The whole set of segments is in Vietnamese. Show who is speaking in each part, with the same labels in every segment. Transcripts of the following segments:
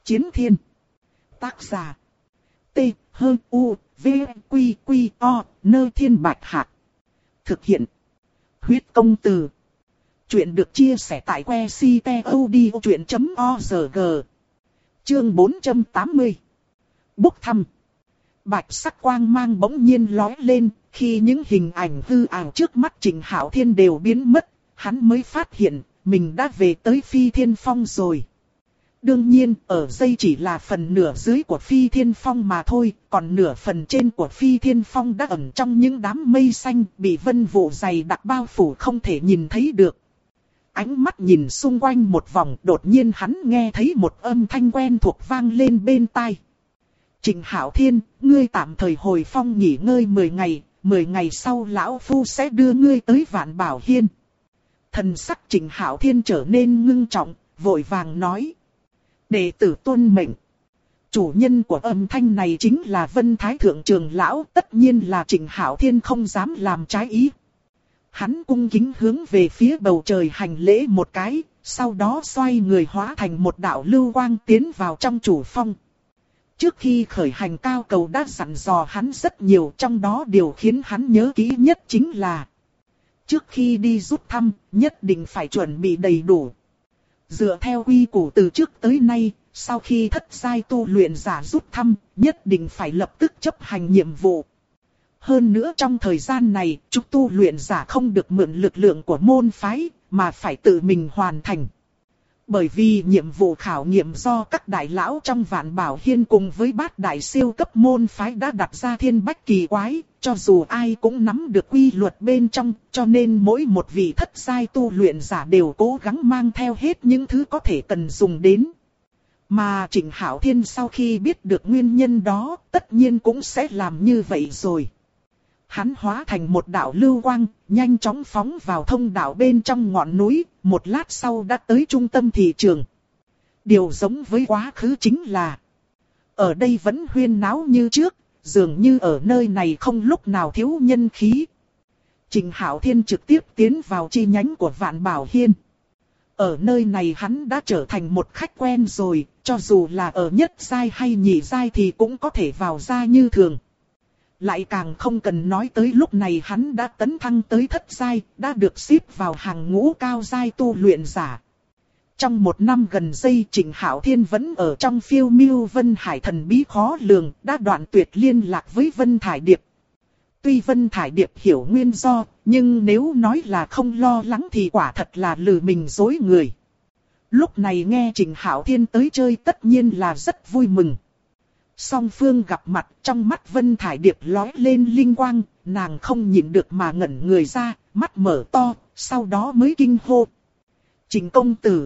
Speaker 1: Chiến thiên. Tác giả. T-H-U-V-Q-Q-O, Nơ Thiên Bạch Hạc. Thực hiện. Huyết Công Từ. Chuyện được chia sẻ tại que ctod.org. Chương 480. Bốc thăm. Bạch sắc quang mang bỗng nhiên lóe lên, khi những hình ảnh hư ảo trước mắt Trịnh Hạo Thiên đều biến mất, hắn mới phát hiện mình đã về tới Phi Thiên Phong rồi. Đương nhiên, ở đây chỉ là phần nửa dưới của Phi Thiên Phong mà thôi, còn nửa phần trên của Phi Thiên Phong đã ẩn trong những đám mây xanh, bị vân vụ dày đặc bao phủ không thể nhìn thấy được. Ánh mắt nhìn xung quanh một vòng, đột nhiên hắn nghe thấy một âm thanh quen thuộc vang lên bên tai. Trịnh Hạo Thiên, ngươi tạm thời hồi phong nghỉ ngơi 10 ngày sau lão phu sẽ đưa ngươi tới Vạn Bảo Hiên. Thần sắc Trịnh Hạo Thiên trở nên ngưng trọng, vội vàng nói. Đệ tử tuân mệnh. Chủ nhân của âm thanh này chính là Vân Thái Thượng Trường Lão, tất nhiên là Trịnh Hạo Thiên không dám làm trái ý. Hắn cung kính hướng về phía bầu trời hành lễ một cái, sau đó xoay người hóa thành một đạo lưu quang tiến vào trong chủ phong. Trước khi khởi hành Cao Cầu đã dặn dò hắn rất nhiều, trong đó điều khiến hắn nhớ kỹ nhất chính là trước khi đi rút thăm, nhất định phải chuẩn bị đầy đủ. Dựa theo quy củ từ trước tới nay, sau khi thất giai tu luyện giả rút thăm, nhất định phải lập tức chấp hành nhiệm vụ. Hơn nữa trong thời gian này, chúng tu luyện giả không được mượn lực lượng của môn phái, mà phải tự mình hoàn thành. Bởi vì nhiệm vụ khảo nghiệm do các đại lão trong Vạn Bảo Hiên cùng với bát đại siêu cấp môn phái đã đặt ra thiên bách kỳ quái, cho dù ai cũng nắm được quy luật bên trong, cho nên mỗi một vị thất giai tu luyện giả đều cố gắng mang theo hết những thứ có thể cần dùng đến. Mà Trịnh Hạo Thiên sau khi biết được nguyên nhân đó, tất nhiên cũng sẽ làm như vậy rồi. Hắn hóa thành một đạo lưu quang, nhanh chóng phóng vào thông đạo bên trong ngọn núi, một lát sau đã tới trung tâm thị trường. Điều giống với quá khứ chính là, ở đây vẫn huyên náo như trước, dường như ở nơi này không lúc nào thiếu nhân khí. Trịnh Hạo Thiên trực tiếp tiến vào chi nhánh của Vạn Bảo Hiên. Ở nơi này hắn đã trở thành một khách quen rồi, cho dù là ở nhất giai hay nhị giai thì cũng có thể vào ra như thường. Lại càng không cần nói tới lúc này hắn đã tấn thăng tới thất giai, đã được xếp vào hàng ngũ cao giai tu luyện giả. Trong một năm gần đây Trịnh Hạo Thiên vẫn ở trong phiêu miêu Vân Hải thần bí khó lường, đã đoạn tuyệt liên lạc với Vân Thải Điệp. Tuy Vân Thải Điệp hiểu nguyên do, nhưng nếu nói là không lo lắng thì quả thật là lừa mình dối người. Lúc này nghe Trịnh Hạo Thiên tới chơi tất nhiên là rất vui mừng. Song phương gặp mặt, trong mắt Vân Thải Điệp lóe lên linh quang, nàng không nhịn được mà ngẩn người ra, mắt mở to, sau đó mới kinh hô. Trịnh công tử,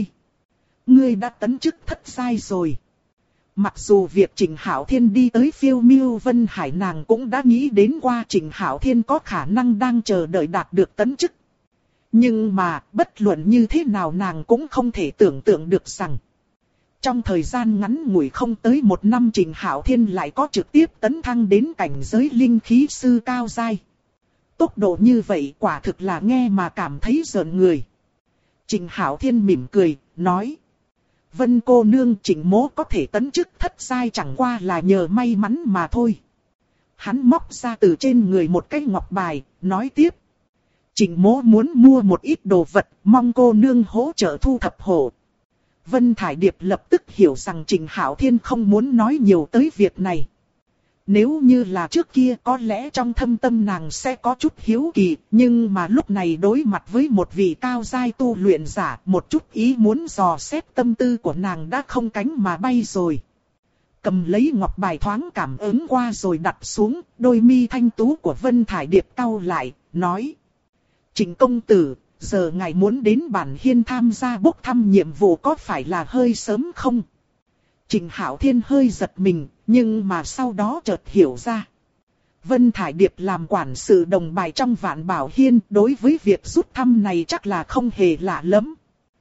Speaker 1: ngươi đã tấn chức thất giai rồi. Mặc dù việc Trịnh Hạo Thiên đi tới phiêu miêu Vân Hải nàng cũng đã nghĩ đến qua Trịnh Hạo Thiên có khả năng đang chờ đợi đạt được tấn chức. Nhưng mà, bất luận như thế nào nàng cũng không thể tưởng tượng được rằng trong thời gian ngắn ngủi không tới một năm Trịnh Hạo Thiên lại có trực tiếp tấn thăng đến cảnh giới linh khí sư cao giai. Tốc độ như vậy quả thực là nghe mà cảm thấy rợn người. Trịnh Hạo Thiên mỉm cười, nói. Vân cô nương Trịnh mỗ có thể tấn chức thất giai chẳng qua là nhờ may mắn mà thôi. Hắn móc ra từ trên người một cái ngọc bài, nói tiếp. Trịnh mỗ muốn mua một ít đồ vật, mong cô nương hỗ trợ thu thập hộ. Vân Thải Điệp lập tức hiểu rằng Trịnh Hạo Thiên không muốn nói nhiều tới việc này. Nếu như là trước kia có lẽ trong thâm tâm nàng sẽ có chút hiếu kỳ, nhưng mà lúc này đối mặt với một vị cao giai tu luyện giả, một chút ý muốn dò xét tâm tư của nàng đã không cánh mà bay rồi. Cầm lấy ngọc bài thoáng cảm ứng qua rồi đặt xuống, đôi mi thanh tú của Vân Thải Điệp cau lại, nói. Trịnh công tử, giờ ngài muốn đến bản hiên tham gia bốc thăm nhiệm vụ có phải là hơi sớm không? Trịnh Hạo Thiên hơi giật mình, nhưng mà sau đó chợt hiểu ra. Vân Thải Điệp làm quản sự đồng bài trong Vạn Bảo Hiên, đối với việc rút thăm này chắc là không hề lạ lắm.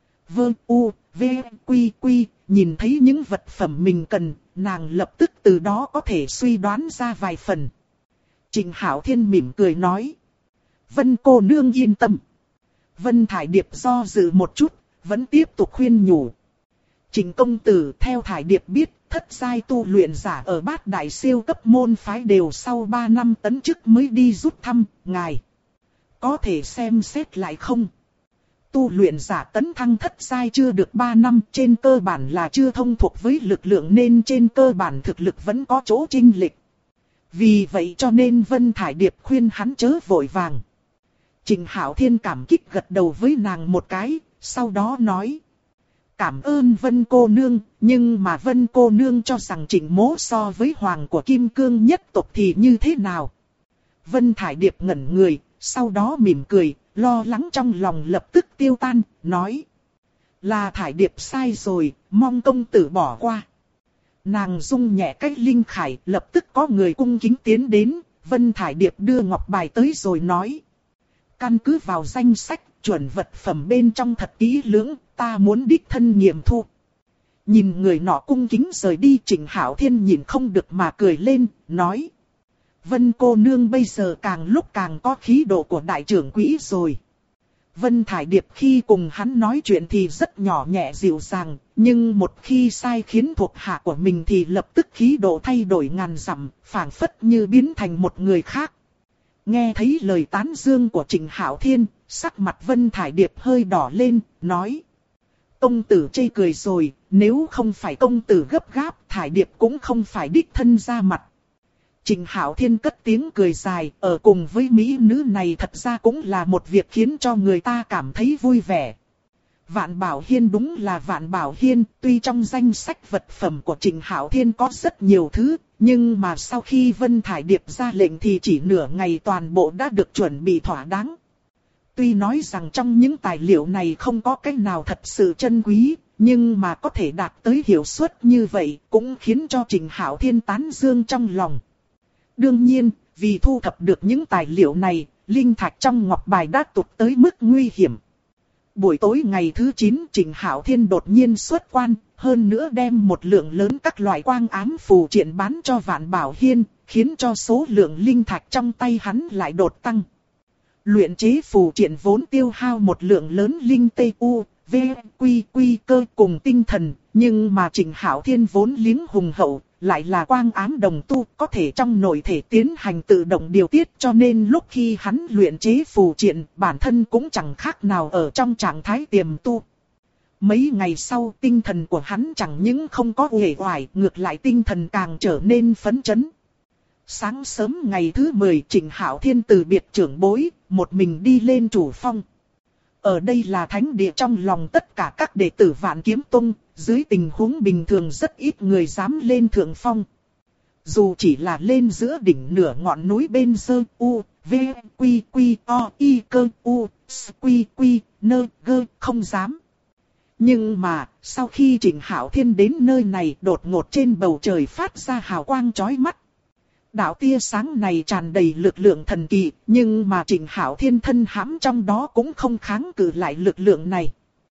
Speaker 1: Nhìn thấy những vật phẩm mình cần, nàng lập tức từ đó có thể suy đoán ra vài phần. Trịnh Hạo Thiên mỉm cười nói. Vân cô nương yên tâm. Vân Thải Điệp do dự một chút, vẫn tiếp tục khuyên nhủ. Trịnh công tử, theo Thải Điệp biết, thất giai tu luyện giả ở Bát Đại siêu cấp môn phái đều sau 3 năm tấn chức mới đi rút thăm, ngài có thể xem xét lại không? Tu luyện giả tấn thăng thất giai chưa được 3 năm, trên cơ bản là chưa thông thuộc với lực lượng nên trên cơ bản thực lực vẫn có chỗ chênh lệch. Vì vậy cho nên Vân Thải Điệp khuyên hắn chớ vội vàng. Trịnh Hạo Thiên cảm kích gật đầu với nàng một cái, sau đó nói: cảm ơn Vân cô nương, nhưng mà Vân cô nương cho rằng Trịnh mỗ so với hoàng của Kim Cương nhất tộc thì như thế nào? Vân Thải Điệp ngẩn người, sau đó mỉm cười, lo lắng trong lòng lập tức tiêu tan, nói: là Thải Điệp sai rồi, mong công tử bỏ qua. Nàng rung nhẹ cái linh khải, lập tức có người cung kính tiến đến, Vân Thải Điệp đưa ngọc bài tới rồi nói: căn cứ vào danh sách, chuẩn vật phẩm bên trong thật kỹ lưỡng, ta muốn đích thân nghiệm thu. Nhìn người nọ cung kính rời đi, Trịnh Hạo Thiên nhìn không được mà cười lên, nói: Vân cô nương bây giờ càng lúc càng có khí độ của đại trưởng quỹ rồi. Vân Thải Điệp khi cùng hắn nói chuyện thì rất nhỏ nhẹ dịu dàng, nhưng một khi sai khiến thuộc hạ của mình thì lập tức khí độ thay đổi ngàn dặm, phảng phất như biến thành một người khác. Nghe thấy lời tán dương của Trịnh Hạo Thiên, sắc mặt Vân Thải Điệp hơi đỏ lên, nói: công tử chê cười rồi, nếu không phải công tử gấp gáp, Thải Điệp cũng không phải đích thân ra mặt. Trịnh Hạo Thiên cất tiếng cười dài, ở cùng với mỹ nữ này thật ra cũng là một việc khiến cho người ta cảm thấy vui vẻ. Vạn Bảo Hiên đúng là Vạn Bảo Hiên, tuy trong danh sách vật phẩm của Trịnh Hạo Thiên có rất nhiều thứ, nhưng mà sau khi Vân Thải Điệp ra lệnh thì chỉ nửa ngày toàn bộ đã được chuẩn bị thỏa đáng. Tuy nói rằng trong những tài liệu này không có cái nào thật sự chân quý, nhưng mà có thể đạt tới hiệu suất như vậy cũng khiến cho Trịnh Hạo Thiên tán dương trong lòng. Đương nhiên, vì thu thập được những tài liệu này, linh thạch trong ngọc bài đã tụt tới mức nguy hiểm. Buổi tối ngày thứ 9, Trịnh Hạo Thiên đột nhiên xuất quan, hơn nữa đem một lượng lớn các loại quang ám phù triện bán cho Vạn Bảo Hiên, khiến cho số lượng linh thạch trong tay hắn lại đột tăng. Luyện chế phù triện vốn tiêu hao một lượng lớn linh tê u, v, quy cơ cùng tinh thần, nhưng mà Trịnh Hạo Thiên vốn liếng hùng hậu, lại là quang ám đồng tu, có thể trong nội thể tiến hành tự động điều tiết, cho nên lúc khi hắn luyện chế phù triện, bản thân cũng chẳng khác nào ở trong trạng thái tiềm tu. Mấy ngày sau, tinh thần của hắn chẳng những không có uể oải, ngược lại tinh thần càng trở nên phấn chấn. Sáng sớm ngày thứ 10, Trịnh Hạo Thiên từ biệt trưởng bối, một mình đi lên chủ phong. Ở đây là thánh địa trong lòng tất cả các đệ tử Vạn Kiếm Tông, dưới tình huống bình thường rất ít người dám lên thượng phong. Dù chỉ là lên giữa đỉnh nửa ngọn núi bên Sơ U, V, Quy, O, I, Cơ, U, S, Quy, Nơ, Gơ, không dám. Nhưng mà, sau khi Trịnh Hạo Thiên đến nơi này, đột ngột trên bầu trời phát ra hào quang chói mắt. Đạo tia sáng này tràn đầy lực lượng thần kỳ, nhưng mà Trịnh Hạo Thiên thân hãm trong đó cũng không kháng cự lại lực lượng này.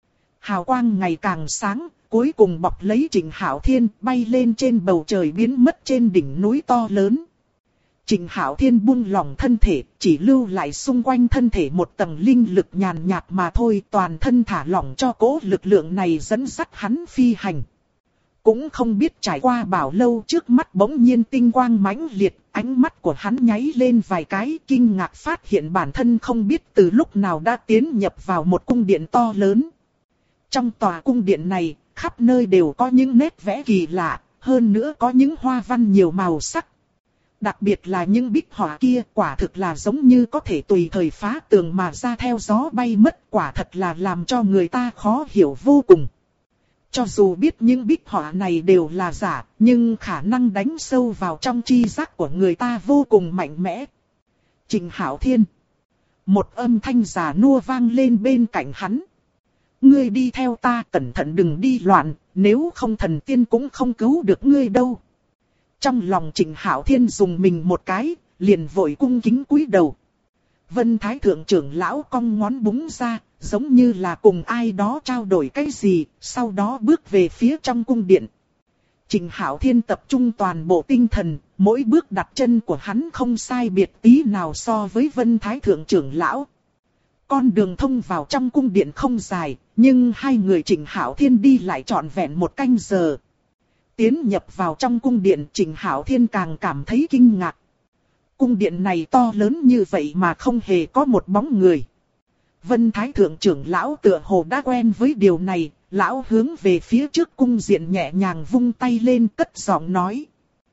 Speaker 1: Hào quang ngày càng sáng, cuối cùng bọc lấy Trịnh Hạo Thiên, bay lên trên bầu trời biến mất trên đỉnh núi to lớn. Trịnh Hạo Thiên buông lỏng thân thể, chỉ lưu lại xung quanh thân thể một tầng linh lực nhàn nhạt mà thôi, toàn thân thả lỏng cho cỗ lực lượng này dẫn dắt hắn phi hành. Cũng không biết trải qua bao lâu, trước mắt bỗng nhiên tinh quang mãnh liệt, ánh mắt của hắn nháy lên vài cái, kinh ngạc phát hiện bản thân không biết từ lúc nào đã tiến nhập vào một cung điện to lớn. Trong tòa cung điện này, khắp nơi đều có những nét vẽ kỳ lạ, hơn nữa có những hoa văn nhiều màu sắc. Đặc biệt là những bích họa kia, quả thực là giống như có thể tùy thời phá tường mà ra theo gió bay mất, quả thật là làm cho người ta khó hiểu vô cùng. Cho dù biết những bích họa này đều là giả, nhưng khả năng đánh sâu vào trong tri giác của người ta vô cùng mạnh mẽ. Trịnh Hạo Thiên. Một âm thanh già nua vang lên bên cạnh hắn. Ngươi đi theo ta, cẩn thận đừng đi loạn, nếu không thần tiên cũng không cứu được ngươi đâu. Trong lòng Trịnh Hạo Thiên dùng mình một cái, liền vội cung kính cúi đầu. Vân Thái Thượng trưởng lão cong ngón búng ra, giống như là cùng ai đó trao đổi cái gì, sau đó bước về phía trong cung điện. Trịnh Hạo Thiên tập trung toàn bộ tinh thần, mỗi bước đặt chân của hắn không sai biệt tí nào so với Vân Thái Thượng trưởng lão. Con đường thông vào trong cung điện không dài, nhưng hai người Trịnh Hạo Thiên đi lại trọn vẹn 1 canh giờ. Tiến nhập vào trong cung điện, Trịnh Hạo Thiên càng cảm thấy kinh ngạc. Cung điện này to lớn như vậy mà không hề có một bóng người. Vân Thái Thượng trưởng lão tựa hồ đã quen với điều này, lão hướng về phía trước cung diện nhẹ nhàng vung tay lên, cất giọng nói.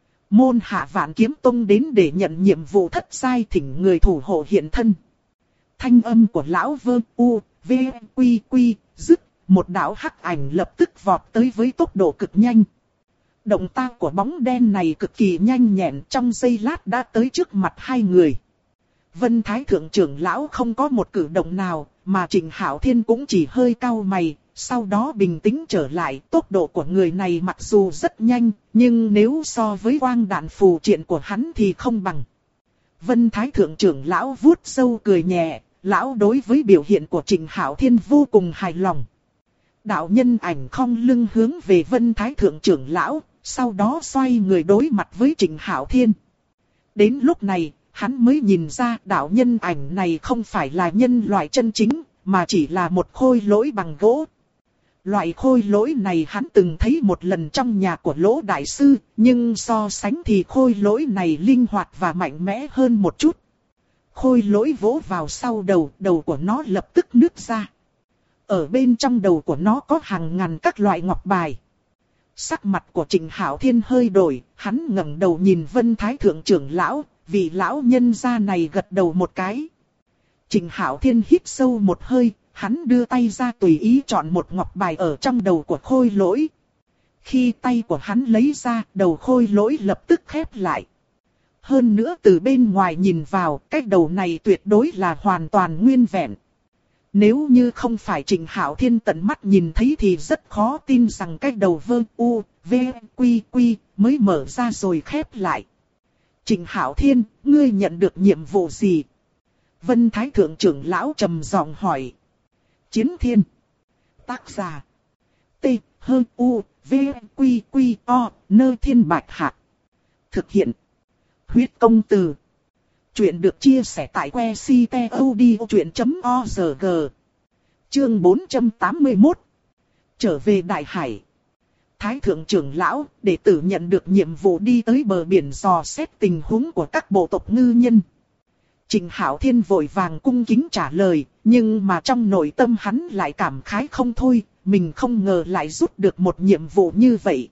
Speaker 1: Môn hạ Vạn Kiếm Tông đến để nhận nhiệm vụ thất giai, thỉnh người thủ hộ hiện thân. Thanh âm của lão Vơ U, V, Quy Quy, dứt, một đạo hắc ảnh lập tức vọt tới với tốc độ cực nhanh. Động tác của bóng đen này cực kỳ nhanh nhẹn, trong giây lát đã tới trước mặt hai người. Vân Thái Thượng trưởng lão không có một cử động nào, mà Trịnh Hạo Thiên cũng chỉ hơi cau mày, sau đó bình tĩnh trở lại. Tốc độ của người này mặc dù rất nhanh, nhưng nếu so với quang đạn phù triện của hắn thì không bằng. Vân Thái Thượng trưởng lão vuốt râu cười nhẹ, lão đối với biểu hiện của Trịnh Hạo Thiên vô cùng hài lòng. Đạo nhân ảnh khom lưng hướng về Vân Thái Thượng trưởng lão, sau đó xoay người đối mặt với Trịnh Hạo Thiên. Đến lúc này, hắn mới nhìn ra đạo nhân ảnh này không phải là nhân loại chân chính, mà chỉ là một khôi lỗi bằng gỗ. Loại khôi lỗi này hắn từng thấy một lần trong nhà của Lỗ Đại Sư, nhưng so sánh thì khôi lỗi này linh hoạt và mạnh mẽ hơn một chút. Khôi lỗi vỗ vào sau đầu, đầu của nó lập tức nứt ra. Ở bên trong đầu của nó có hàng ngàn các loại ngọc bài. Sắc mặt của Trịnh Hạo Thiên hơi đổi, hắn ngẩng đầu nhìn Vân Thái Thượng trưởng lão, vị lão nhân gia này gật đầu một cái. Trịnh Hạo Thiên hít sâu một hơi, hắn đưa tay ra tùy ý chọn một ngọc bài ở trong đầu của khôi lỗi. Khi tay của hắn lấy ra, đầu khôi lỗi lập tức khép lại. Hơn nữa từ bên ngoài nhìn vào, cái đầu này tuyệt đối là hoàn toàn nguyên vẹn. Nếu như không phải Trịnh Hạo Thiên tận mắt nhìn thấy thì rất khó tin rằng cái đầu Vơ U, V, Quy Quy mới mở ra rồi khép lại. Trịnh Hạo Thiên, ngươi nhận được nhiệm vụ gì? Vân Thái Thượng trưởng lão trầm giọng hỏi. Chiến Thiên. Tác giả. T, H, U, V, Quy Quy, O, Nơ Thiên Bạch Hạc. Thực hiện. Huyết Công Từ. Chuyện được chia sẻ tại que ctod.org. Chương 481. Trở về Đại Hải. Thái Thượng trưởng lão, đệ tử nhận được nhiệm vụ đi tới bờ biển dò xét tình huống của các bộ tộc ngư nhân. Trịnh Hạo Thiên vội vàng cung kính trả lời, nhưng mà trong nội tâm hắn lại cảm khái không thôi, mình không ngờ lại rút được một nhiệm vụ như vậy.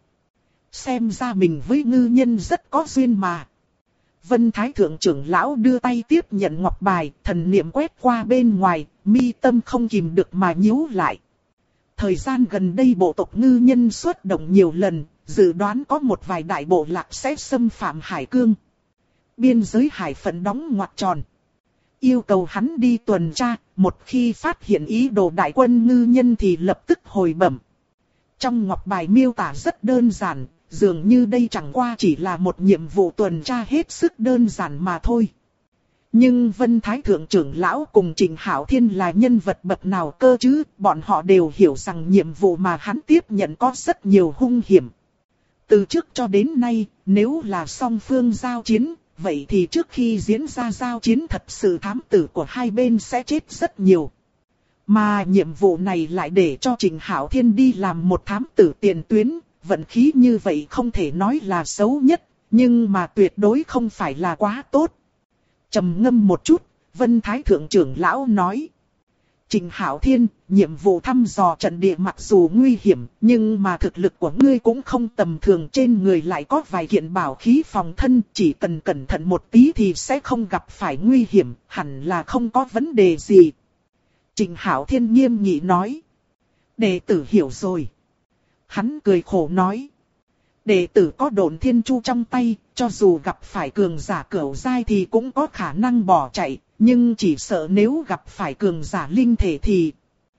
Speaker 1: Xem ra mình với ngư nhân rất có duyên mà. Vân Thái Thượng trưởng lão đưa tay tiếp nhận ngọc bài, thần niệm quét qua bên ngoài, mi tâm không kìm được mà nhíu lại. Thời gian gần đây bộ tộc ngư nhân xuất động nhiều lần, dự đoán có một vài đại bộ lạc sẽ xâm phạm hải cương. Biên giới hải phận đóng ngoặc tròn. Yêu cầu hắn đi tuần tra, một khi phát hiện ý đồ đại quân ngư nhân thì lập tức hồi bẩm. Trong ngọc bài miêu tả rất đơn giản, dường như đây chẳng qua chỉ là một nhiệm vụ tuần tra hết sức đơn giản mà thôi. Nhưng Vân Thái Thượng trưởng lão cùng Trịnh Hạo Thiên là nhân vật bậc nào cơ chứ, bọn họ đều hiểu rằng nhiệm vụ mà hắn tiếp nhận có rất nhiều hung hiểm. Từ trước cho đến nay, nếu là song phương giao chiến, vậy thì trước khi diễn ra giao chiến thật sự thám tử của hai bên sẽ chết rất nhiều. Mà nhiệm vụ này lại để cho Trịnh Hạo Thiên đi làm một thám tử tiền tuyến, vận khí như vậy không thể nói là xấu nhất, nhưng mà tuyệt đối không phải là quá tốt. Trầm ngâm một chút, Vân Thái Thượng trưởng lão nói. Trịnh Hạo Thiên, nhiệm vụ thăm dò trận địa mặc dù nguy hiểm, nhưng mà thực lực của ngươi cũng không tầm thường, trên người lại có vài kiện bảo khí phòng thân, chỉ cần cẩn thận một tí thì sẽ không gặp phải nguy hiểm, hẳn là không có vấn đề gì. Trịnh Hạo Thiên nghiêm nghị nói. Đệ tử hiểu rồi. Hắn cười khổ nói. Đệ tử có Độn Thiên Chu trong tay, cho dù gặp phải cường giả cửu giai thì cũng có khả năng bỏ chạy, nhưng chỉ sợ nếu gặp phải cường giả linh thể thì...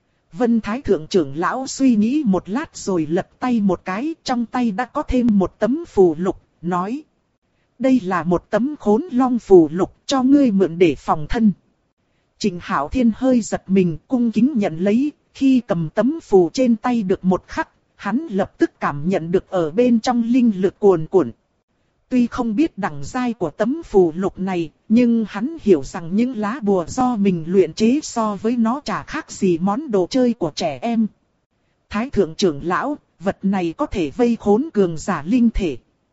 Speaker 1: Vân Thái Thượng trưởng lão suy nghĩ một lát rồi lật tay một cái, trong tay đã có thêm một tấm phù lục, nói. Đây là một tấm Khốn Long phù lục cho ngươi mượn để phòng thân. Trịnh Hạo Thiên hơi giật mình, cung kính nhận lấy, khi cầm tấm phù trên tay được một khắc, hắn lập tức cảm nhận được ở bên trong linh lực cuồn cuộn. Tuy không biết đẳng giai của tấm phù lục này, nhưng hắn hiểu rằng những lá bùa do mình luyện chế so với nó chả khác gì món đồ chơi của trẻ em. Thái thượng trưởng lão, vật này có thể vây khốn cường giả linh thể.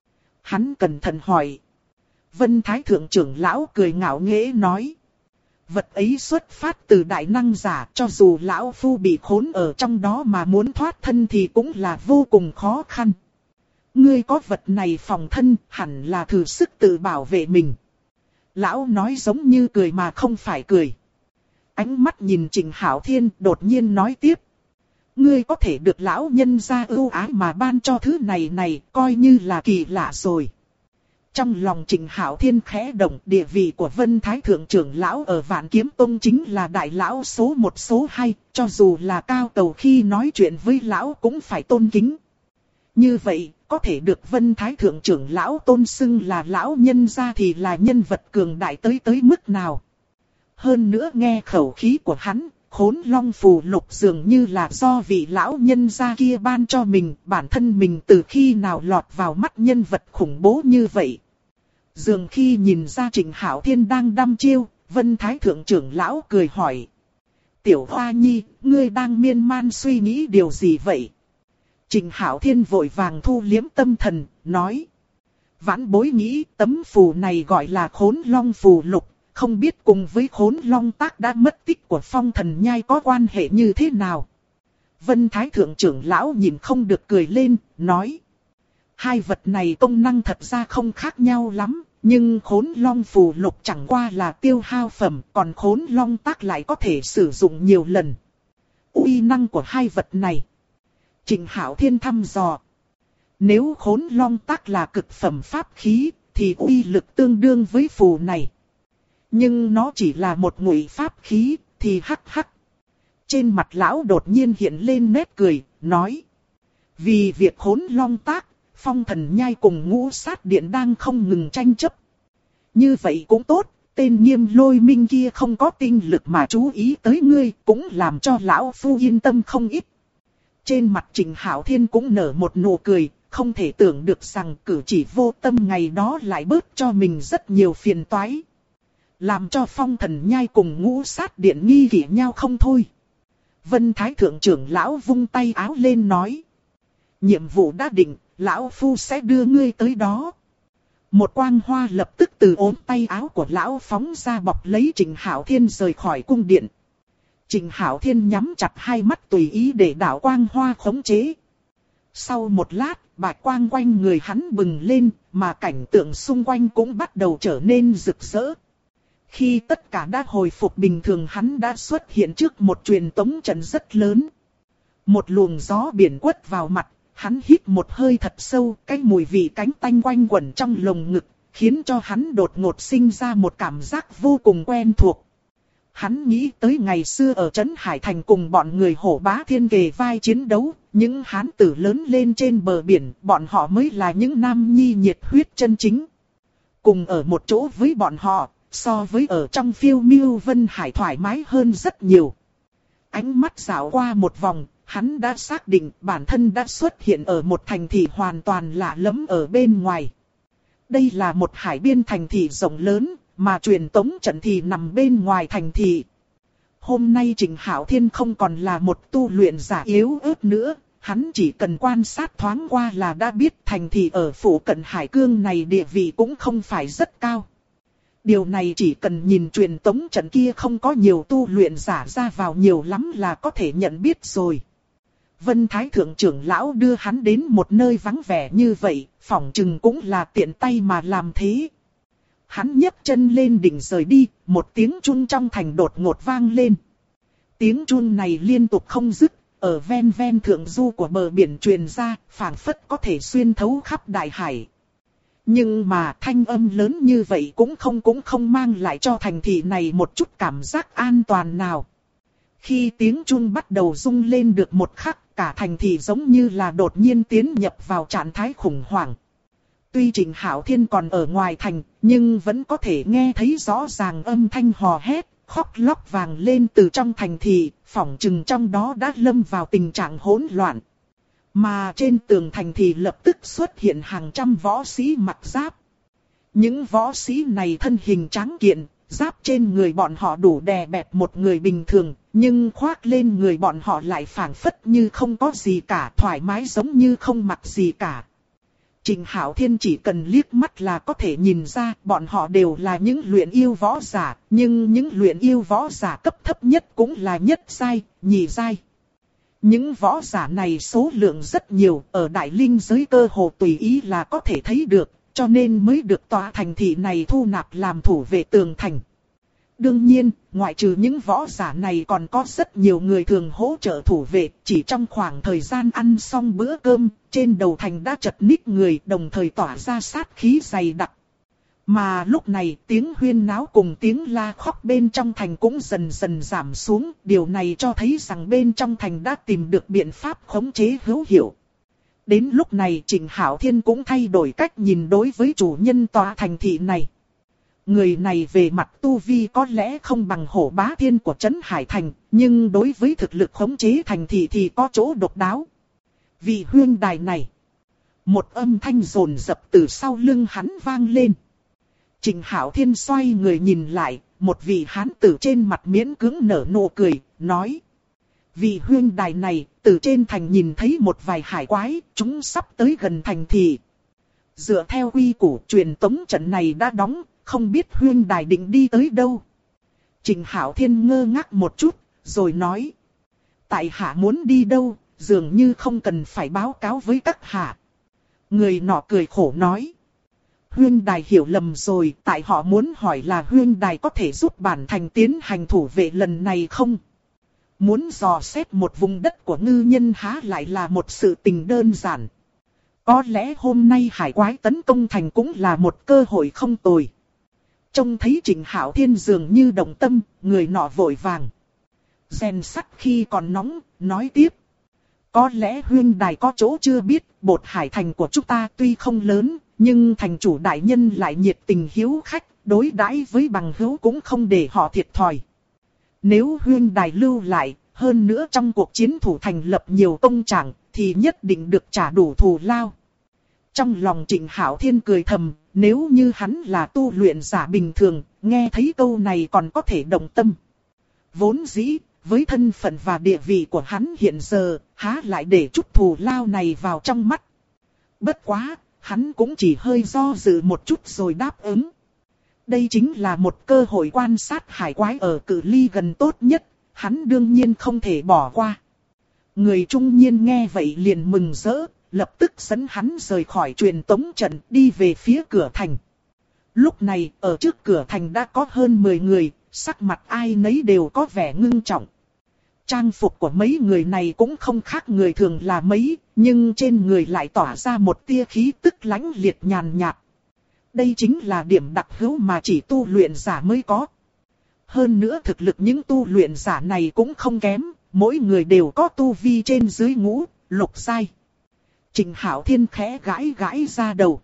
Speaker 1: Hắn cẩn thận hỏi. Vân Thái thượng trưởng lão cười ngạo nghễ nói. Vật ấy xuất phát từ đại năng giả, cho dù lão phu bị khốn ở trong đó mà muốn thoát thân thì cũng là vô cùng khó khăn. Ngươi có vật này phòng thân, hẳn là thử sức tự bảo vệ mình. Lão nói giống như cười mà không phải cười. Ánh mắt nhìn Trình Hạo Thiên đột nhiên nói tiếp. Ngươi có thể được lão nhân gia ưu ái mà ban cho thứ này coi như là kỳ lạ rồi. Trong lòng Trình Hạo Thiên khẽ động, địa vị của Vân Thái thượng trưởng lão ở Vạn Kiếm Tông chính là đại lão số 1 số 2, cho dù là cao tầu khi nói chuyện với lão cũng phải tôn kính. Như vậy, có thể được Vân Thái thượng trưởng lão tôn xưng là lão nhân gia thì là nhân vật cường đại tới mức nào. Hơn nữa nghe khẩu khí của hắn, Khốn Long phù lục dường như là do vị lão nhân gia kia ban cho mình, bản thân mình từ khi nào lọt vào mắt nhân vật khủng bố như vậy. Dường khi nhìn ra Trình Hạo Thiên đang đăm chiêu, Vân Thái thượng trưởng lão cười hỏi. Tiểu Hoa Nhi, ngươi đang miên man suy nghĩ điều gì vậy? Trình Hạo Thiên vội vàng thu liếm tâm thần, nói. Vãn bối nghĩ tấm phù này gọi là Khốn Long phù lục, không biết cùng với Khốn Long tác đã mất tích của Phong Thần Nhai có quan hệ như thế nào? Vân Thái thượng trưởng lão nhìn không được cười lên, nói. Hai vật này công năng thật ra không khác nhau lắm, nhưng Khốn Long phù lục chẳng qua là tiêu hao phẩm, còn Khốn Long tác lại có thể sử dụng nhiều lần. Uy năng của hai vật này. Trình Hạo Thiên thăm dò. Nếu Khốn Long tác là cực phẩm pháp khí, thì uy lực tương đương với phù này. Nhưng nó chỉ là một ngụy pháp khí, thì hắc hắc. Trên mặt lão đột nhiên hiện lên nét cười, nói. Vì việc Khốn Long tác, Phong Thần Nhai cùng Ngũ Sát Điện đang không ngừng tranh chấp. Như vậy cũng tốt, tên Nghiêm Lôi Minh kia không có tinh lực mà chú ý tới ngươi, cũng làm cho lão phu yên tâm không ít. Trên mặt Trình Hạo Thiên cũng nở một nụ cười, không thể tưởng được rằng cử chỉ vô tâm ngày đó lại bớt cho mình rất nhiều phiền toái. Làm cho Phong Thần Nhai cùng Ngũ Sát Điện nghi kỵ nhau không thôi. Vân Thái thượng trưởng lão vung tay áo lên nói. Nhiệm vụ đã định, lão phu sẽ đưa ngươi tới đó. Một quang hoa lập tức từ ốm tay áo của lão phóng ra bọc lấy Trình Hạo Thiên rời khỏi cung điện. Trình Hạo Thiên nhắm chặt hai mắt tùy ý để đạo quang hoa khống chế. Sau một lát, bạch quang quanh người hắn bừng lên, mà cảnh tượng xung quanh cũng bắt đầu trở nên rực rỡ. Khi tất cả đã hồi phục bình thường, hắn đã xuất hiện trước một truyền tống trận rất lớn. Một luồng gió biển quất vào mặt, hắn hít một hơi thật sâu, cái mùi vị cánh tanh quanh quẩn trong lồng ngực, khiến cho hắn đột ngột sinh ra một cảm giác vô cùng quen thuộc. Hắn nghĩ tới ngày xưa ở Trấn Hải Thành cùng bọn người Hổ Bá Thiên kề vai chiến đấu, những hán tử lớn lên trên bờ biển, bọn họ mới là những nam nhi nhiệt huyết chân chính. Cùng ở một chỗ với bọn họ, so với ở trong phiêu miêu vân hải thoải mái hơn rất nhiều. Ánh mắt dạo qua một vòng, hắn đã xác định bản thân đã xuất hiện ở một thành thị hoàn toàn lạ lẫm ở bên ngoài. Đây là một hải biên thành thị rộng lớn, mà truyền tống trận thì nằm bên ngoài thành thị. Hôm nay Trình Hạo Thiên không còn là một tu luyện giả yếu ớt nữa, hắn chỉ cần quan sát thoáng qua là đã biết thành thị ở phủ cận hải cương này địa vị cũng không phải rất cao. Điều này chỉ cần nhìn truyền tống trận kia không có nhiều tu luyện giả ra vào nhiều lắm là có thể nhận biết rồi. Vân Thái thượng trưởng lão đưa hắn đến một nơi vắng vẻ như vậy, phỏng chừng cũng là tiện tay mà làm thế. Hắn nhấc chân lên định rời đi, một tiếng chun trong thành đột ngột vang lên. Tiếng chun này liên tục không dứt, ở ven ven thượng du của bờ biển truyền ra, phảng phất có thể xuyên thấu khắp đại hải. Nhưng mà thanh âm lớn như vậy cũng không mang lại cho thành thị này một chút cảm giác an toàn nào. Khi tiếng chun bắt đầu rung lên được một khắc, cả thành thị giống như là đột nhiên tiến nhập vào trạng thái khủng hoảng. Tuy Trình Hạo Thiên còn ở ngoài thành, nhưng vẫn có thể nghe thấy rõ ràng âm thanh hò hét, khóc lóc vang lên từ trong thành thị, phỏng chừng trong đó đã lâm vào tình trạng hỗn loạn. Mà trên tường thành thị lập tức xuất hiện hàng trăm võ sĩ mặc giáp. Những võ sĩ này thân hình tráng kiện, giáp trên người bọn họ đủ đè bẹp một người bình thường, nhưng khoác lên người bọn họ lại phảng phất như không có gì cả, thoải mái giống như không mặc gì cả. Trình Hạo Thiên chỉ cần liếc mắt là có thể nhìn ra bọn họ đều là những luyện yêu võ giả, nhưng những luyện yêu võ giả cấp thấp nhất cũng là nhất giai, nhị giai. Những võ giả này số lượng rất nhiều, ở Đại Linh giới cơ hồ tùy ý là có thể thấy được, cho nên mới được tòa thành thị này thu nạp làm thủ vệ tường thành. Đương nhiên, ngoại trừ những võ giả này còn có rất nhiều người thường hỗ trợ thủ vệ, chỉ trong khoảng thời gian ăn xong bữa cơm, trên đầu thành đã chật ních người đồng thời tỏa ra sát khí dày đặc. Mà lúc này tiếng huyên náo cùng tiếng la khóc bên trong thành cũng dần dần giảm xuống, điều này cho thấy rằng bên trong thành đã tìm được biện pháp khống chế hữu hiệu. Đến lúc này Trình Hạo Thiên cũng thay đổi cách nhìn đối với chủ nhân tòa thành thị này. Người này về mặt tu vi có lẽ không bằng Hổ Bá Thiên của Trấn Hải Thành, nhưng đối với thực lực khống chế thành thị thì có chỗ độc đáo. Vị huyên đài này. Một âm thanh rồn rập từ sau lưng hắn vang lên. Trình Hạo Thiên xoay người nhìn lại, một vị hán tử trên mặt miễn cưỡng nở nụ cười, nói. Vị huyên đài này, từ trên thành nhìn thấy một vài hải quái, chúng sắp tới gần thành thị. Dựa theo quy củ truyền tống trận này đã đóng, không biết huyên đài định đi tới đâu. Trình Hạo Thiên ngơ ngác một chút, rồi nói. Tại hạ muốn đi đâu, dường như không cần phải báo cáo với các hạ. Người nọ cười khổ nói. Huyên đài hiểu lầm rồi, tại họ muốn hỏi là huyên đài có thể giúp bản thành tiến hành thủ vệ lần này không? Muốn dò xét một vùng đất của ngư nhân há lại là một sự tình đơn giản. Có lẽ hôm nay hải quái tấn công thành cũng là một cơ hội không tồi. Trông thấy Trình Hạo Thiên dường như động tâm, người nọ vội vàng. Rèn sắt khi còn nóng, nói tiếp. Có lẽ huyên đài có chỗ chưa biết, Bột Hải Thành của chúng ta tuy không lớn, nhưng thành chủ đại nhân lại nhiệt tình hiếu khách, đối đãi với bằng hữu cũng không để họ thiệt thòi. Nếu huyên đài lưu lại, hơn nữa trong cuộc chiến thủ thành lập nhiều công trạng, thì nhất định được trả đủ thù lao. Trong lòng Trình Hạo Thiên cười thầm, nếu như hắn là tu luyện giả bình thường, nghe thấy câu này còn có thể động tâm. Vốn dĩ, với thân phận và địa vị của hắn hiện giờ, há lại để chút thù lao này vào trong mắt. Bất quá, hắn cũng chỉ hơi do dự một chút rồi đáp ứng. Đây chính là một cơ hội quan sát hải quái ở cự ly gần tốt nhất, hắn đương nhiên không thể bỏ qua. Người trung niên nghe vậy liền mừng rỡ, lập tức dẫn hắn rời khỏi truyền tống trận đi về phía cửa thành. Lúc này, ở trước cửa thành đã có hơn 10 người, sắc mặt ai nấy đều có vẻ ngưng trọng. Trang phục của mấy người này cũng không khác người thường là mấy, nhưng trên người lại tỏa ra một tia khí tức lãnh liệt nhàn nhạt. Đây chính là điểm đặc hữu mà chỉ tu luyện giả mới có. Hơn nữa thực lực những tu luyện giả này cũng không kém, mỗi người đều có tu vi trên dưới ngũ, lục giai. Trình Hạo Thiên khẽ gãi gãi ra đầu.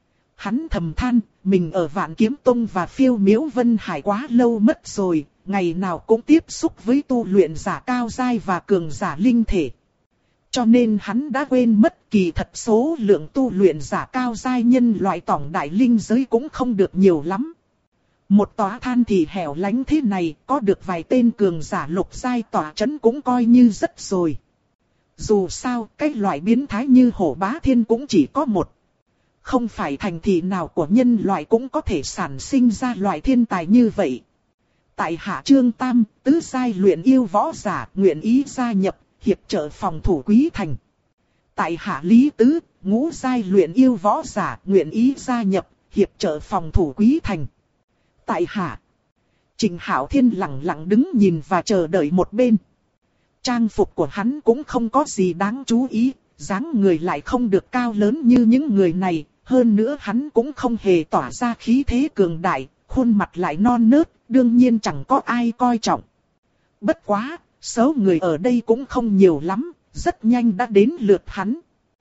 Speaker 1: Hắn thầm than, mình ở Vạn Kiếm Tông và Phiêu Miễu Vân Hải quá lâu mất rồi, ngày nào cũng tiếp xúc với tu luyện giả cao giai và cường giả linh thể. Cho nên hắn đã quên mất kỳ thật số lượng tu luyện giả cao giai nhân loại tổng đại linh giới cũng không được nhiều lắm. Một tòa than thì hẻo lánh thế này, có được vài tên cường giả lục giai tòa trấn cũng coi như rất rồi. Dù sao, cái loại biến thái như Hổ Bá Thiên cũng chỉ có một. Không phải thành thị nào của nhân loại cũng có thể sản sinh ra loại thiên tài như vậy. Tại hạ Trương Tam, tứ giai luyện yêu võ giả, nguyện ý gia nhập, hiệp trợ phòng thủ Quý Thành. Tại hạ Lý Tứ, ngũ giai luyện yêu võ giả, nguyện ý gia nhập, hiệp trợ phòng thủ Quý Thành. Tại hạ. Trình Hạo Thiên lặng lặng đứng nhìn và chờ đợi một bên. Trang phục của hắn cũng không có gì đáng chú ý, dáng người lại không được cao lớn như những người này, hơn nữa hắn cũng không hề tỏa ra khí thế cường đại, khuôn mặt lại non nớt, đương nhiên chẳng có ai coi trọng. Bất quá, số người ở đây cũng không nhiều lắm, rất nhanh đã đến lượt hắn.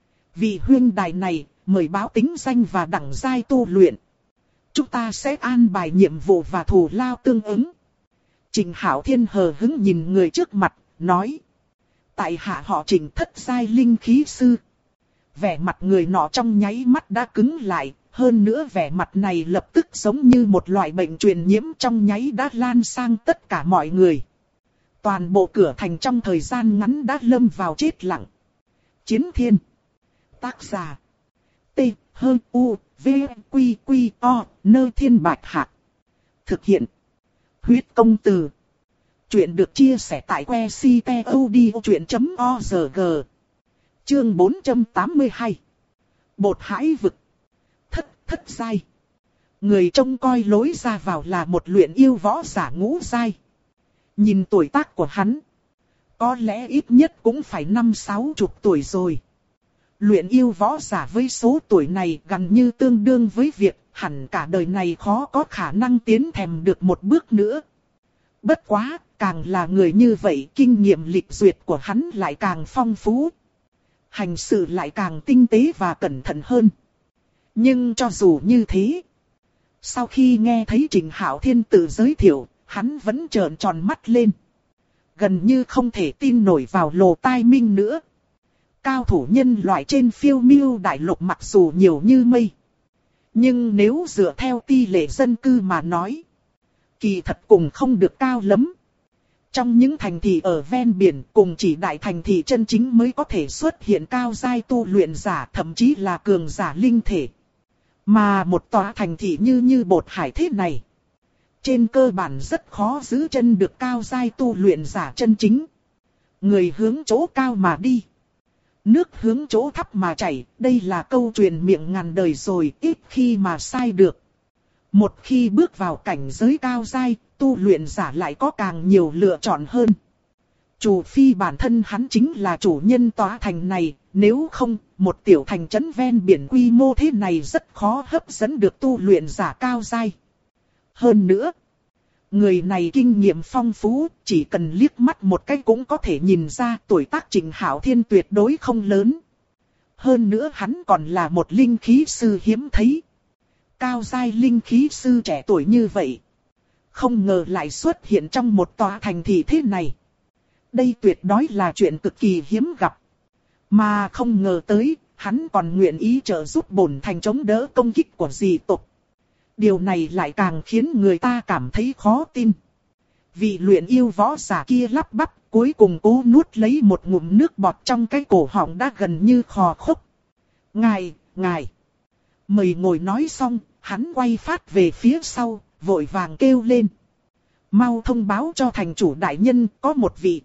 Speaker 1: Vị huyên đài này, mời báo tính danh và đẳng giai tu luyện. Chúng ta sẽ an bài nhiệm vụ và thù lao tương ứng. Trình Hạo Thiên hờ hững nhìn người trước mặt, nói. Tại hạ họ Trình, thất giai linh khí sư. Vẻ mặt người nọ trong nháy mắt đã cứng lại, Hơn nữa vẻ mặt này lập tức giống như một loại bệnh truyền nhiễm trong nháy đã lan sang tất cả mọi người. Toàn bộ cửa thành trong thời gian ngắn đã lâm vào chết lặng. Chiến Thiên. Tác giả. T. H. U. V. Q. Q. O. Nơ Thiên Bạch Hạc. Thực hiện. Huyết Công Từ. Chuyện được chia sẻ tại que ctod.org. Chương 482. Bột Hải Vực. Thất giai. Người trông coi lối ra vào là một luyện yêu võ giả ngũ giai. Nhìn tuổi tác của hắn, có lẽ ít nhất cũng phải 50-60 tuổi rồi. Luyện yêu võ giả với số tuổi này gần như tương đương với việc hẳn cả đời này khó có khả năng tiến thèm được một bước nữa. Bất quá, càng là người như vậy, kinh nghiệm lịch duyệt của hắn lại càng phong phú. Hành sự lại càng tinh tế và cẩn thận hơn. Nhưng cho dù như thế, sau khi nghe thấy Trình Hạo Thiên tự giới thiệu, hắn vẫn trợn tròn mắt lên. Gần như không thể tin nổi vào lỗ tai mình nữa. Cao thủ nhân loại trên phiêu miêu đại lục mặc dù nhiều như mây, nhưng nếu dựa theo tỷ lệ dân cư mà nói, kỳ thật cũng không được cao lắm. Trong những thành thị ở ven biển, cùng chỉ đại thành thị chân chính mới có thể xuất hiện cao giai tu luyện giả, thậm chí là cường giả linh thể. Mà một tòa thành thị như Bột Hải thế này, trên cơ bản rất khó giữ chân được cao giai tu luyện giả chân chính. Người hướng chỗ cao mà đi, nước hướng chỗ thấp mà chảy, đây là câu truyền miệng ngàn đời rồi, ít khi mà sai được. Một khi bước vào cảnh giới cao giai, tu luyện giả lại có càng nhiều lựa chọn hơn. Trừ phi bản thân hắn chính là chủ nhân tòa thành này, nếu không, một tiểu thành trấn ven biển quy mô thế này rất khó hấp dẫn được tu luyện giả cao giai. Hơn nữa, người này kinh nghiệm phong phú, chỉ cần liếc mắt một cái cũng có thể nhìn ra tuổi tác Trình Hạo Thiên tuyệt đối không lớn. Hơn nữa hắn còn là một linh khí sư hiếm thấy. Cao giai linh khí sư trẻ tuổi như vậy, không ngờ lại xuất hiện trong một tòa thành thị thế này. Đây tuyệt đối là chuyện cực kỳ hiếm gặp. Mà không ngờ tới, hắn còn nguyện ý trợ giúp bổn thành chống đỡ công kích của dị tộc. Điều này lại càng khiến người ta cảm thấy khó tin. Vị luyện yêu võ giả kia lắp bắp, cuối cùng cố nuốt lấy một ngụm nước bọt trong cái cổ họng đã gần như khò khốc. Ngài. Mời ngồi. Nói xong, hắn quay phát về phía sau, vội vàng kêu lên. Mau thông báo cho thành chủ đại nhân, có một vị.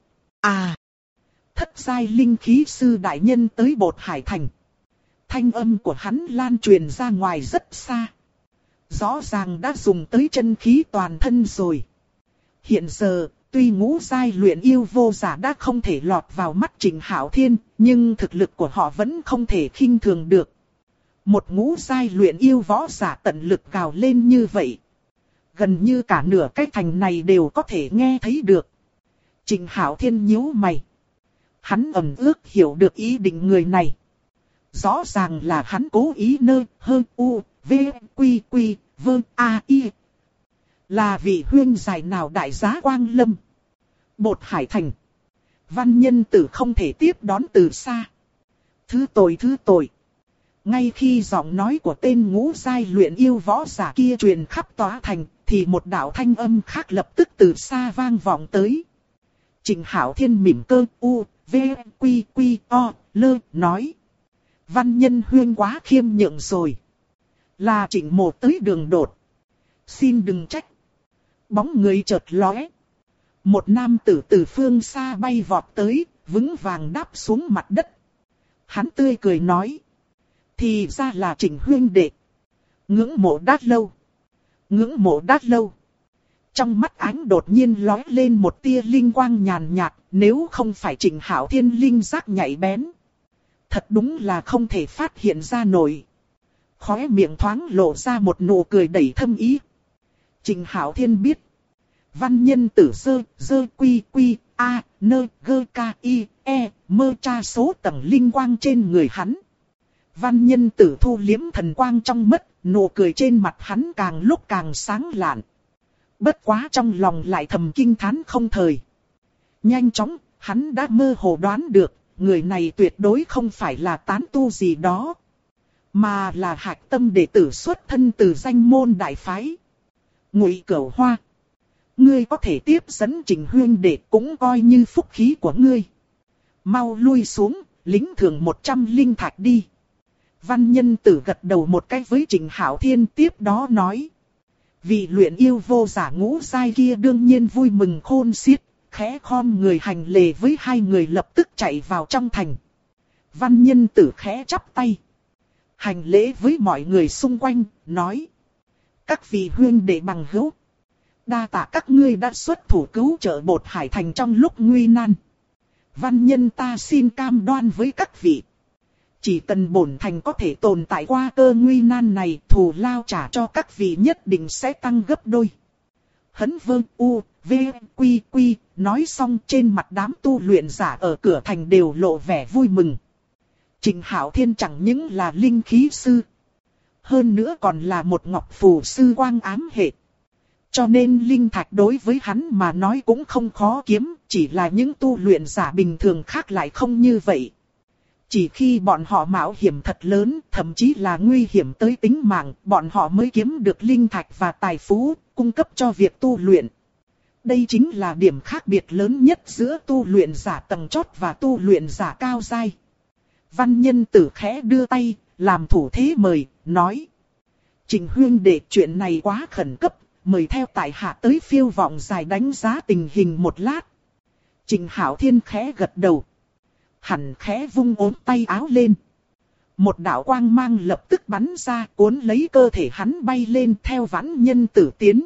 Speaker 1: Thất giai linh khí sư đại nhân tới Bột Hải thành. Thanh âm của hắn lan truyền ra ngoài rất xa. Rõ ràng đã dùng tới chân khí toàn thân rồi. Hiện giờ, tuy ngũ giai luyện yêu vô giả đã không thể lọt vào mắt Trình Hạo Thiên, nhưng thực lực của họ vẫn không thể khinh thường được. Một ngũ giai luyện yêu võ giả tận lực gào lên như vậy, gần như cả nửa cái thành này đều có thể nghe thấy được. Trình Hạo Thiên nhíu mày. Hắn ẩn ước hiểu được ý định người này. Rõ ràng là hắn cố ý V, Quy, I. Là vị huyên giải nào đại giá Quang Lâm. Bột Hải thành. Văn Nhân Tử không thể tiếp đón từ xa. Thứ tội. Ngay khi giọng nói của tên ngũ giai luyện yêu võ giả kia truyền khắp tòa thành, thì một đạo thanh âm khác lập tức từ xa vang vọng tới. Trình Hạo Thiên mỉm cơ V, Quy, O, nói. Văn Nhân huyên quá khiêm nhượng rồi. Là Trịnh Mộ tới đường đột. Xin đừng trách. Bóng người chợt lóe. Một nam tử từ phương xa bay vọt tới, vững vàng đáp xuống mặt đất. Hắn tươi cười nói. Thì ra là Trịnh huyên đệ. Ngưỡng mộ đã lâu. Trong mắt ánh đột nhiên lóe lên một tia linh quang nhàn nhạt, nếu không phải Trình Hạo Thiên linh giác nhạy bén, thật đúng là không thể phát hiện ra nổi. Khóe miệng thoáng lộ ra một nụ cười đầy thâm ý. Trình Hạo Thiên biết, Văn Nhân Tử Quy, A, mơ tra số tầng linh quang trên người hắn. Văn Nhân Tử thu liếm thần quang trong mắt, nụ cười trên mặt hắn càng lúc càng sáng lạn. Bất quá trong lòng lại thầm kinh thán không thời. Nhanh chóng, hắn đã mơ hồ đoán được, người này tuyệt đối không phải là tán tu gì đó. mà là hạch tâm đệ tử xuất thân từ danh môn đại phái. Ngụy Cửu Hoa, ngươi có thể tiếp dẫn Trình huynh đệ cũng coi như phúc khí của ngươi. Mau lui xuống, lính thưởng 100 linh thạch đi. Văn Nhân Tử gật đầu một cái với Trình Hạo Thiên, tiếp đó nói. Vị luyện yêu vô giả ngũ giai kia đương nhiên vui mừng khôn xiết, khẽ khom người hành lễ với hai người lập tức chạy vào trong thành. Văn Nhân Tử khẽ chắp tay, hành lễ với mọi người xung quanh, nói. Các vị huynh đệ bằng hữu, đa tạ các ngươi đã xuất thủ cứu trợ Bột Hải Thành trong lúc nguy nan. Văn nhân ta xin cam đoan với các vị, chỉ cần bổn thành có thể tồn tại qua cơ nguy nan này, thù lao trả cho các vị nhất định sẽ tăng gấp đôi. Hấn Vương U, V, Quy, Quy, nói xong trên mặt đám tu luyện giả ở cửa thành đều lộ vẻ vui mừng. Trình Hạo Thiên chẳng những là linh khí sư, hơn nữa còn là một ngọc phù sư quang ám hệ. Cho nên linh thạch đối với hắn mà nói cũng không khó kiếm, chỉ là những tu luyện giả bình thường khác lại không như vậy. Chỉ khi bọn họ mạo hiểm thật lớn, thậm chí là nguy hiểm tới tính mạng, bọn họ mới kiếm được linh thạch và tài phú, cung cấp cho việc tu luyện. Đây chính là điểm khác biệt lớn nhất giữa tu luyện giả tầng chót và tu luyện giả cao giai. Văn Nhân Tử khẽ đưa tay, làm thủ thế mời, nói. Trình huynh đệ, chuyện này quá khẩn cấp, mời theo tại hạ tới phiêu vọng dài đánh giá tình hình một lát. Trình Hạo Thiên khẽ gật đầu. Hắn khẽ vung ốm tay áo lên. Một đạo quang mang lập tức bắn ra, cuốn lấy cơ thể hắn bay lên theo Văn Nhân Tử tiến.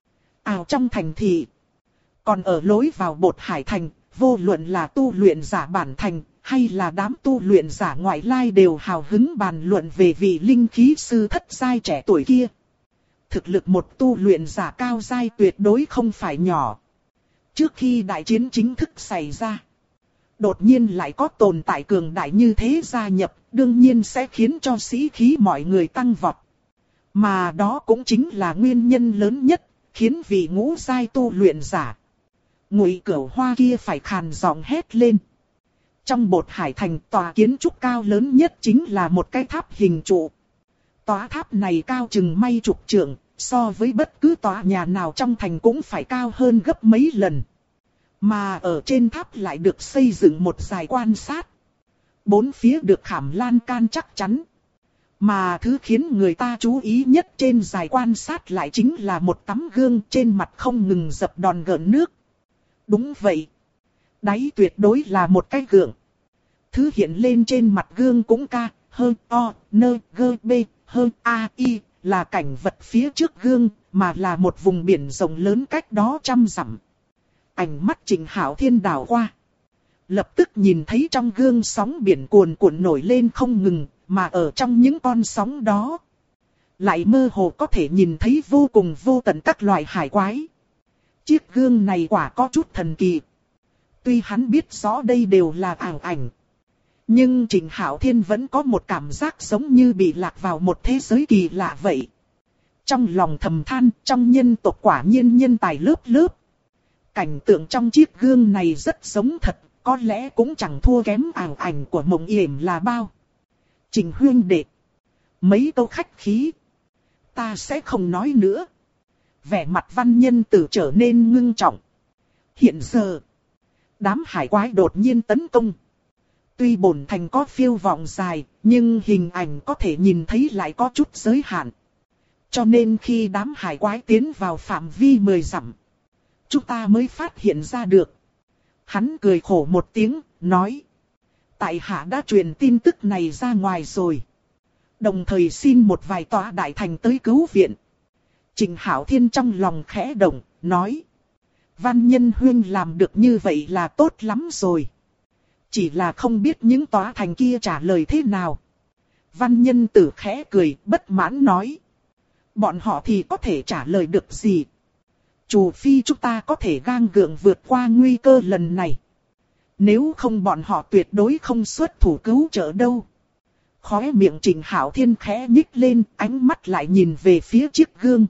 Speaker 1: Trong thành thị, còn ở lối vào Bột Hải Thành, vô luận là tu luyện giả bản thành, hay là đám tu luyện giả ngoại lai đều hào hứng bàn luận về vị linh khí sư thất giai trẻ tuổi kia. Thực lực một tu luyện giả cao giai tuyệt đối không phải nhỏ. Trước khi đại chiến chính thức xảy ra, đột nhiên lại có tồn tại cường đại như thế gia nhập, đương nhiên sẽ khiến cho sĩ khí mọi người tăng vọt. Mà đó cũng chính là nguyên nhân lớn nhất, khiến vị ngũ giai tu luyện giả Ngụy Cửu Hoa kia phải khàn giọng hét lên. Trong Bột Hải Thành, tòa kiến trúc cao lớn nhất chính là một cái tháp hình trụ. Tòa tháp này cao chừng mấy chục trượng, so với bất cứ tòa nhà nào trong thành cũng phải cao hơn gấp mấy lần. Mà ở trên tháp lại được xây dựng một đài quan sát. Bốn phía được khảm lan can chắc chắn. Mà thứ khiến người ta chú ý nhất trên đài quan sát lại chính là một tấm gương trên mặt không ngừng dập đòn gợn nước. Đúng vậy. Đáy tuyệt đối là một cái gương. Thứ hiện lên trên mặt gương cũng K, H, O, N, G, B, H, A, I, là cảnh vật phía trước gương, mà là một vùng biển rộng lớn cách đó trăm dặm. Ánh mắt Trình Hạo Thiên đảo qua, lập tức nhìn thấy trong gương sóng biển cuồn cuộn nổi lên không ngừng, mà ở trong những con sóng đó, lại mơ hồ có thể nhìn thấy vô cùng vô tận các loại hải quái. Chiếc gương này quả có chút thần kỳ. Tuy hắn biết rõ đây đều là ảo ảnh, nhưng Trình Hạo Thiên vẫn có một cảm giác giống như bị lạc vào một thế giới kỳ lạ vậy. Trong lòng thầm than, trong nhân tộc quả nhiên nhân tài lớp lớp. Cảnh tượng trong chiếc gương này rất giống thật, có lẽ cũng chẳng thua kém ảo ảnh của Mộng Yểm là bao. Trình huynh đệ, mấy câu khách khí, ta sẽ không nói nữa. Vẻ mặt Văn Nhân Tử trở nên ngưng trọng. Hiện giờ, đám hải quái đột nhiên tấn công. Tuy bổn thành có phiêu vọng dài, nhưng hình ảnh có thể nhìn thấy lại có chút giới hạn. Cho nên khi đám hải quái tiến vào phạm vi 10 dặm, chúng ta mới phát hiện ra được. Hắn cười khổ một tiếng, nói. Tại hạ đã truyền tin tức này ra ngoài rồi. Đồng thời xin một vài tòa đại thành tới cứu viện. Trình Hạo Thiên trong lòng khẽ động, nói. Văn Nhân huynh làm được như vậy là tốt lắm rồi. Chỉ là không biết những tòa thành kia trả lời thế nào. Văn Nhân Tử khẽ cười, bất mãn nói. Bọn họ thì có thể trả lời được gì? Trừ phi chúng ta có thể gang gượng vượt qua nguy cơ lần này. Nếu không bọn họ tuyệt đối không xuất thủ cứu trợ đâu. Khóe miệng Trình Hạo Thiên khẽ nhích lên, ánh mắt lại nhìn về phía chiếc gương.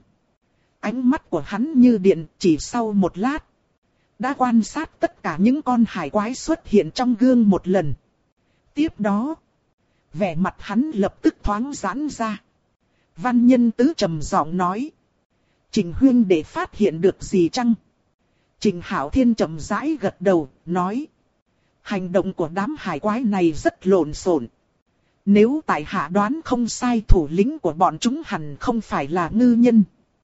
Speaker 1: Ánh mắt của hắn như điện, chỉ sau một lát đã quan sát tất cả những con hải quái xuất hiện trong gương một lần. Tiếp đó, Vẻ mặt hắn lập tức thoáng giãn ra. Văn Nhân Tứ trầm giọng nói. Trình huynh đệ phát hiện được gì chăng? Trình Hạo Thiên chậm rãi gật đầu, nói. Hành động của đám hải quái này rất lộn xộn. Nếu tại hạ đoán không sai, thủ lĩnh của bọn chúng hẳn không phải là ngư nhân.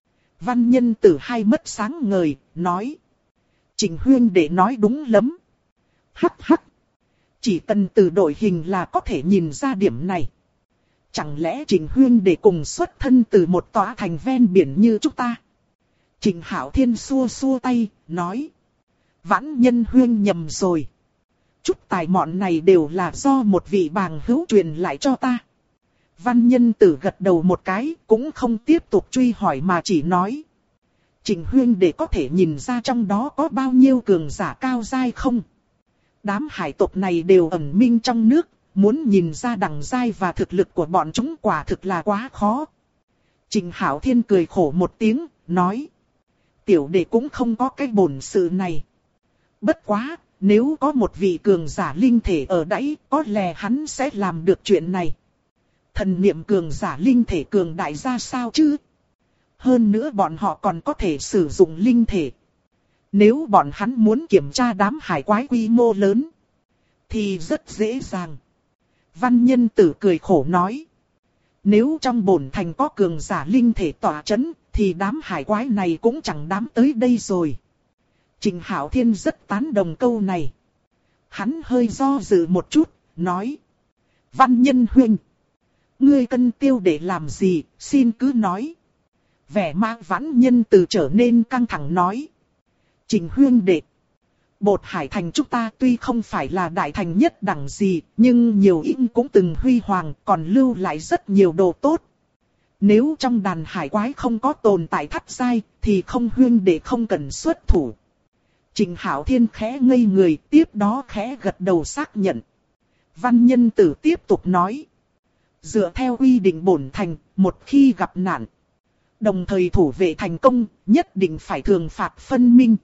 Speaker 1: Văn Nhân Tử hai mắt sáng ngời, nói. Trình huynh đệ nói đúng lắm. Hắc hắc. Chỉ cần từ đội hình là có thể nhìn ra điểm này. Chẳng lẽ Trình huynh đệ cùng xuất thân từ một tòa thành ven biển như chúng ta? Trình Hạo Thiên xua xua tay, nói. Vãn Nhân huynh nhầm rồi. Chút tài mọn này đều là do một vị bàng hữu truyền lại cho ta. Văn Nhân Tử gật đầu một cái, cũng không tiếp tục truy hỏi mà chỉ nói. Trình huynh đệ có thể nhìn ra trong đó có bao nhiêu cường giả cao giai không? Đám hải tộc này đều ẩn minh trong nước, muốn nhìn ra đẳng giai và thực lực của bọn chúng quả thực là quá khó. Trình Hạo Thiên cười khổ một tiếng, nói. Tiểu đệ cũng không có cái bổn sự này. Bất quá, nếu có một vị cường giả linh thể ở đáy, có lẽ hắn sẽ làm được chuyện này. Thần niệm cường giả linh thể cường đại ra sao chứ? Hơn nữa bọn họ còn có thể sử dụng linh thể. Nếu bọn hắn muốn kiểm tra đám hải quái quy mô lớn, thì rất dễ dàng. Văn Nhân Tử cười khổ nói. Nếu trong bổn thành có cường giả linh thể tỏa chấn, thì đám hải quái này cũng chẳng dám tới đây rồi. Trình Hạo Thiên rất tán đồng câu này. Hắn hơi do dự một chút, nói. Văn Nhân huynh, ngươi cân tiêu để làm gì, xin cứ nói. Vẻ mặt Vãn Nhân Tử trở nên căng thẳng nói. Trình huynh đệ, Bột Hải Thành chúng ta tuy không phải là đại thành nhất đẳng gì, nhưng nhiều ít cũng từng huy hoàng, còn lưu lại rất nhiều đồ tốt. Nếu trong đàn hải quái không có tồn tại thất giai, thì không huynh đệ không cần xuất thủ. Trình Hạo Thiên khẽ ngây người, tiếp đó khẽ gật đầu xác nhận. Văn Nhân Tử tiếp tục nói. Dựa theo quy định bổn thành, một khi gặp nạn, đồng thời thủ vệ thành công, nhất định phải thường phạt phân minh.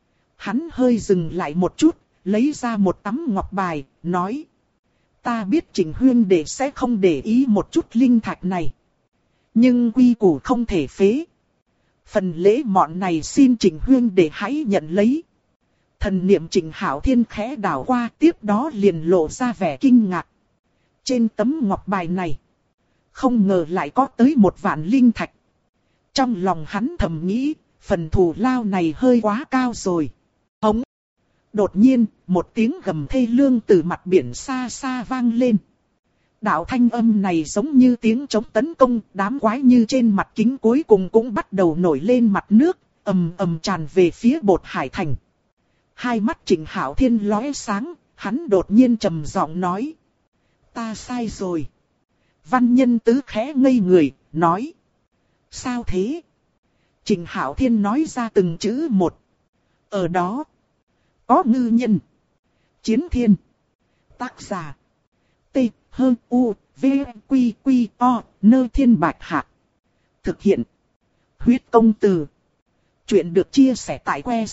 Speaker 1: Hắn hơi dừng lại một chút, lấy ra một tấm ngọc bài, nói. Ta biết Trình huynh đệ sẽ không để ý một chút linh thạch này. Nhưng quy củ không thể phế. Phần lễ mọn này xin Trình huynh đệ hãy nhận lấy. Thần niệm Trình Hạo Thiên khẽ đảo qua, tiếp đó liền lộ ra vẻ kinh ngạc. Trên tấm ngọc bài này, không ngờ lại có tới 1.000 linh thạch. Trong lòng hắn thầm nghĩ, phần thù lao này hơi quá cao rồi. Hống! Đột nhiên, một tiếng gầm thê lương từ mặt biển xa xa vang lên. Đạo thanh âm này giống như tiếng trống tấn công, đám quái như trên mặt kính cuối cùng cũng bắt đầu nổi lên mặt nước, ầm ầm tràn về phía Bột Hải Thành. Hai mắt Trình Hạo Thiên lóe sáng, hắn đột nhiên trầm giọng nói. Ta sai rồi. Văn Nhân Tứ khẽ ngây người, nói. Sao thế? Trình Hạo Thiên nói ra từng chữ một. Ở đó, có ngư nhân. Chiến thiên. Tác giả. T, H, U, V, Quy, Quy, O, Nơ Thiên Bạch Hạc. Thực hiện. Huyết Công Từ. Chuyện được chia sẻ tại que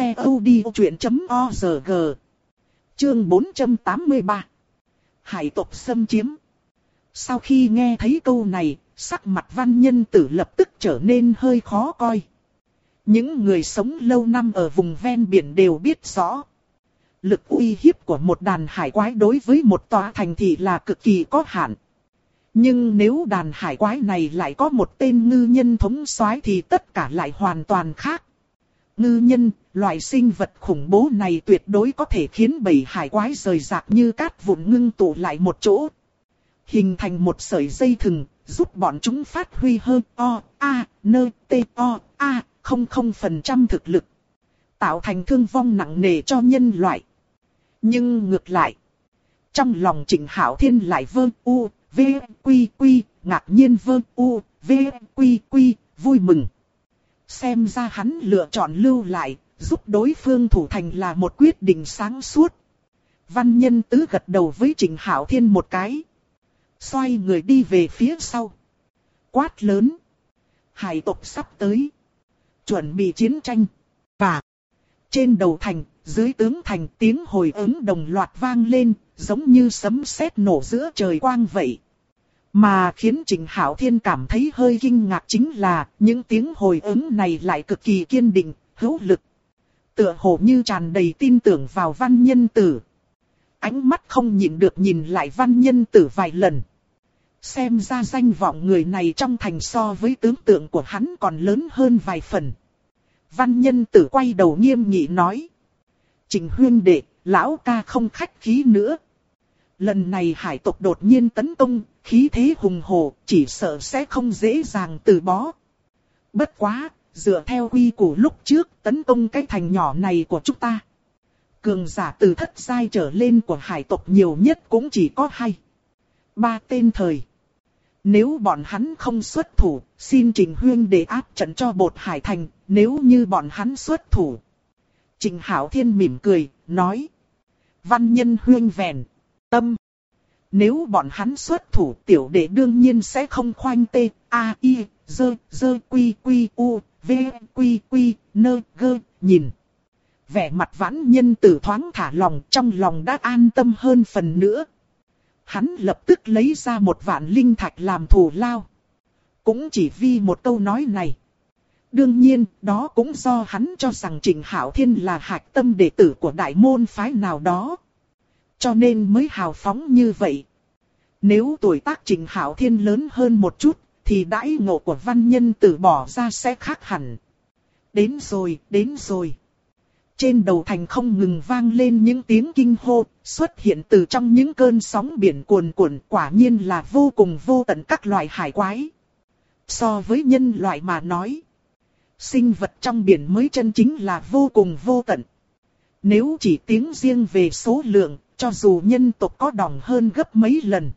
Speaker 1: ctod.org. Chương 483. Hải tộc xâm chiếm. Sau khi nghe thấy câu này, sắc mặt Văn Nhân Tử lập tức trở nên hơi khó coi. Những người sống lâu năm ở vùng ven biển đều biết rõ. Lực uy hiếp của một đàn hải quái đối với một tòa thành thị là cực kỳ có hạn. Nhưng nếu đàn hải quái này lại có một tên ngư nhân thống soái thì tất cả lại hoàn toàn khác. Ngư nhân, loại sinh vật khủng bố này tuyệt đối có thể khiến bầy hải quái rời rạc như cát vụn ngưng tụ lại một chỗ. Hình thành một sợi dây thừng, giúp bọn chúng phát huy hơn không 0% thực lực. Tạo thành thương vong nặng nề cho nhân loại. Nhưng ngược lại, trong lòng Trình Hạo Thiên lại ngạc nhiên vui mừng. Xem ra hắn lựa chọn lưu lại, giúp đối phương thủ thành là một quyết định sáng suốt. Văn Nhân Tứ gật đầu với Trình Hạo Thiên một cái. Xoay người đi về phía sau. Quát lớn. Hải tộc sắp tới. Chuẩn bị chiến tranh. Và trên đầu thành, dưới tướng thành tiếng hồi ứng đồng loạt vang lên, giống như sấm sét nổ giữa trời quang vậy. Mà khiến Trịnh Hạo Thiên cảm thấy hơi kinh ngạc chính là, những tiếng hồi ứng này lại cực kỳ kiên định, hữu lực. Tựa hồ như tràn đầy tin tưởng vào Văn Nhân Tử. Ánh mắt không nhịn được nhìn lại Văn Nhân Tử vài lần. Xem ra danh vọng người này trong thành so với tưởng tượng của hắn còn lớn hơn vài phần. Văn Nhân Tử quay đầu nghiêm nghị nói. Trịnh huynh đệ, lão ca không khách khí nữa. Lần này hải tộc đột nhiên tấn công, khí thế hùng hồ, chỉ sợ sẽ không dễ dàng từ bỏ. Bất quá, dựa theo quy củ lúc trước tấn công cái thành nhỏ này của chúng ta. Cường giả từ thất giai trở lên của hải tộc nhiều nhất cũng chỉ có 2-3 tên thời. Nếu bọn hắn không xuất thủ, xin Trịnh huynh để áp trận cho Bột Hải Thành, nếu như bọn hắn xuất thủ. Trịnh Hạo Thiên mỉm cười, nói. Văn Nhân huynh vẹn tâm. Nếu bọn hắn xuất thủ, tiểu đệ đương nhiên sẽ không khoanh tê, a, i, dơ, quy, u, v, quy, nơ, gơ, nhìn. Vẻ mặt Vãn Nhân Tử thoáng thả lòng, trong lòng đã an tâm hơn phần nữa. Hắn lập tức lấy ra 1.000 linh thạch làm thù lao. Cũng chỉ vì một câu nói này. Đương nhiên, đó cũng do hắn cho rằng Trịnh Hạo Thiên là hạch tâm đệ tử của đại môn phái nào đó. Cho nên mới hào phóng như vậy. Nếu tuổi tác Trịnh Hạo Thiên lớn hơn một chút, thì đãi ngộ của Văn Nhân Tử bỏ ra sẽ khác hẳn. Đến rồi. Trên đầu thành không ngừng vang lên những tiếng kinh hô, xuất hiện từ trong những cơn sóng biển cuồn cuộn, quả nhiên là vô cùng vô tận các loài hải quái. So với nhân loại mà nói, sinh vật trong biển mới chân chính là vô cùng vô tận. Nếu chỉ tiếng riêng về số lượng, cho dù nhân tộc có đỏng hơn gấp mấy lần,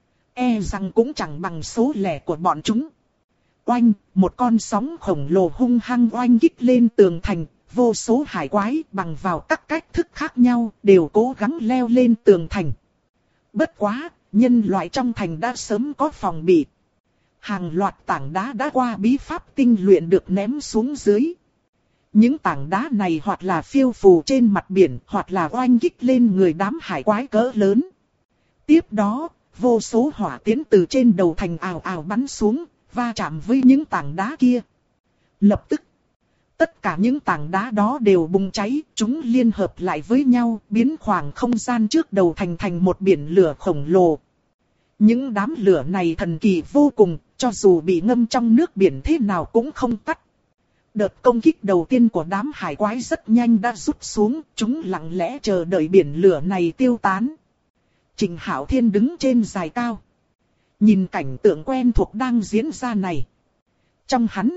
Speaker 1: e rằng cũng chẳng bằng số lẻ của bọn chúng. Oanh, một con sóng khổng lồ hung hăng oanh kích lên tường thành. Vô số hải quái bằng vào các cách thức khác nhau đều cố gắng leo lên tường thành. Bất quá, nhân loại trong thành đã sớm có phòng bị. Hàng loạt tảng đá đã qua bí pháp tinh luyện được ném xuống dưới. Những tảng đá này hoặc là phiêu phù trên mặt biển hoặc là oanh kích lên người đám hải quái cỡ lớn. Tiếp đó, vô số hỏa tiến từ trên đầu thành ào ào bắn xuống, va chạm với những tảng đá kia. Lập tức, tất cả những tảng đá đó đều bùng cháy, chúng liên hợp lại với nhau, biến khoảng không gian trước đầu thành một biển lửa khổng lồ. Những đám lửa này thần kỳ vô cùng, cho dù bị ngâm trong nước biển thế nào cũng không tắt. Đợt công kích đầu tiên của đám hải quái rất nhanh đã rút xuống, chúng lặng lẽ chờ đợi biển lửa này tiêu tán. Trịnh Hạo Thiên đứng trên dải cao, nhìn cảnh tượng quen thuộc đang diễn ra này. Trong hắn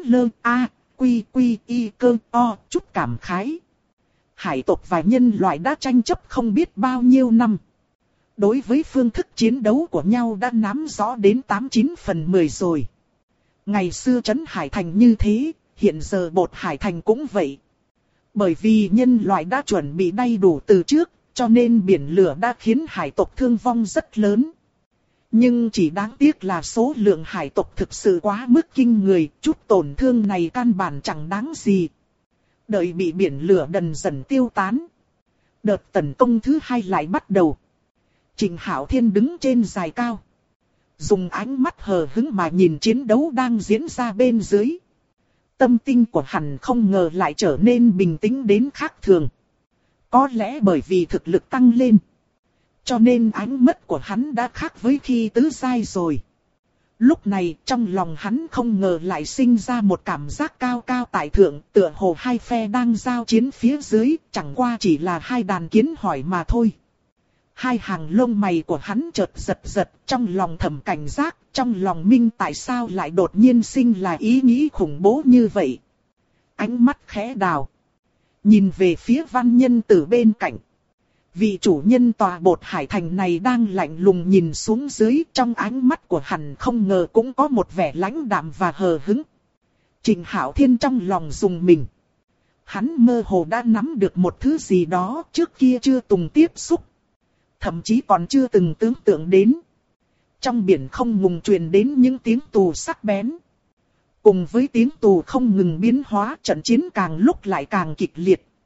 Speaker 1: quy y cơ o chút cảm khái. Hải tộc và nhân loại đã tranh chấp không biết bao nhiêu năm. Đối với phương thức chiến đấu của nhau đã nắm rõ đến 8-9 phần 10 rồi. Ngày xưa trấn Hải Thành như thế, hiện giờ Bột Hải Thành cũng vậy. Bởi vì nhân loại đã chuẩn bị đầy đủ từ trước, cho nên biển lửa đã khiến hải tộc thương vong rất lớn. Nhưng chỉ đáng tiếc là số lượng hải tộc thực sự quá mức kinh người, chút tổn thương này căn bản chẳng đáng gì. Đợi bị biển lửa dần dần tiêu tán, đợt tấn công thứ hai lại bắt đầu. Trịnh Hạo Thiên đứng trên dải cao, dùng ánh mắt hờ hững mà nhìn chiến đấu đang diễn ra bên dưới. Tâm tinh của hắn không ngờ lại trở nên bình tĩnh đến khác thường. Có lẽ bởi vì thực lực tăng lên, cho nên ánh mắt của hắn đã khác với khi tứ giai rồi. Lúc này trong lòng hắn không ngờ lại sinh ra một cảm giác cao cao tại thượng, tựa hồ hai phe đang giao chiến phía dưới, chẳng qua chỉ là hai đàn kiến hỏi mà thôi. Hai hàng lông mày của hắn chợt giật giật, trong lòng thầm cảnh giác, trong lòng minh tại sao lại đột nhiên sinh là ý nghĩ khủng bố như vậy. Ánh mắt khẽ đảo, nhìn về phía Văn Nhân Tử bên cạnh. Vị chủ nhân tòa Bột Hải Thành này đang lạnh lùng nhìn xuống dưới, trong ánh mắt của hắn không ngờ cũng có một vẻ lãnh đạm và hờ hững. Trịnh Hạo Thiên trong lòng rùng mình. Hắn mơ hồ đã nắm được một thứ gì đó trước kia chưa từng tiếp xúc. Thậm chí còn chưa từng tưởng tượng đến. Trong biển không ngừng truyền đến những tiếng tù sắc bén. Cùng với tiếng tù không ngừng biến hóa, trận chiến càng lúc lại càng kịch liệt.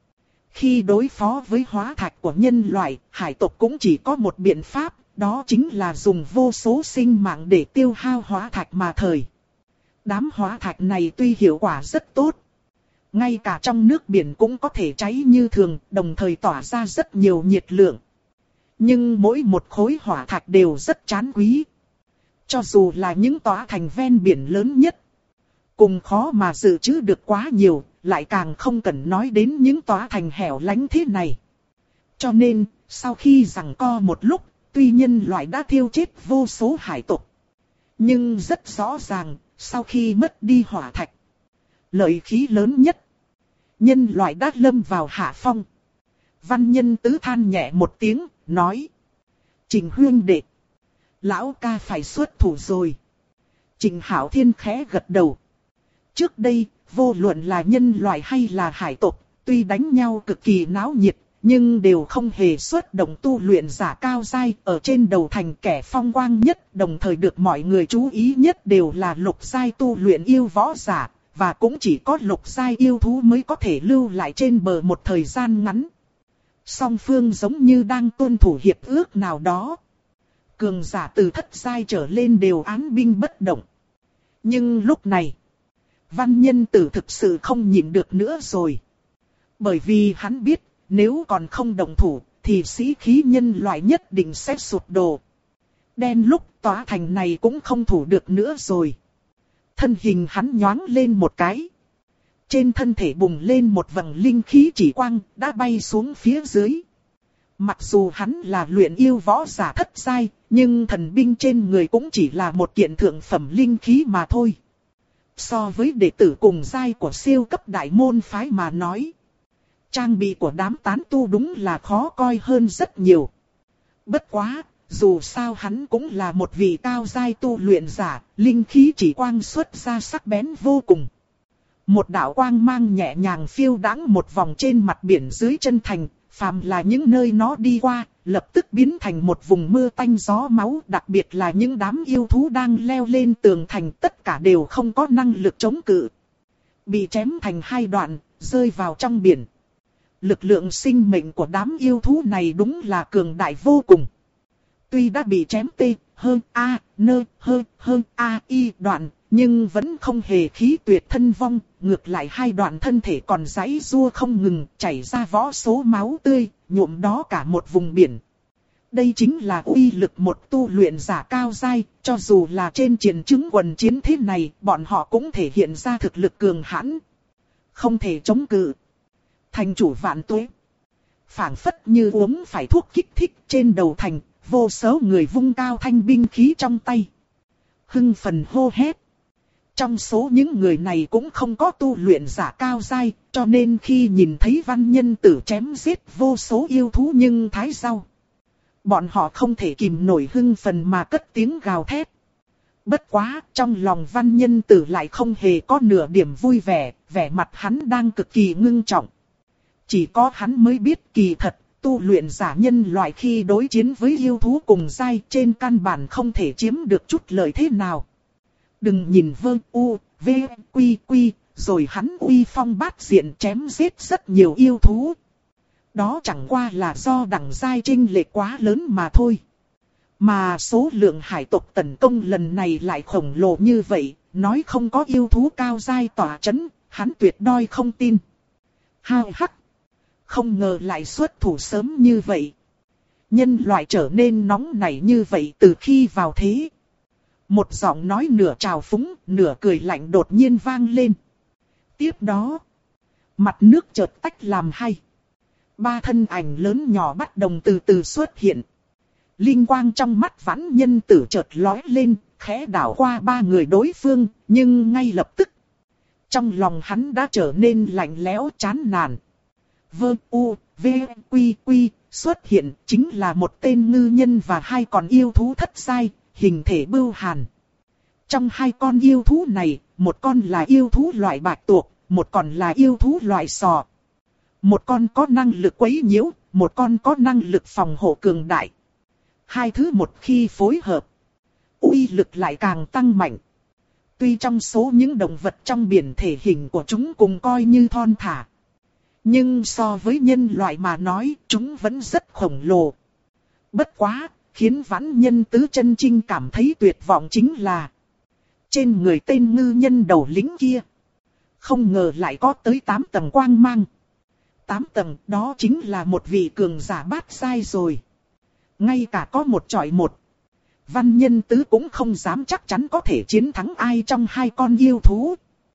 Speaker 1: Khi đối phó với hóa thạch của nhân loại, hải tộc cũng chỉ có một biện pháp, đó chính là dùng vô số sinh mạng để tiêu hao hóa thạch mà thời. Đám hóa thạch này tuy hiệu quả rất tốt, ngay cả trong nước biển cũng có thể cháy như thường, đồng thời tỏa ra rất nhiều nhiệt lượng. Nhưng mỗi một khối hỏa thạch đều rất trán quý. Cho dù là những tòa thành ven biển lớn nhất, cùng khó mà dự trữ được quá nhiều, lại càng không cần nói đến những tòa thành hẻo lánh thế này. Cho nên, sau khi giằng co một lúc, tuy nhân loại đã thiêu chết vô số hải tộc, nhưng rất rõ ràng, sau khi mất đi hỏa thạch, lợi khí lớn nhất, nhân loại đã lâm vào hạ phong. Văn Nhân Tứ than nhẹ một tiếng, nói: Trình huynh đệ, lão ca phải xuất thủ rồi. Trình Hạo Thiên khẽ gật đầu. Trước đây, vô luận là nhân loại hay là hải tộc, tuy đánh nhau cực kỳ náo nhiệt, nhưng đều không hề xuất động tu luyện giả cao giai. Ở trên đầu thành kẻ phong quang nhất, đồng thời được mọi người chú ý nhất đều là lục giai tu luyện yêu võ giả, và cũng chỉ có lục giai yêu thú mới có thể lưu lại trên bờ một thời gian ngắn. Song phương giống như đang tuân thủ hiệp ước nào đó. Cường giả từ thất giai trở lên đều án binh bất động. Nhưng lúc này, Văn Nhân Tử thực sự không nhịn được nữa rồi. Bởi vì hắn biết, nếu còn không động thủ, thì sĩ khí nhân loại nhất định sẽ sụp đổ. Đen lúc tòa thành này cũng không thủ được nữa rồi. Thân hình hắn nhoáng lên một cái. Trên thân thể bùng lên một vầng linh khí chỉ quang, đã bay xuống phía dưới. Mặc dù hắn là luyện yêu võ giả thất giai, nhưng thần binh trên người cũng chỉ là một kiện thượng phẩm linh khí mà thôi. So với đệ tử cùng giai của siêu cấp đại môn phái mà nói, trang bị của đám tán tu đúng là khó coi hơn rất nhiều. Bất quá, dù sao hắn cũng là một vị cao giai tu luyện giả, linh khí chỉ quang xuất ra sắc bén vô cùng. Một đạo quang mang nhẹ nhàng phiêu đãng một vòng trên mặt biển dưới chân thành, phàm là những nơi nó đi qua, lập tức biến thành một vùng mưa tanh gió máu. Đặc biệt là những đám yêu thú đang leo lên tường thành, tất cả đều không có năng lực chống cự, bị chém thành hai đoạn, rơi vào trong biển. Lực lượng sinh mệnh của đám yêu thú này đúng là cường đại vô cùng. Tuy đã bị chém y đoạn, nhưng vẫn không hề khí tuyệt thân vong, ngược lại hai đoạn thân thể còn giãy giụa không ngừng, chảy ra vô số máu tươi, nhuộm đó cả một vùng biển. Đây chính là uy lực một tu luyện giả cao giai, cho dù là trên chiến trường quần chiến thế này, bọn họ cũng thể hiện ra thực lực cường hãn, không thể chống cự. Thành chủ vạn tuế, phảng phất như uống phải thuốc kích thích. Trên đầu thành, vô số người vung cao thanh binh khí trong tay, hưng phấn hô hét. Trong số những người này cũng không có tu luyện giả cao giai, cho nên khi nhìn thấy Văn Nhân Tử chém giết vô số yêu thú nhưng thái rau, bọn họ không thể kìm nổi hưng phấn mà cất tiếng gào thét. Bất quá, trong lòng Văn Nhân Tử lại không hề có nửa điểm vui vẻ, vẻ mặt hắn đang cực kỳ ngưng trọng. Chỉ có hắn mới biết kỳ thật, tu luyện giả nhân loại khi đối chiến với yêu thú cùng giai trên căn bản không thể chiếm được chút lợi thế nào. Đừng nhìn rồi hắn uy phong bát diện chém giết rất nhiều yêu thú. Đó chẳng qua là do đẳng giai chênh lệch quá lớn mà thôi. Mà số lượng hải tộc tấn công lần này lại khổng lồ như vậy, nói không có yêu thú cao giai tỏa chấn, hắn tuyệt đối không tin. Hao hắc, không ngờ lại xuất thủ sớm như vậy. Nhân loại trở nên nóng nảy như vậy từ khi vào thế. Một giọng nói nửa trào phúng, nửa cười lạnh đột nhiên vang lên. Tiếp đó, mặt nước chợt tách làm hai. Ba thân ảnh lớn nhỏ bắt đầu từ từ xuất hiện. Linh quang trong mắt Văn Nhân Tử chợt lóe lên, khẽ đảo qua ba người đối phương, nhưng ngay lập tức, trong lòng hắn đã trở nên lạnh lẽo chán nản. Xuất hiện chính là một tên ngư nhân và hai con yêu thú thất giai, hình thể bưu hàn. Trong hai con yêu thú này, một con là yêu thú loại bạch tuộc, một con là yêu thú loại sò. Một con có năng lực quấy nhiễu, một con có năng lực phòng hộ cường đại. Hai thứ một khi phối hợp, uy lực lại càng tăng mạnh. Tuy trong số những động vật trong biển thể hình của chúng cùng coi như thon thả, Nhưng so với nhân loại mà nói, chúng vẫn rất khổng lồ. Bất quá, khiến Vãn Nhân Tứ chân chinh cảm thấy tuyệt vọng chính là trên người tên ngư nhân đầu lĩnh kia, không ngờ lại có tới 8 tầng quang mang. 8 tầng đó chính là một vị cường giả bát giai rồi. Ngay cả có một chọi một, Văn Nhân Tứ cũng không dám chắc chắn có thể chiến thắng ai trong hai con yêu thú.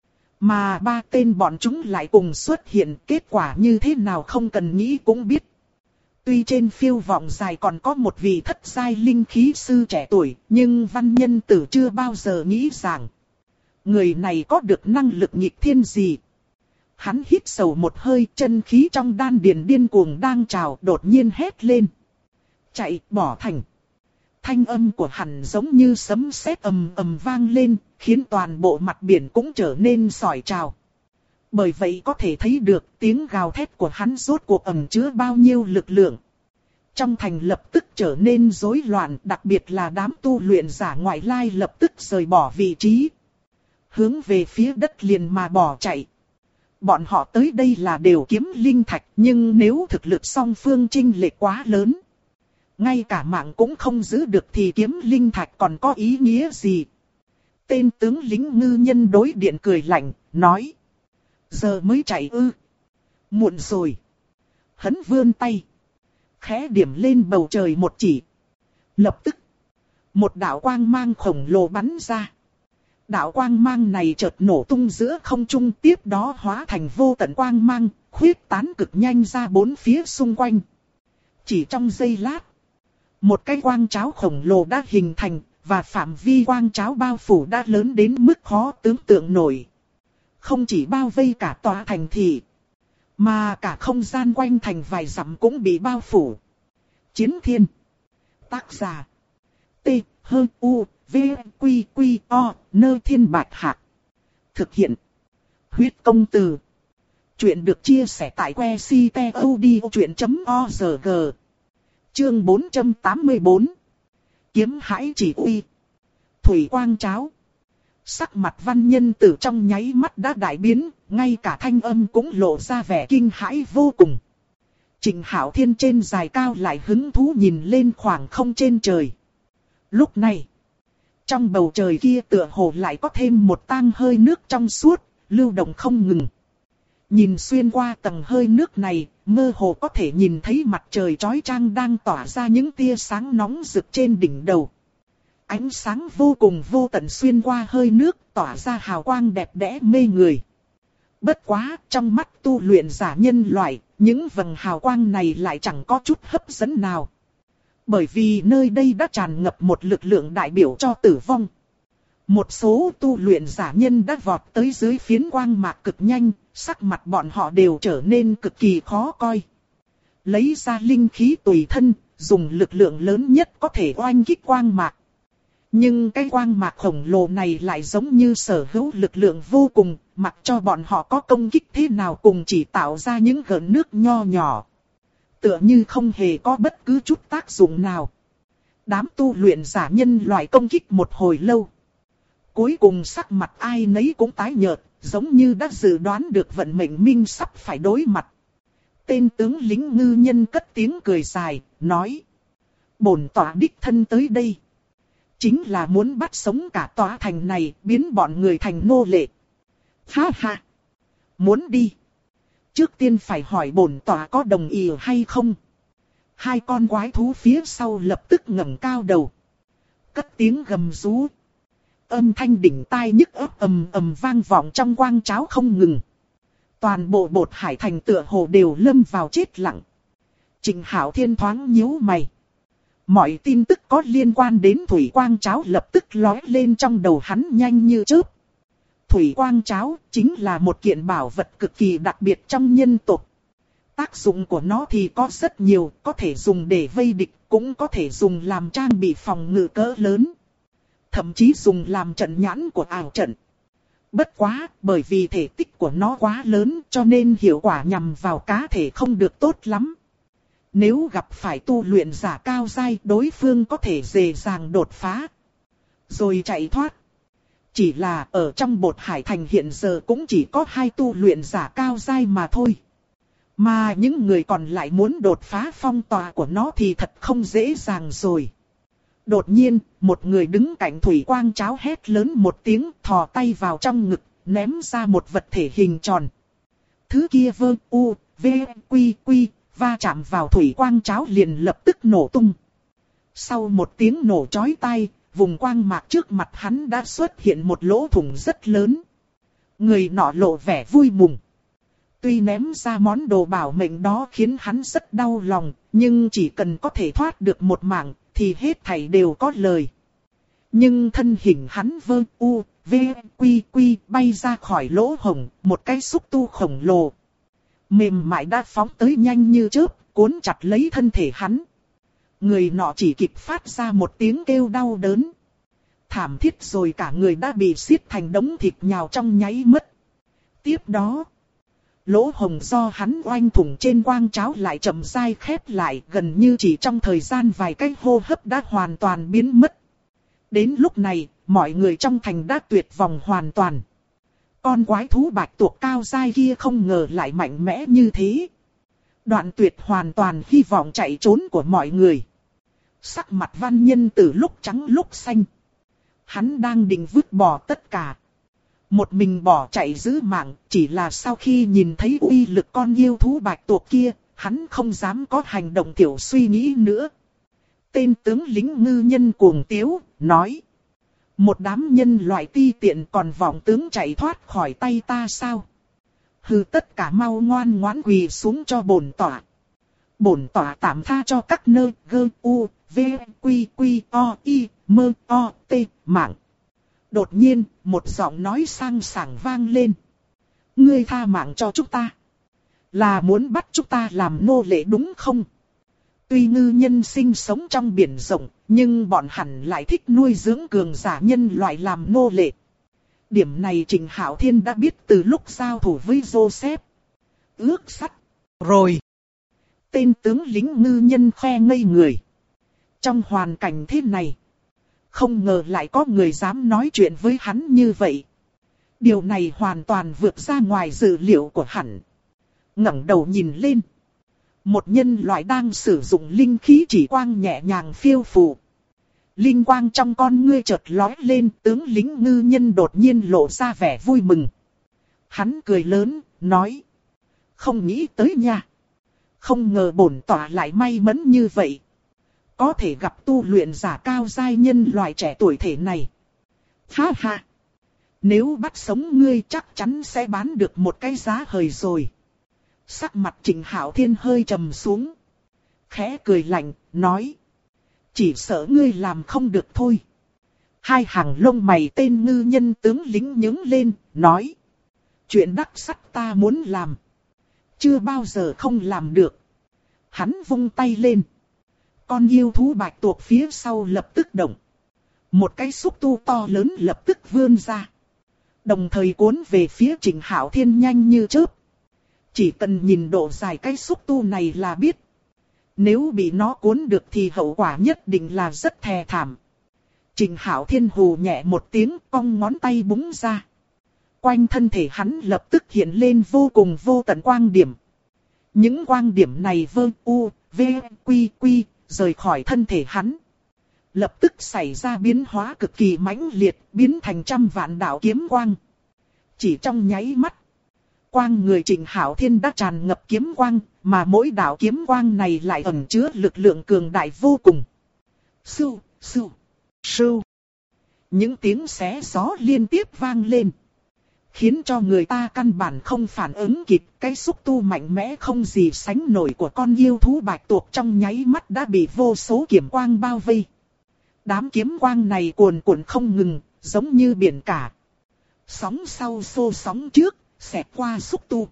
Speaker 1: Mà ba tên bọn chúng lại cùng xuất hiện, kết quả như thế nào không cần nghĩ cũng biết. Tuy trên phiêu vọng dài còn có một vị thất giai linh khí sư trẻ tuổi, nhưng Văn Nhân Tử chưa bao giờ nghĩ rằng người này có được năng lực nghịch thiên gì. Hắn hít sâu một hơi, chân khí trong đan điền điên cuồng đang trào, đột nhiên hét lên. Chạy, bỏ thành. Thanh âm của hắn giống như sấm sét ầm ầm vang lên, khiến toàn bộ mặt biển cũng trở nên sỏi trào. Bởi vậy có thể thấy được tiếng gào thét của hắn rốt cuộc ẩn chứa bao nhiêu lực lượng. Trong thành lập tức trở nên rối loạn, đặc biệt là đám tu luyện giả ngoại lai lập tức rời bỏ vị trí. Hướng về phía đất liền mà bỏ chạy. Bọn họ tới đây là đều kiếm linh thạch, nhưng nếu thực lực song phương chênh lệch quá lớn, ngay cả mạng cũng không giữ được thì kiếm linh thạch còn có ý nghĩa gì. Tên tướng lính ngư nhân đối điện cười lạnh, nói. Giờ mới chạy ư? Muộn rồi. Hắn vươn tay, khẽ điểm lên bầu trời một chỉ. Lập tức, một đạo quang mang khổng lồ bắn ra. Đạo quang mang này chợt nổ tung giữa không trung, tiếp đó hóa thành vô tận quang mang, khuyết tán cực nhanh ra bốn phía xung quanh. Chỉ trong giây lát, một cái quang cháo khổng lồ đã hình thành, và phạm vi quang cháo bao phủ đã lớn đến mức khó tưởng tượng nổi. Không chỉ bao vây cả tòa thành thị, mà cả không gian quanh thành vài dặm cũng bị bao phủ. Chiến Thiên. Tác giả. T, H, U, V, Quy, Quy, O, Nơ Thiên Bạch Hạc. Thực hiện. Huyết Công Từ. Chuyện được chia sẻ tại que ctod.org. Chương 484. Kiếm Hãi Chỉ Uy. Thủy quang cháo. Sắc mặt Văn Nhân Tử trong nháy mắt đã đại biến, ngay cả thanh âm cũng lộ ra vẻ kinh hãi vô cùng. Trịnh Hạo Thiên trên dài cao lại hứng thú nhìn lên khoảng không trên trời. Lúc này, trong bầu trời kia tựa hồ lại có thêm một tang hơi nước trong suốt, lưu động không ngừng. Nhìn xuyên qua tầng hơi nước này, mơ hồ có thể nhìn thấy mặt trời chói chang đang tỏa ra những tia sáng nóng rực trên đỉnh đầu. Ánh sáng vô cùng vô tận xuyên qua hơi nước, tỏa ra hào quang đẹp đẽ mê người. Bất quá, trong mắt tu luyện giả nhân loại, những vầng hào quang này lại chẳng có chút hấp dẫn nào. Bởi vì nơi đây đã tràn ngập một lực lượng đại biểu cho tử vong. Một số tu luyện giả nhân đã vọt tới dưới phiến quang mạc cực nhanh, sắc mặt bọn họ đều trở nên cực kỳ khó coi. Lấy ra linh khí tùy thân, dùng lực lượng lớn nhất có thể oanh kích quang mạc. Nhưng cái quang mạc khổng lồ này lại giống như sở hữu lực lượng vô cùng, mặc cho bọn họ có công kích thế nào cùng chỉ tạo ra những gợn nước nho nhỏ. Tựa như không hề có bất cứ chút tác dụng nào. Đám tu luyện giả nhân loại công kích một hồi lâu. Cuối cùng sắc mặt ai nấy cũng tái nhợt, giống như đã dự đoán được vận mệnh minh sắp phải đối mặt. Tên tướng lính ngư nhân cất tiếng cười dài, nói. Bổn tọa đích thân tới đây. Chính là muốn bắt sống cả tòa thành này, biến bọn người thành nô lệ. Ha ha! Muốn đi. Trước tiên phải hỏi bổn tọa có đồng ý hay không? Hai con quái thú phía sau lập tức ngẩng cao đầu. Cất tiếng gầm rú. Âm thanh đỉnh tai nhức óc ầm ầm vang vọng trong quang cháo không ngừng. Toàn bộ Bột Hải Thành tựa hồ đều lâm vào chết lặng. Trịnh Hạo Thiên thoáng nhíu mày. Mọi tin tức có liên quan đến thủy quang cháo lập tức lóe lên trong đầu hắn nhanh như chớp. Thủy quang cháo chính là một kiện bảo vật cực kỳ đặc biệt trong nhân tộc. Tác dụng của nó thì có rất nhiều, có thể dùng để vây địch, cũng có thể dùng làm trang bị phòng ngự cỡ lớn. Thậm chí dùng làm trận nhãn của ảo trận. Bất quá, bởi vì thể tích của nó quá lớn cho nên hiệu quả nhằm vào cá thể không được tốt lắm. Nếu gặp phải tu luyện giả cao giai, đối phương có thể dễ dàng đột phá, rồi chạy thoát. Chỉ là ở trong Bột Hải Thành hiện giờ cũng chỉ có 2 tu luyện giả cao giai mà thôi. Mà những người còn lại muốn đột phá phong tỏa của nó thì thật không dễ dàng rồi. Đột nhiên, một người đứng cạnh thủy quang cháo hét lớn một tiếng, thò tay vào trong ngực, ném ra một vật thể hình tròn. Thứ kia vơ u, v, quy quy, va chạm vào thủy quang cháo liền lập tức nổ tung. Sau một tiếng nổ chói tai, vùng quang mạc trước mặt hắn đã xuất hiện một lỗ thủng rất lớn. Người nọ lộ vẻ vui mừng. Tuy ném ra món đồ bảo mệnh đó khiến hắn rất đau lòng, nhưng chỉ cần có thể thoát được một mạng, thì hết thảy đều có lời. Nhưng thân hình hắn vơ u, v, quy quy bay ra khỏi lỗ hổng, một cái xúc tu khổng lồ. Mềm mại đã phóng tới nhanh như chớp, cuốn chặt lấy thân thể hắn. Người nọ chỉ kịp phát ra một tiếng kêu đau đớn. Thảm thiết rồi cả người đã bị xiết thành đống thịt nhào trong nháy mắt. Tiếp đó, lỗ hồng do hắn oanh thủng trên quang cháo lại chậm rãi khép lại, gần như chỉ trong thời gian vài cái hô hấp đã hoàn toàn biến mất. Đến lúc này, mọi người trong thành đã tuyệt vọng hoàn toàn. Con quái thú bạch tuộc cao dai kia không ngờ lại mạnh mẽ như thế. Đoạn tuyệt hoàn toàn hy vọng chạy trốn của mọi người. Sắc mặt Văn Nhân từ lúc trắng lúc xanh. Hắn đang định vứt bỏ tất cả, một mình bỏ chạy giữ mạng, chỉ là sau khi nhìn thấy uy lực con yêu thú bạch tuộc kia, hắn không dám có hành động tiểu suy nghĩ nữa. Tên tướng lính ngư nhân cuồng tiếu, nói: một đám nhân loại ti tiện còn vọng tướng chạy thoát khỏi tay ta sao? Hừ, tất cả mau ngoan ngoãn quỳ xuống cho bổn tọa. Bổn tọa tạm tha cho các nơi gơ u, v, quy quy, o, y, mơ, o, t, mạng. Đột nhiên, một giọng nói sang sảng vang lên. Ngươi tha mạng cho chúng ta, là muốn bắt chúng ta làm nô lệ đúng không? Tuy ngư nhân sinh sống trong biển rộng, nhưng bọn hẳn lại thích nuôi dưỡng cường giả nhân loại làm nô lệ. Điểm này Trình Hạo Thiên đã biết từ lúc giao thủ với Joseph. Ước sắt. Rồi. Tên tướng lính ngư nhân khoe ngây người. Trong hoàn cảnh thế này, không ngờ lại có người dám nói chuyện với hắn như vậy. Điều này hoàn toàn vượt ra ngoài dự liệu của hắn. Ngẩng đầu nhìn lên, một nhân loại đang sử dụng linh khí chỉ quang nhẹ nhàng phiêu phù. Linh quang trong con ngươi chợt lóe lên, tướng lính ngư nhân đột nhiên lộ ra vẻ vui mừng. Hắn cười lớn, nói: không nghĩ tới nha. Không ngờ bổn tọa lại may mắn như vậy, có thể gặp tu luyện giả cao giai nhân loại trẻ tuổi thể này. Ha ha! Nếu bắt sống ngươi chắc chắn sẽ bán được một cái giá hời rồi. Sắc mặt Trình Hạo Thiên hơi trầm xuống, khẽ cười lạnh, nói: chỉ sợ ngươi làm không được thôi. Hai hàng lông mày tên ngư nhân tướng lính nhướng lên, nói: chuyện đắc sắt ta muốn làm, chưa bao giờ không làm được. Hắn vung tay lên, con yêu thú bạch tuộc phía sau lập tức động. Một cái xúc tu to lớn lập tức vươn ra, đồng thời cuốn về phía Trình Hạo Thiên nhanh như chớp. Chỉ cần nhìn độ dài cái xúc tu này là biết, nếu bị nó cuốn được thì hậu quả nhất định là rất thê thảm. Trình Hạo Thiên hù nhẹ một tiếng, cong ngón tay búng ra. Quanh thân thể hắn lập tức hiện lên vô cùng vô tận quang điểm. Những quang điểm này vơ u, v, quy quy, rời khỏi thân thể hắn. Lập tức xảy ra biến hóa cực kỳ mãnh liệt, biến thành trăm vạn đạo kiếm quang. Chỉ trong nháy mắt, quang người Trình Hạo Thiên đã tràn ngập kiếm quang, mà mỗi đạo kiếm quang này lại ẩn chứa lực lượng cường đại vô cùng. Sưu, sưu, sưu. Những tiếng xé gió liên tiếp vang lên, khiến cho người ta căn bản không phản ứng kịp. Cái xúc tu mạnh mẽ không gì sánh nổi của con yêu thú bạch tuộc trong nháy mắt đã bị vô số kiếm quang bao vây. Đám kiếm quang này cuồn cuộn không ngừng, giống như biển cả. Sóng sau xô sóng trước, xẹt qua xúc tu.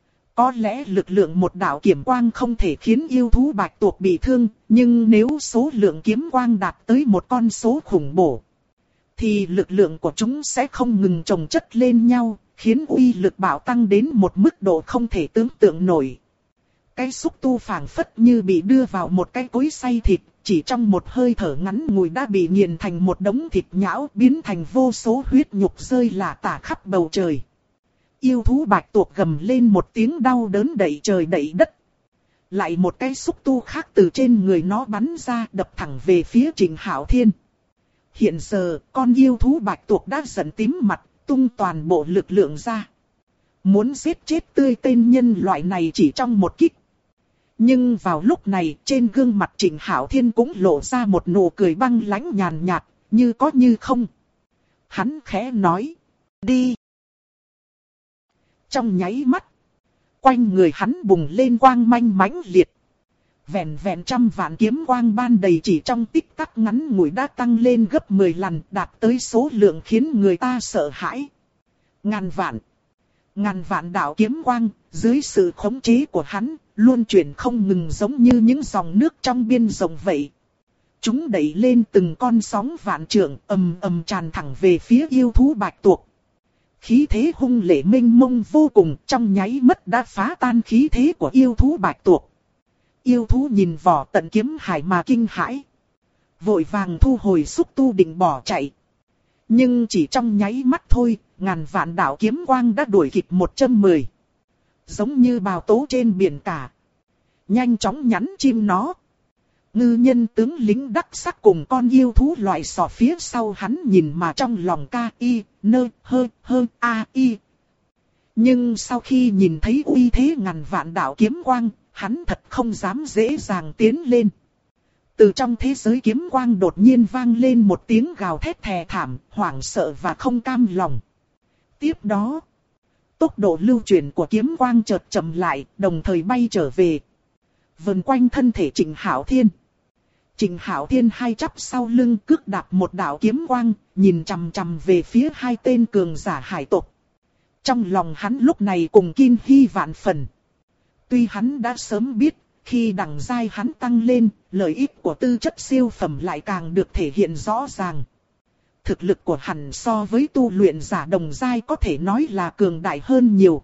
Speaker 1: Có lẽ lực lượng một đạo kiếm quang không thể khiến yêu thú bạch tuộc bị thương, nhưng nếu số lượng kiếm quang đạt tới một con số khủng bố, thì lực lượng của chúng sẽ không ngừng chồng chất lên nhau, khiến uy lực bạo tăng đến một mức độ không thể tưởng tượng nổi. Cái xúc tu phảng phất như bị đưa vào một cái cối xay thịt, chỉ trong một hơi thở ngắn ngủi đã bị nghiền thành một đống thịt nhão, biến thành vô số huyết nhục rơi lả tả khắp bầu trời. Yêu thú bạch tuộc gầm lên một tiếng đau đớn đẩy trời đẩy đất. Lại một cái xúc tu khác từ trên người nó bắn ra đập thẳng về phía Trình Hạo Thiên. Hiện giờ, con yêu thú bạch tuộc đã giận tím mặt, tung toàn bộ lực lượng ra. Muốn giết chết tươi tên nhân loại này chỉ trong một kích. Nhưng vào lúc này, trên gương mặt Trình Hạo Thiên cũng lộ ra một nụ cười băng lãnh nhàn nhạt, như có như không. Hắn khẽ nói, đi. Trong nháy mắt, quanh người hắn bùng lên quang manh mãnh liệt. Vẹn vẹn trăm vạn kiếm quang ban đầy chỉ trong tích tắc ngắn ngủi đã tăng lên gấp 10 lần, đạt tới số lượng khiến người ta sợ hãi. Ngàn vạn đạo kiếm quang, dưới sự khống chế của hắn, luôn chuyển không ngừng giống như những dòng nước trong biên rộng vậy. Chúng đẩy lên từng con sóng vạn trượng, ầm ầm tràn thẳng về phía yêu thú bạch tuộc. Khí thế hung lệ mênh mông vô cùng, trong nháy mắt đã phá tan khí thế của yêu thú bạch tuộc. Yêu thú nhìn vỏ tận kiếm hải mà kinh hãi, vội vàng thu hồi xúc tu định bỏ chạy. Nhưng chỉ trong nháy mắt thôi, ngàn vạn đạo kiếm quang đã đuổi kịp 110. Giống như bào tố trên biển cả, nhanh chóng nhắn chim nó. Ngư nhân tướng lính đắc sắc cùng con yêu thú loại sò phía sau hắn nhìn mà trong lòng ca y, nơ, hơ, a y. Nhưng sau khi nhìn thấy uy thế ngàn vạn đạo kiếm quang, hắn thật không dám dễ dàng tiến lên. Từ trong thế giới kiếm quang đột nhiên vang lên một tiếng gào thét thề thảm, hoảng sợ và không cam lòng. Tiếp đó, tốc độ lưu chuyển của kiếm quang chợt chậm lại, đồng thời bay trở về. Vần quanh thân thể Trình Hạo Thiên. Trình Hạo Thiên hai chắp sau lưng cước đạp một đạo kiếm quang, nhìn chằm chằm về phía hai tên cường giả hải tộc. Trong lòng hắn lúc này cùng kinh hy vạn phần. Tuy hắn đã sớm biết, khi đẳng giai hắn tăng lên, lợi ích của tư chất siêu phẩm lại càng được thể hiện rõ ràng. Thực lực của hắn so với tu luyện giả đồng giai có thể nói là cường đại hơn nhiều.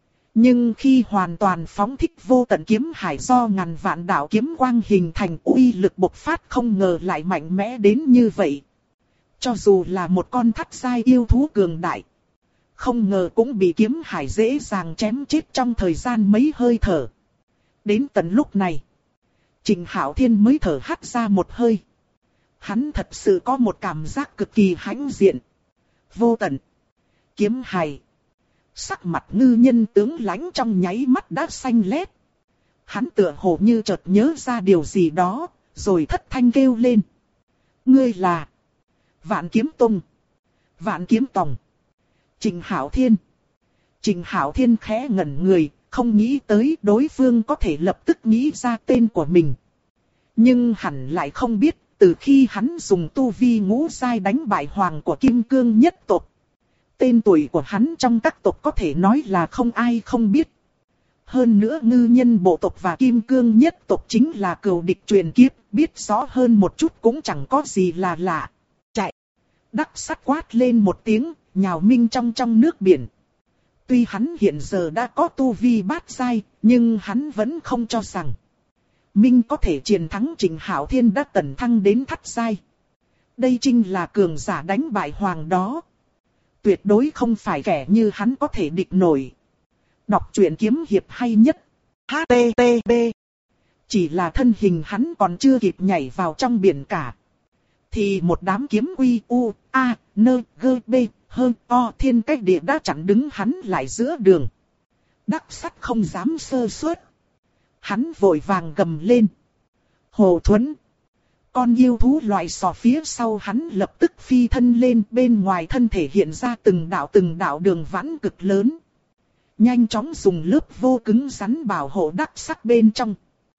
Speaker 1: Nhưng khi hoàn toàn phóng thích vô tận kiếm hải do ngàn vạn đạo kiếm quang hình thành, uy lực bộc phát không ngờ lại mạnh mẽ đến như vậy. Cho dù là một con thất giai yêu thú cường đại, không ngờ cũng bị kiếm hải dễ dàng chém chết trong thời gian mấy hơi thở. Đến tận lúc này, Trình Hạo Thiên mới thở hắt ra một hơi. Hắn thật sự có một cảm giác cực kỳ hãnh diện. Vô tận kiếm hải. Sắc mặt ngư nhân tướng lãnh trong nháy mắt đã xanh lét. Hắn tựa hồ như chợt nhớ ra điều gì đó, rồi thất thanh kêu lên. Ngươi là Vạn Kiếm Tông, Vạn Kiếm Tòng, Trình Hạo Thiên. Trình Hạo Thiên khẽ ngẩn người, không nghĩ tới đối phương có thể lập tức nghĩ ra tên của mình. Nhưng hẳn lại không biết, từ khi hắn dùng tu vi ngũ giai đánh bại hoàng của Kim Cương nhất tộc, tên tuổi của hắn trong các tộc có thể nói là không ai không biết. Hơn nữa ngư nhân bộ tộc và Kim Cương nhất tộc chính là cừu địch truyền kiếp, biết rõ hơn một chút cũng chẳng có gì là lạ. Chạy! Đắc sắt quát lên một tiếng, nhào minh trong nước biển. Tuy hắn hiện giờ đã có tu vi bát giai, nhưng hắn vẫn không cho rằng Minh có thể chiến thắng Trình Hạo Thiên đã tấn thăng đến thất giai. Đây chính là cường giả đánh bại hoàng đó. Tuyệt đối không phải kẻ như hắn có thể địch nổi. Đọc truyện kiếm hiệp hay nhất. HTTP. Chỉ là thân hình hắn còn chưa kịp nhảy vào trong biển cả, thì một đám kiếm quy u, a, nơ, gơ, bê, hơn, o thiên cách địa đã chặn đứng hắn lại giữa đường. Đắc sắt không dám sơ suất. Hắn vội vàng gầm lên. Hồ Thuấn. Con yêu thú loại sò phía sau hắn lập tức phi thân lên, bên ngoài thân thể hiện ra từng đạo đường vãn cực lớn. Nhanh chóng dùng lớp vô cứng rắn bảo hộ đắc sắc bên trong.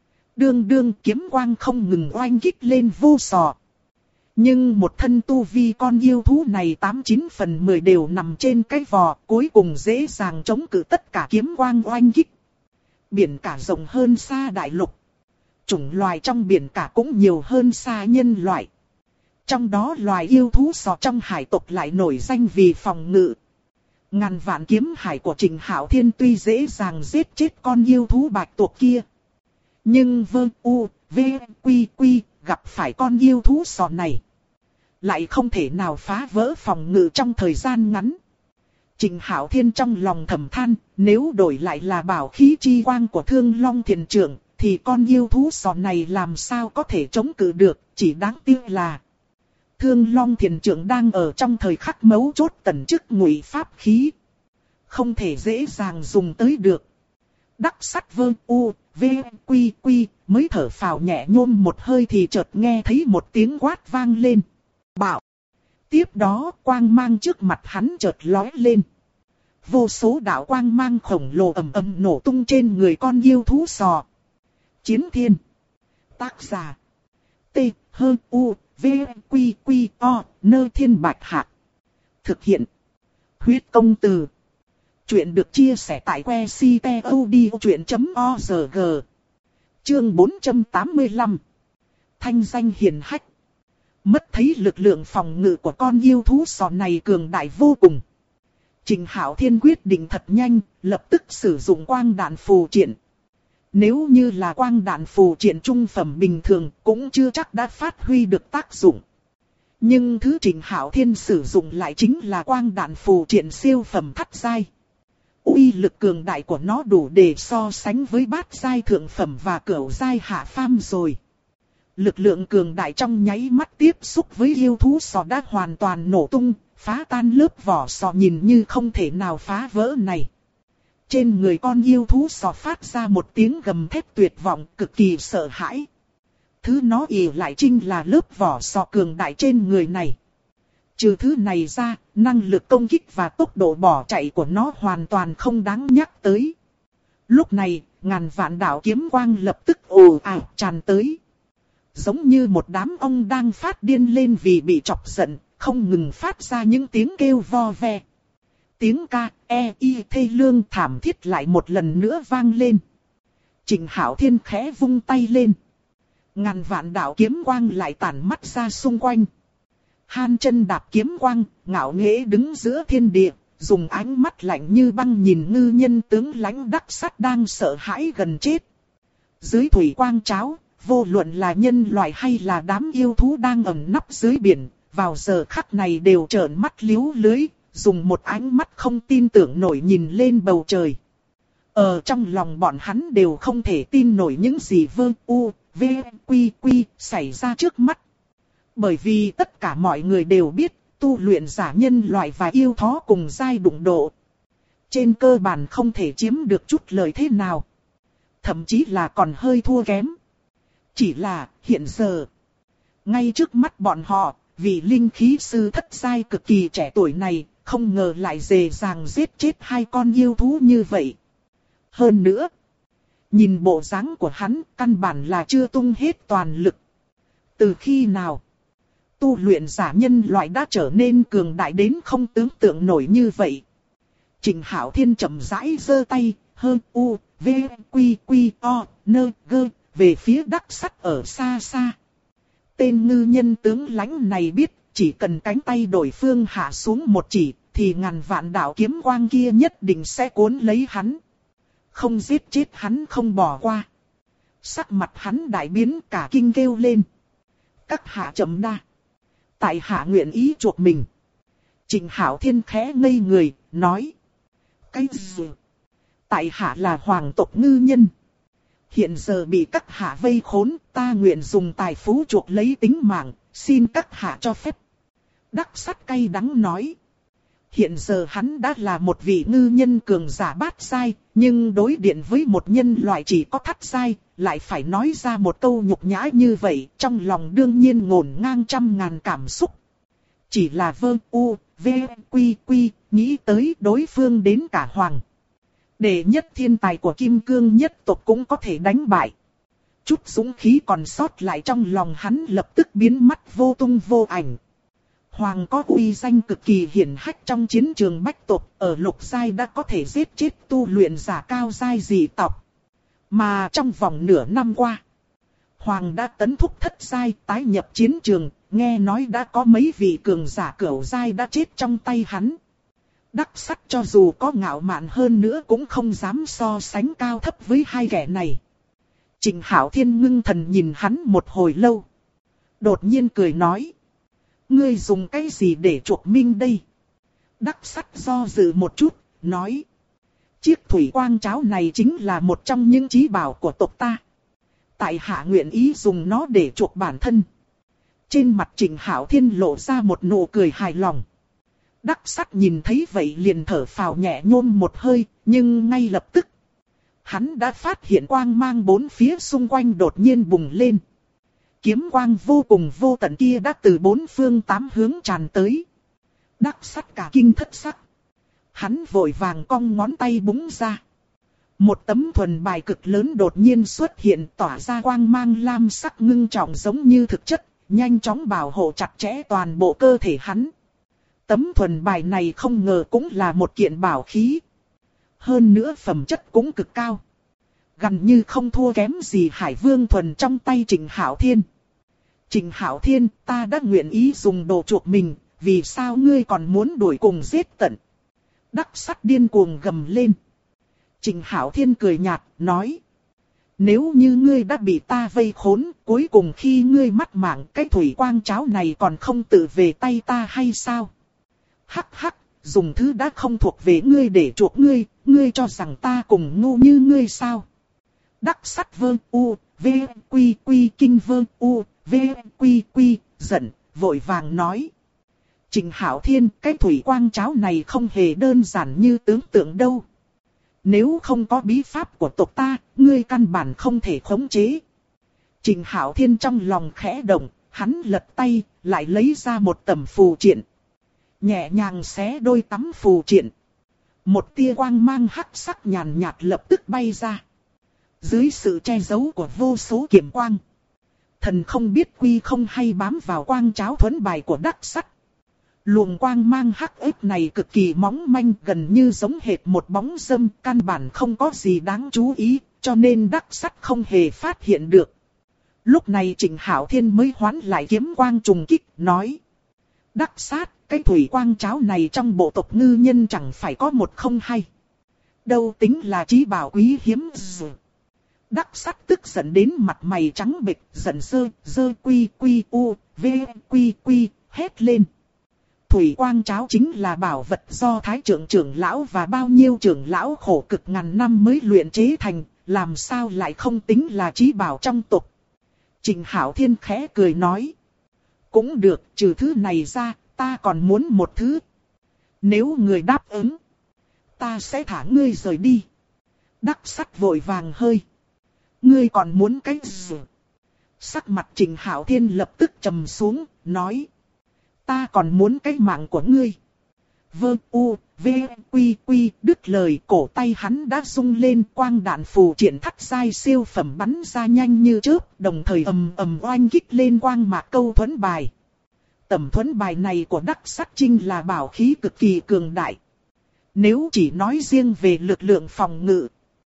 Speaker 1: Đương kiếm quang không ngừng oanh kích lên vô sò. Nhưng một thân tu vi con yêu thú này 89 phần 10 đều nằm trên cái vò, cuối cùng dễ dàng chống cự tất cả kiếm quang oanh kích. Biển cả rộng hơn xa đại lục. Chủng loài trong biển cả cũng nhiều hơn xa nhân loại. Trong đó loài yêu thú sò trong hải tộc lại nổi danh vì phòng ngự. Ngàn vạn kiếm hải của Trình Hạo Thiên tuy dễ dàng giết chết con yêu thú bạch tuộc kia, nhưng gặp phải con yêu thú sò này lại không thể nào phá vỡ phòng ngự trong thời gian ngắn. Trịnh Hạo Thiên trong lòng thầm than, nếu đổi lại là bảo khí chi quang của Thương Long Thiền Trưởng, thì con yêu thú sò này làm sao có thể chống cự được, chỉ đáng tiếc là Thương Long Thiền Trưởng đang ở trong thời khắc mấu chốt tẩn chức ngụy pháp khí. Không thể dễ dàng dùng tới được. Đắc Sắt Vương U, V, Quy Quy mới thở phào nhẹ nhõm một hơi thì chợt nghe thấy một tiếng quát vang lên. Bảo! Tiếp đó quang mang trước mặt hắn chợt lóe lên. Vô số đạo quang mang khổng lồ ầm ầm nổ tung trên người con yêu thú sò. Chiến Thiên. Tác giả. T, H, U, V, Quy, Quy, O, Nơ Thiên Bạch Hạc. Thực hiện. Huyết Công Từ. Chuyện được chia sẻ tại que ctod.org. Chương 485. Thanh danh hiển hách. Mất thấy lực lượng phòng ngự của con yêu thú sò này cường đại vô cùng. Trịnh Hạo Thiên quyết định thật nhanh, lập tức sử dụng quang đạn phù triện. Nếu như là quang đạn phù triện trung phẩm bình thường cũng chưa chắc đã phát huy được tác dụng. Nhưng thứ Trịnh Hạo Thiên sử dụng lại chính là quang đạn phù triện siêu phẩm thất giai. Uy lực cường đại của nó đủ để so sánh với bát giai thượng phẩm và cửu giai hạ phàm rồi. Lực lượng cường đại trong nháy mắt tiếp xúc với yêu thú sò đã hoàn toàn nổ tung, phá tan lớp vỏ sò nhìn như không thể nào phá vỡ này. Trên người con yêu thú sò phát ra một tiếng gầm thét tuyệt vọng, cực kỳ sợ hãi. Thứ nó ỷ lại chính là lớp vỏ sò cường đại trên người này. Trừ thứ này ra, năng lực công kích và tốc độ bỏ chạy của nó hoàn toàn không đáng nhắc tới. Lúc này, ngàn vạn đạo kiếm quang lập tức ồ ạt tràn tới. Giống như một đám ong đang phát điên lên vì bị chọc giận, không ngừng phát ra những tiếng kêu vo ve. Tiếng ca, thê lương thảm thiết lại một lần nữa vang lên. Trịnh Hạo Thiên khẽ vung tay lên. Ngàn vạn đạo kiếm quang lại tản mắt ra xung quanh. Han chân đạp kiếm quang, ngạo nghễ đứng giữa thiên địa, dùng ánh mắt lạnh như băng nhìn ngư nhân tướng lãnh Đắc Sắt đang sợ hãi gần chết. Dưới thủy quang cháo, vô luận là nhân loại hay là đám yêu thú đang ẩn nấp dưới biển, vào giờ khắc này đều trợn mắt liếu lưới, dùng một ánh mắt không tin tưởng nổi nhìn lên bầu trời. Ở trong lòng bọn hắn đều không thể tin nổi những gì Quy xảy ra trước mắt. Bởi vì tất cả mọi người đều biết, tu luyện giả nhân loại và yêu thú cùng giai đụng độ. Trên cơ bản không thể chiếm được chút lợi thế nào. Thậm chí là còn hơi thua kém. Chỉ là, hiện giờ, ngay trước mắt bọn họ, vị linh khí sư thất giai cực kỳ trẻ tuổi này, không ngờ lại dễ dàng giết chết hai con yêu thú như vậy. Hơn nữa, nhìn bộ dáng của hắn, căn bản là chưa tung hết toàn lực. Từ khi nào, tu luyện giả nhân loại đã trở nên cường đại đến không tưởng tượng nổi như vậy. Trịnh Hạo Thiên chậm rãi giơ tay, về phía Đắc Sắt ở xa xa. Tên ngư nhân tướng lãnh này biết, chỉ cần cánh tay đối phương hạ xuống một chỉ, thì ngàn vạn đạo kiếm quang kia nhất định sẽ cuốn lấy hắn. Không giết chết hắn không bỏ qua. Sắc mặt hắn đại biến cả kinh kêu lên. Các hạ chậm đa. Tại hạ nguyện ý chuộc mình. Trịnh Hạo Thiên khẽ ngây người, nói. Cái gì? Tại hạ là hoàng tộc ngư nhân. Hiện giờ bị các hạ vây khốn, ta nguyện dùng tài phú chuộc lấy tính mạng, xin các hạ cho phép. Đắc Sắt cay đắng nói. Hiện giờ hắn đã là một vị ngư nhân cường giả bát giai, nhưng đối diện với một nhân loại chỉ có thất giai, lại phải nói ra một câu nhục nhã như vậy, trong lòng đương nhiên ngổn ngang trăm ngàn cảm xúc. Chỉ là nghĩ tới đối phương đến cả hoàng đệ nhất thiên tài của Kim Cương nhất tộc cũng có thể đánh bại. Chút dũng khí còn sót lại trong lòng hắn lập tức biến mất vô tung vô ảnh. Hoàng có uy danh cực kỳ hiển hách trong chiến trường bách tộc, ở lục giai đã có thể giết chết tu luyện giả cao giai dị tộc. Mà trong vòng nửa năm qua, Hoàng đã tấn thúc thất giai tái nhập chiến trường, nghe nói đã có mấy vị cường giả cửu giai đã chết trong tay hắn. Đắc Sắt cho dù có ngạo mạn hơn nữa cũng không dám so sánh cao thấp với hai kẻ này. Trịnh Hạo Thiên ngưng thần nhìn hắn một hồi lâu. Đột nhiên cười nói. Ngươi dùng cái gì để chuộc minh đây? Đắc Sắt do dự một chút, nói. Chiếc thủy quang cháo này chính là một trong những chí bảo của tộc ta. Tại hạ nguyện ý dùng nó để chuộc bản thân. Trên mặt Trịnh Hạo Thiên lộ ra một nụ cười hài lòng. Đắc Sắt nhìn thấy vậy liền thở phào nhẹ nhõm một hơi, nhưng ngay lập tức hắn đã phát hiện quang mang bốn phía xung quanh đột nhiên bùng lên. Kiếm quang vô cùng vô tận kia đã từ bốn phương tám hướng tràn tới. Đắc Sắt cả kinh thất sắc. Hắn vội vàng cong ngón tay búng ra. Một tấm thuần bài cực lớn đột nhiên xuất hiện, tỏa ra quang mang lam sắc ngưng trọng giống như thực chất, nhanh chóng bảo hộ chặt chẽ toàn bộ cơ thể hắn. Tấm thuần bài này không ngờ cũng là một kiện bảo khí. Hơn nữa phẩm chất cũng cực cao. Gần như không thua kém gì Hải Vương thuần trong tay Trịnh Hạo Thiên. Trịnh Hạo Thiên, ta đã nguyện ý dùng đồ chuộc mình, vì sao ngươi còn muốn đuổi cùng giết tận? Đắc Sắt điên cuồng gầm lên. Trịnh Hạo Thiên cười nhạt, nói. Nếu như ngươi đã bị ta vây khốn, cuối cùng khi ngươi mất mạng, cái thủy quang cháo này còn không tự về tay ta hay sao? Hắc hắc, dùng thứ đã không thuộc về ngươi để chuộc ngươi, ngươi cho rằng ta cùng ngu như ngươi sao? Đắc Sắt vơ u, v, quy quy kinh vơ u, v, quy quy, giận, vội vàng nói. Trịnh Hạo Thiên, cái thủy quang cháo này không hề đơn giản như tưởng tượng đâu. Nếu không có bí pháp của tộc ta, ngươi căn bản không thể khống chế. Trịnh Hạo Thiên trong lòng khẽ động, hắn lật tay, lại lấy ra một tấm phù triện. Nhẹ nhàng xé đôi tấm phù triện. Một tia quang mang hắc sắc nhàn nhạt lập tức bay ra. Dưới sự che giấu của vô số kiếm quang, thần không biết quy không hay bám vào quang cháo thuẫn bài của Đắc Sắt. Luồng quang mang hắc ếch này cực kỳ mỏng manh, gần như giống hệt một bóng dâm, căn bản không có gì đáng chú ý, cho nên Đắc Sắt không hề phát hiện được. Lúc này Trịnh Hạo Thiên mới hoán lại kiếm quang trùng kích, nói. Đắc Sắt, cái thủy quang cháo này trong bộ tộc ngư nhân chẳng phải có một không hay. Đâu tính là chí bảo quý hiếm gì. Đắc Sắt tức giận đến mặt mày trắng bệch, giận dơ quy quy u, v quy quy, hét lên. Thủy quang cháo chính là bảo vật do Thái trưởng lão và bao nhiêu trưởng lão khổ cực ngàn năm mới luyện chế thành, làm sao lại không tính là chí bảo trong tộc. Trịnh Hạo Thiên khẽ cười nói. Cũng được, trừ thứ này ra, ta còn muốn một thứ. Nếu người đáp ứng, ta sẽ thả ngươi rời đi. Đắc Sắt vội vàng hơi. Ngươi còn muốn cái gì? Sắc mặt Trịnh Hạo Thiên lập tức trầm xuống, nói. Ta còn muốn cái mạng của ngươi. Vơ u, v, quy quy, đứt lời, cổ tay hắn đã rung lên, quang đạn phù triển thắt dai siêu phẩm bắn ra nhanh như chớp, đồng thời ầm ầm oanh kích lên quang mạc câu thuẫn bài. Tấm thuẫn bài này của Đắc Sắt Trinh là bảo khí cực kỳ cường đại. Nếu chỉ nói riêng về lực lượng phòng ngự,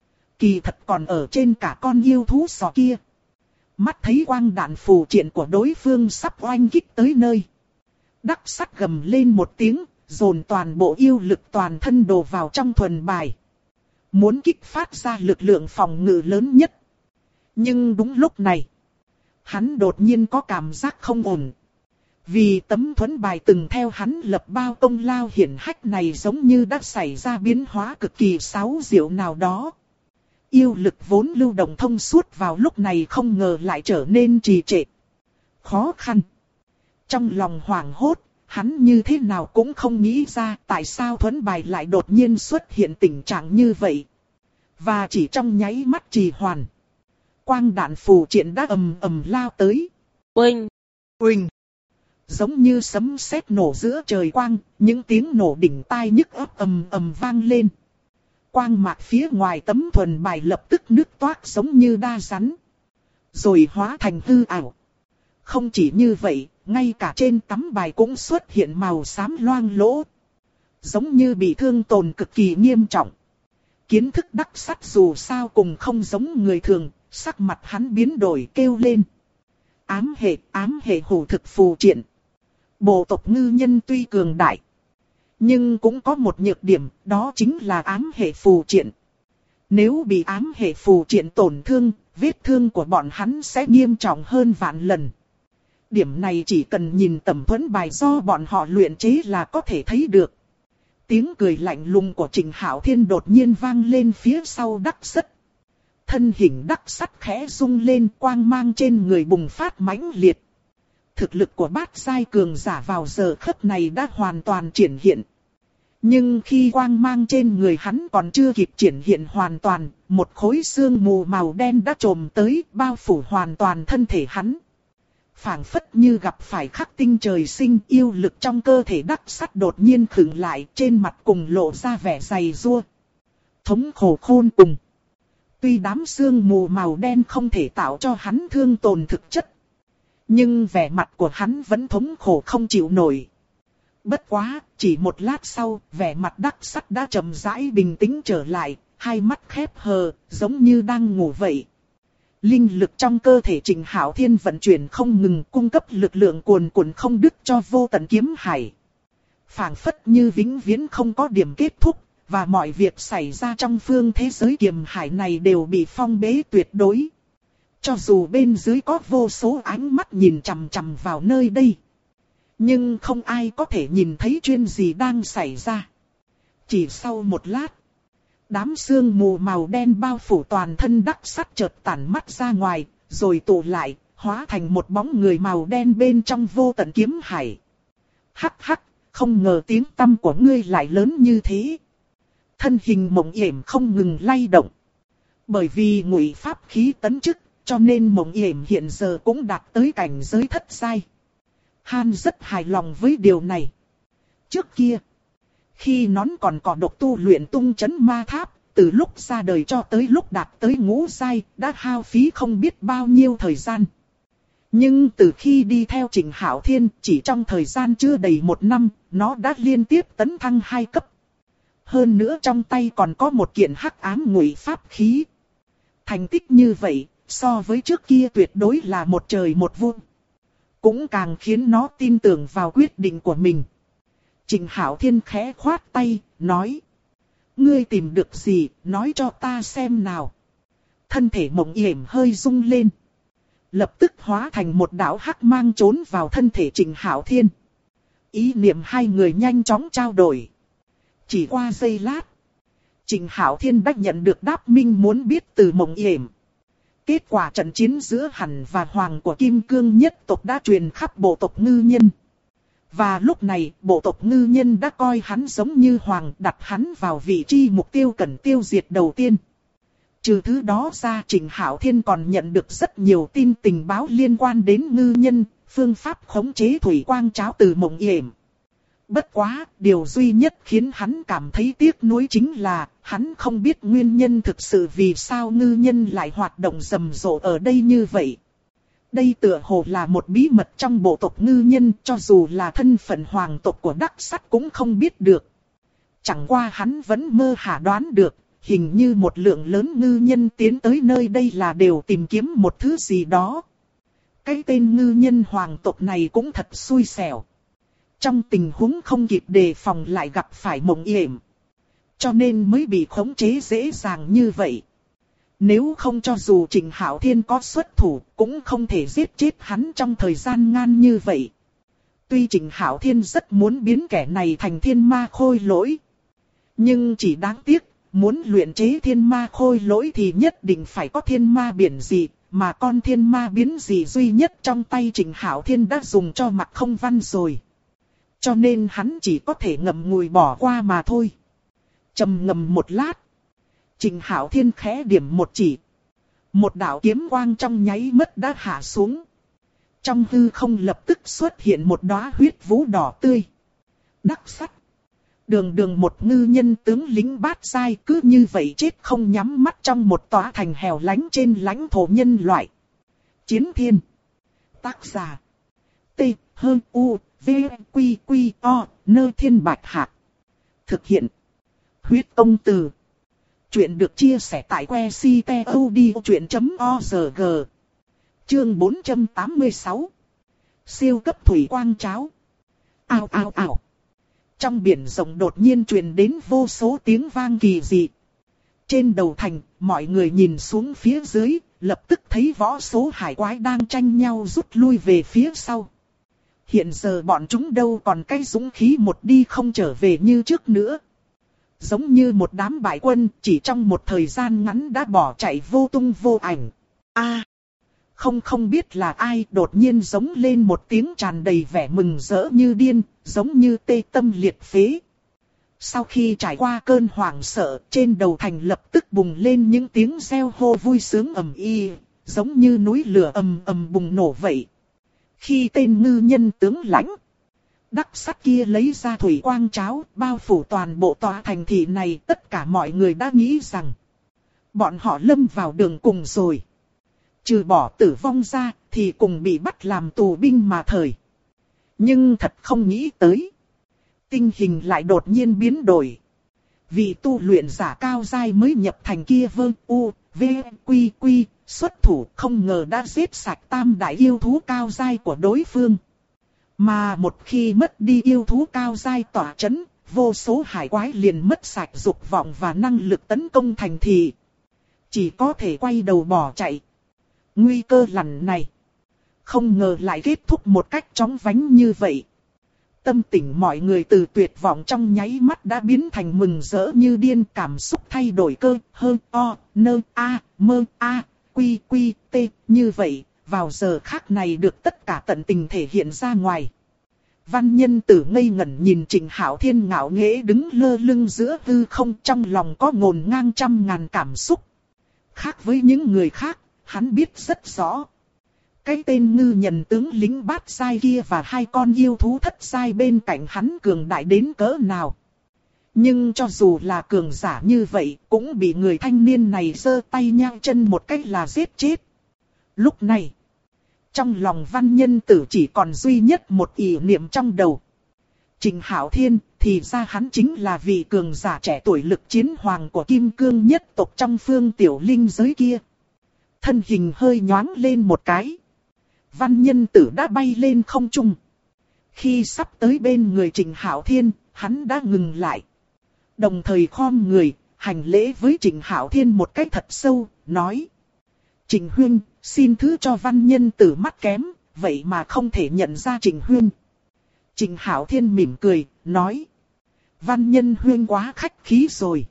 Speaker 1: kỳ thật còn ở trên cả con yêu thú sò kia. Mắt thấy quang đạn phù triển của đối phương sắp oanh kích tới nơi, Đắc Sắt gầm lên một tiếng, dồn toàn bộ yêu lực toàn thân đổ vào trong thuần bài. Muốn kích phát ra lực lượng phòng ngự lớn nhất. Nhưng đúng lúc này, hắn đột nhiên có cảm giác không ổn. Vì tấm thuẫn bài từng theo hắn lập bao công lao hiển hách này giống như đã xảy ra biến hóa cực kỳ xáo diệu nào đó. Yêu lực vốn lưu động thông suốt vào lúc này không ngờ lại trở nên trì trệ, khó khăn. Trong lòng hoảng hốt, hắn như thế nào cũng không nghĩ ra tại sao thuẫn bài lại đột nhiên xuất hiện tình trạng như vậy. Và chỉ trong nháy mắt trì hoàn, quang đạn phù triện đã ầm ầm lao tới.
Speaker 2: Oanh!
Speaker 1: Oanh! Giống như sấm sét nổ giữa trời quang, những tiếng nổ đỉnh tai nhức óc ầm ầm vang lên. Quang mạc phía ngoài tấm thuần bài lập tức nứt toác giống như đa rắn, rồi hóa thành hư ảo. Không chỉ như vậy, ngay cả trên tấm bài cũng xuất hiện màu xám loang lỗ, giống như bị thương tổn cực kỳ nghiêm trọng. Kiến thức Đắc Sắt dù sao cùng không giống người thường, sắc mặt hắn biến đổi kêu lên. Ám hệ hủ thực phù triện. Bộ tộc ngư nhân tuy cường đại, nhưng cũng có một nhược điểm, đó chính là ám hệ phù triện. Nếu bị ám hệ phù triện tổn thương, vết thương của bọn hắn sẽ nghiêm trọng hơn vạn lần. Điểm này chỉ cần nhìn tấm thuẫn bài do bọn họ luyện chế là có thể thấy được. Tiếng cười lạnh lùng của Trịnh Hạo Thiên đột nhiên vang lên phía sau Đắc Sắt. Thân hình Đắc Sắt khẽ rung lên, quang mang trên người bùng phát mãnh liệt. Thực lực của bát giai cường giả vào giờ khắc này đã hoàn toàn triển hiện. Nhưng khi quang mang trên người hắn còn chưa kịp triển hiện hoàn toàn, một khối xương mù màu đen đã trồm tới, bao phủ hoàn toàn thân thể hắn. Phảng phất như gặp phải khắc tinh trời sinh, yêu lực trong cơ thể Đắc Sắt đột nhiên khựng lại, trên mặt cùng lộ ra vẻ dày dua. Thống khổ khôn cùng. Tuy đám xương mù màu đen không thể tạo cho hắn thương tổn thực chất, nhưng vẻ mặt của hắn vẫn thống khổ không chịu nổi. Bất quá, chỉ một lát sau, vẻ mặt Đắc Sắt đã chậm rãi bình tĩnh trở lại, hai mắt khép hờ, giống như đang ngủ vậy. Linh lực trong cơ thể Trịnh Hạo Thiên vận chuyển không ngừng, cung cấp lực lượng cuồn cuộn không đứt cho vô tận kiếm hải. Phảng phất như vĩnh viễn không có điểm kết thúc, và mọi việc xảy ra trong phương thế giới kiềm hải này đều bị phong bế tuyệt đối. Cho dù bên dưới có vô số ánh mắt nhìn chằm chằm vào nơi đây, nhưng không ai có thể nhìn thấy chuyện gì đang xảy ra. Chỉ sau một lát, đám sương mù màu đen bao phủ toàn thân Đắc Sắt chợt tản mắt ra ngoài, rồi tụ lại, hóa thành một bóng người màu đen bên trong vô tận kiếm hải. Hắc hắc, không ngờ tiếng tăm của ngươi lại lớn như thế. Thân hình Mộng Yểm không ngừng lay động. Bởi vì ngụy pháp khí tấn chức, cho nên Mộng Yểm hiện giờ cũng đạt tới cảnh giới thất giai. Han rất hài lòng với điều này. Trước kia, khi nón còn cỏ độc tu luyện tung chấn ma tháp, từ lúc ra đời cho tới lúc đạt tới ngũ giai, đã hao phí không biết bao nhiêu thời gian. Nhưng từ khi đi theo Trịnh Hạo Thiên, chỉ trong thời gian chưa đầy 1 năm, nó đã liên tiếp tấn thăng 2 cấp. Hơn nữa trong tay còn có một kiện hắc ám ngụy pháp khí. Thành tích như vậy, so với trước kia tuyệt đối là một trời một vực. Cũng càng khiến nó tin tưởng vào quyết định của mình. Trịnh Hạo Thiên khẽ khoát tay, nói: ngươi tìm được gì, nói cho ta xem nào. Thân thể Mộng Yểm hơi rung lên, lập tức hóa thành một đạo hắc mang trốn vào thân thể Trịnh Hạo Thiên. Ý niệm hai người nhanh chóng trao đổi. Chỉ qua giây lát, Trịnh Hạo Thiên đã nhận được đáp minh muốn biết từ Mộng Yểm. Kết quả trận chiến giữa hắn và hoàng của Kim Cương nhất tộc đã truyền khắp bộ tộc Ngư Nhân. Và lúc này, bộ tộc Ngư Nhân đã coi hắn giống như hoàng, đặt hắn vào vị trí mục tiêu cần tiêu diệt đầu tiên. Trừ thứ đó ra, Trịnh Hạo Thiên còn nhận được rất nhiều tin tình báo liên quan đến Ngư Nhân, phương pháp khống chế thủy quang cháo từ Mộng Yểm. Bất quá, điều duy nhất khiến hắn cảm thấy tiếc nuối chính là, hắn không biết nguyên nhân thực sự vì sao Ngư Nhân lại hoạt động rầm rộ ở đây như vậy. Đây tựa hồ là một bí mật trong bộ tộc Ngư Nhân, cho dù là thân phận hoàng tộc của Đắc Sắt cũng không biết được. Chẳng qua hắn vẫn mơ hà đoán được, hình như một lượng lớn Ngư Nhân tiến tới nơi đây là đều tìm kiếm một thứ gì đó. Cái tên Ngư Nhân hoàng tộc này cũng thật xui xẻo. Trong tình huống không kịp đề phòng lại gặp phải Mộng Yểm, cho nên mới bị khống chế dễ dàng như vậy. Nếu không cho dù Trịnh Hạo Thiên có xuất thủ, cũng không thể giết chết hắn trong thời gian ngắn như vậy. Tuy Trịnh Hạo Thiên rất muốn biến kẻ này thành thiên ma khôi lỗi, nhưng chỉ đáng tiếc, muốn luyện chế thiên ma khôi lỗi thì nhất định phải có thiên ma biển dị, mà con thiên ma biến dị duy nhất trong tay Trịnh Hạo Thiên đã dùng cho Mặc Không Văn rồi. Cho nên hắn chỉ có thể ngậm ngùi bỏ qua mà thôi. Trầm ngâm một lát, Trịnh Hạo Thiên khẽ điểm một chỉ. Một đạo kiếm quang trong nháy mắt đã hạ xuống. Trong hư không lập tức xuất hiện một đóa huyết vũ đỏ tươi. Đắc Sắt, đường đường một Ngư Nhân tướng lính bát giai cứ như vậy chết không nhắm mắt trong một tòa thành hẻo lánh trên lãnh thổ nhân loại. Chiến Thiên. Tác giả: T H U V Q Q O Nơ Thiên Bạch Hạc. Thực hiện: Huyết Công Từ. Chuyện được chia sẻ tại website.odchuyện.org. Chương 486. Siêu cấp thủy quang cháo. Ao ao ao. Trong biển rộng đột nhiên truyền đến vô số tiếng vang kỳ dị. Trên đầu thành, mọi người nhìn xuống phía dưới, lập tức thấy võ số hải quái đang tranh nhau rút lui về phía sau. Hiện giờ bọn chúng đâu còn cái dũng khí một đi không trở về như trước nữa. Giống như một đám bại quân, chỉ trong một thời gian ngắn đã bỏ chạy vô tung vô ảnh. Không biết là ai đột nhiên giống lên một tiếng tràn đầy vẻ mừng rỡ như điên, giống như tê tâm liệt phế. Sau khi trải qua cơn hoảng sợ, trên đầu thành lập tức bùng lên những tiếng reo hô vui sướng ầm ĩ, giống như núi lửa ầm ầm bùng nổ vậy. Khi tên ngư nhân tướng lãnh đắc sắt kia lấy ra thủy quang cháo, bao phủ toàn bộ tòa thành thị này, tất cả mọi người đã nghĩ rằng bọn họ lâm vào đường cùng rồi. Trừ bỏ tử vong ra, thì cùng bị bắt làm tù binh mà thời. Nhưng thật không nghĩ tới, tình hình lại đột nhiên biến đổi. Vị tu luyện giả cao giai mới nhập thành kia xuất thủ không ngờ đã giết sạch tam đại yêu thú cao giai của đối phương. Mà một khi mất đi yêu thú cao giai tỏa chấn, vô số hải quái liền mất sạch dục vọng và năng lực tấn công thành thị. Chỉ có thể quay đầu bỏ chạy. Nguy cơ lần này không ngờ lại kết thúc một cách chóng vánh như vậy. Tâm tình mọi người từ tuyệt vọng trong nháy mắt đã biến thành mừng rỡ như điên, cảm xúc thay đổi cơ, như vậy, vào giờ khắc này được tất cả tận tình thể hiện ra ngoài. Văn Nhân Tử ngây ngẩn nhìn Trịnh Hạo Thiên ngạo nghễ đứng lơ lưng giữa hư không, trong lòng có ngổn ngang trăm ngàn cảm xúc. Khác với những người khác, hắn biết rất rõ. Cái tên ngư nhân tướng lính bát giai kia và hai con yêu thú thất giai bên cạnh hắn cường đại đến cỡ nào. Nhưng cho dù là cường giả như vậy, cũng bị người thanh niên này giơ tay nhang chân một cách là giết chết. Lúc này, trong lòng Văn Nhân Tử chỉ còn duy nhất một ý niệm trong đầu. Trịnh Hạo Thiên, thì ra hắn chính là vị cường giả trẻ tuổi lực chiến hoàng của Kim Cương nhất tộc trong phương tiểu linh giới kia. Thân hình hơi nhoáng lên một cái. Văn Nhân Tử đã bay lên không trung. Khi sắp tới bên người Trịnh Hạo Thiên, hắn đã ngừng lại. Đồng thời khom người, hành lễ với Trịnh Hạo Thiên một cách thật sâu, nói: Trịnh huynh, xin thứ cho Văn Nhân Tử mắt kém, vậy mà không thể nhận ra Trịnh huynh. Trịnh Hạo Thiên mỉm cười, nói: Văn Nhân huynh quá khách khí rồi.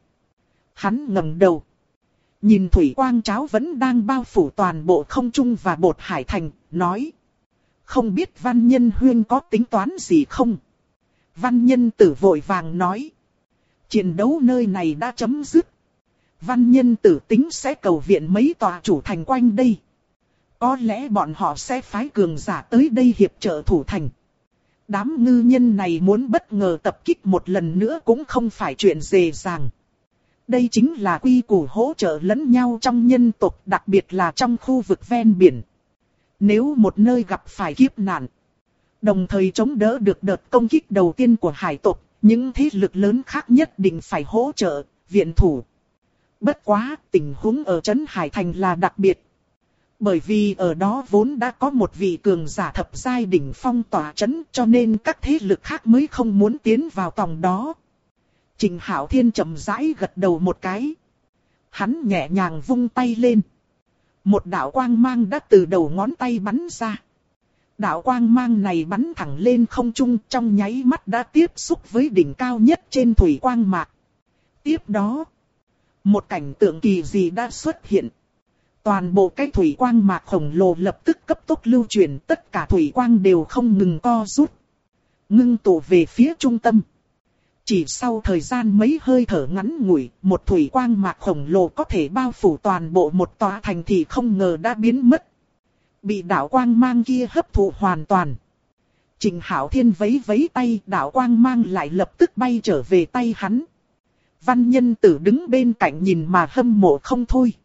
Speaker 1: Hắn ngẩng đầu, nhìn thủy quang cháo vẫn đang bao phủ toàn bộ không trung và Bột Hải Thành, nói: Không biết Văn Nhân huynh có tính toán gì không? Văn Nhân Tử vội vàng nói: Chiến đấu nơi này đã chấm dứt. Văn Nhân Tử tính sẽ cầu viện mấy tòa chủ thành quanh đây. Có lẽ bọn họ sẽ phái cường giả tới đây hiệp trợ thủ thành. Đám ngư nhân này muốn bất ngờ tập kích một lần nữa cũng không phải chuyện dễ dàng. Đây chính là quy củ hỗ trợ lẫn nhau trong nhân tộc, đặc biệt là trong khu vực ven biển. Nếu một nơi gặp phải kiếp nạn, đồng thời chống đỡ được đợt công kích đầu tiên của hải tộc, những thế lực lớn khác nhất định phải hỗ trợ, viện thủ. Bất quá, tình huống ở trấn Hải Thành là đặc biệt. Bởi vì ở đó vốn đã có một vị cường giả thập giai đỉnh phong tỏa trấn, cho nên các thế lực khác mới không muốn tiến vào tòng đó. Trịnh Hạo Thiên chậm rãi gật đầu một cái. Hắn nhẹ nhàng vung tay lên. Một đạo quang mang đã từ đầu ngón tay bắn ra. Đạo quang mang này bắn thẳng lên không trung, trong nháy mắt đã tiếp xúc với đỉnh cao nhất trên thủy quang mạc. Tiếp đó, một cảnh tượng kỳ dị đã xuất hiện. Toàn bộ cái thủy quang mạc khổng lồ lập tức cấp tốc lưu chuyển, tất cả thủy quang đều không ngừng co rút, ngưng tụ về phía trung tâm. Chỉ sau thời gian mấy hơi thở ngắn ngủi, một thủy quang mạc khổng lồ có thể bao phủ toàn bộ một tòa thành thị không ngờ đã biến mất. Bị đạo quang mang kia hấp thụ hoàn toàn. Trịnh Hạo Thiên vẫy vẫy tay, đạo quang mang lại lập tức bay trở về tay hắn. Văn Nhân Tử đứng bên cạnh nhìn mà hâm mộ không thôi.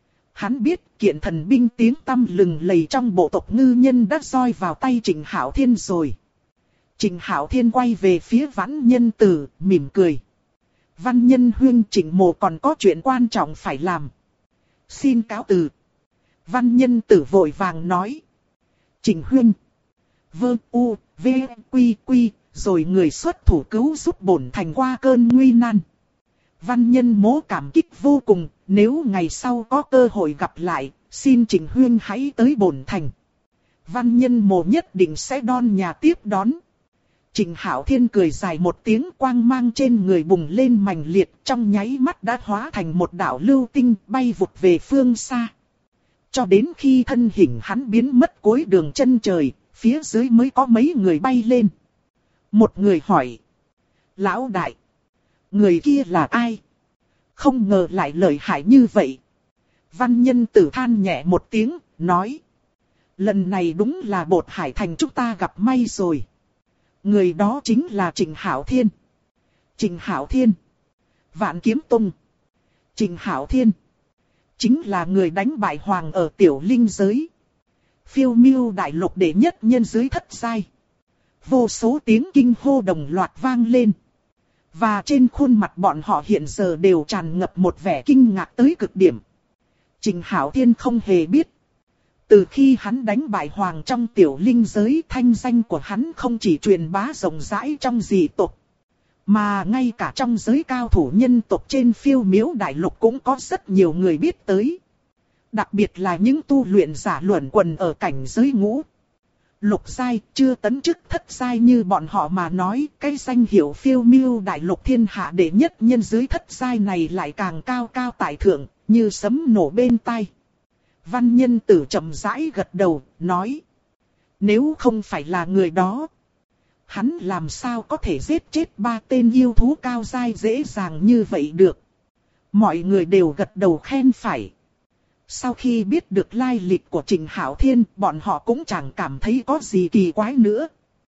Speaker 1: Hắn biết kiện thần binh tiếng tăm lừng lầy trong bộ tộc ngư nhân đã roi vào tay Trịnh Hạo Thiên rồi. Trịnh Hạo Thiên quay về phía Văn Nhân Tử, mỉm cười. Văn Nhân huynh, Trịnh mộ còn có chuyện quan trọng phải làm. Xin cáo từ. Văn Nhân Tử vội vàng nói. Trịnh huynh. Rồi người xuất thủ cứu giúp bổn thành qua cơn nguy nan. Văn Nhân mố cảm kích vô cùng, nếu ngày sau có cơ hội gặp lại, xin Trịnh huynh hãy tới bổn thành. Văn Nhân Mộ nhất định sẽ đón nhà tiếp đón. Trịnh Hạo Thiên cười dài một tiếng, quang mang trên người bùng lên mãnh liệt, trong nháy mắt đã hóa thành một đạo lưu tinh bay vụt về phương xa. Cho đến khi thân hình hắn biến mất cuối đường chân trời, phía dưới mới có mấy người bay lên. Một người hỏi: Lão đại, người kia là ai? Không ngờ lại lợi hại như vậy. Văn Nhân Tử than nhẹ một tiếng, nói: Lần này đúng là Bột Hải Thành chúng ta gặp may rồi. Người đó chính là Trịnh Hạo Thiên. Trịnh Hạo Thiên, Vạn Kiếm Tông. Trịnh Hạo Thiên chính là người đánh bại Hoàng ở Tiểu Linh giới. Phiêu Miêu Đại Lục đệ nhất nhân dưới thất giai. Vô số tiếng kinh hô đồng loạt vang lên. Và trên khuôn mặt bọn họ hiện giờ đều tràn ngập một vẻ kinh ngạc tới cực điểm. Trịnh Hạo Thiên không hề biết. Từ khi hắn đánh bại Hoàng trong Tiểu Linh giới, thanh danh của hắn không chỉ truyền bá rộng rãi trong dị tộc, mà ngay cả trong giới cao thủ nhân tộc trên Phiêu Miếu Đại Lục cũng có rất nhiều người biết tới. Đặc biệt là những tu luyện giả luẩn quần ở cảnh giới ngũ lục giai, chưa tấn chức thất giai như bọn họ mà nói, cái danh hiệu Phiêu Miêu Đại Lục thiên hạ đệ nhất nhân dưới thất giai này lại càng cao cao tại thượng, như sấm nổ bên tai. Văn Nhân Tử chậm rãi gật đầu, nói: Nếu không phải là người đó, hắn làm sao có thể giết chết 3 tên yêu thú cao giai dễ dàng như vậy được. Mọi người đều gật đầu khen phải. Sau khi biết được lai lịch của Trịnh Hạo Thiên, bọn họ cũng chẳng cảm thấy có gì kỳ quái nữa.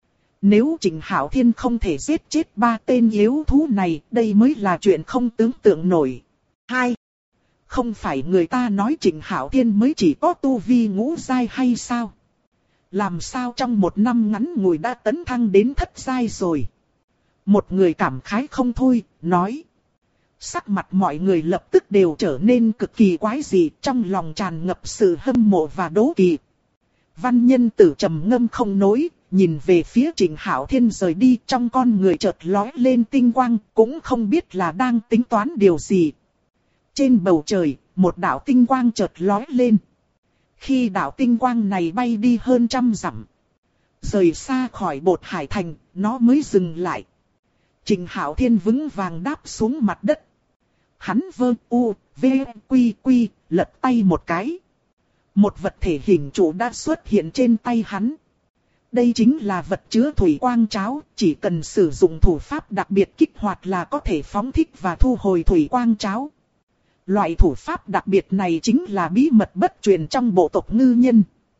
Speaker 1: Nếu Trịnh Hạo Thiên không thể giết chết 3 tên yêu thú này, đây mới là chuyện không tưởng tượng nổi. 2. Không phải người ta nói Trịnh Hạo Thiên mới chỉ có tu vi ngũ giai hay sao? Làm sao trong một năm ngắn ngủi đã tấn thăng đến thất giai rồi? Một người cảm khái không thôi, nói. Sắc mặt mọi người lập tức đều trở nên cực kỳ quái dị, trong lòng tràn ngập sự hâm mộ và đố kỵ. Văn Nhân Tử trầm ngâm không nói, nhìn về phía Trịnh Hạo Thiên rời đi, trong con người chợt lóe lên tinh quang, cũng không biết là đang tính toán điều gì. Trên bầu trời, một đạo tinh quang chợt lóe lên. Khi đạo tinh quang này bay đi hơn 100 dặm, rời xa khỏi Bột Hải Thành, nó mới dừng lại. Trịnh Hạo Thiên vững vàng đáp xuống mặt đất. Hắn vơ u, v, quy quy, lật tay một cái. Một vật thể hình trụ đã xuất hiện trên tay hắn. Đây chính là vật chứa thủy quang cháo, chỉ cần sử dụng thủ pháp đặc biệt kích hoạt là có thể phóng thích và thu hồi thủy quang cháo. Loại thủ pháp đặc biệt này chính là bí mật bất truyền trong bộ tộc ngư nhân.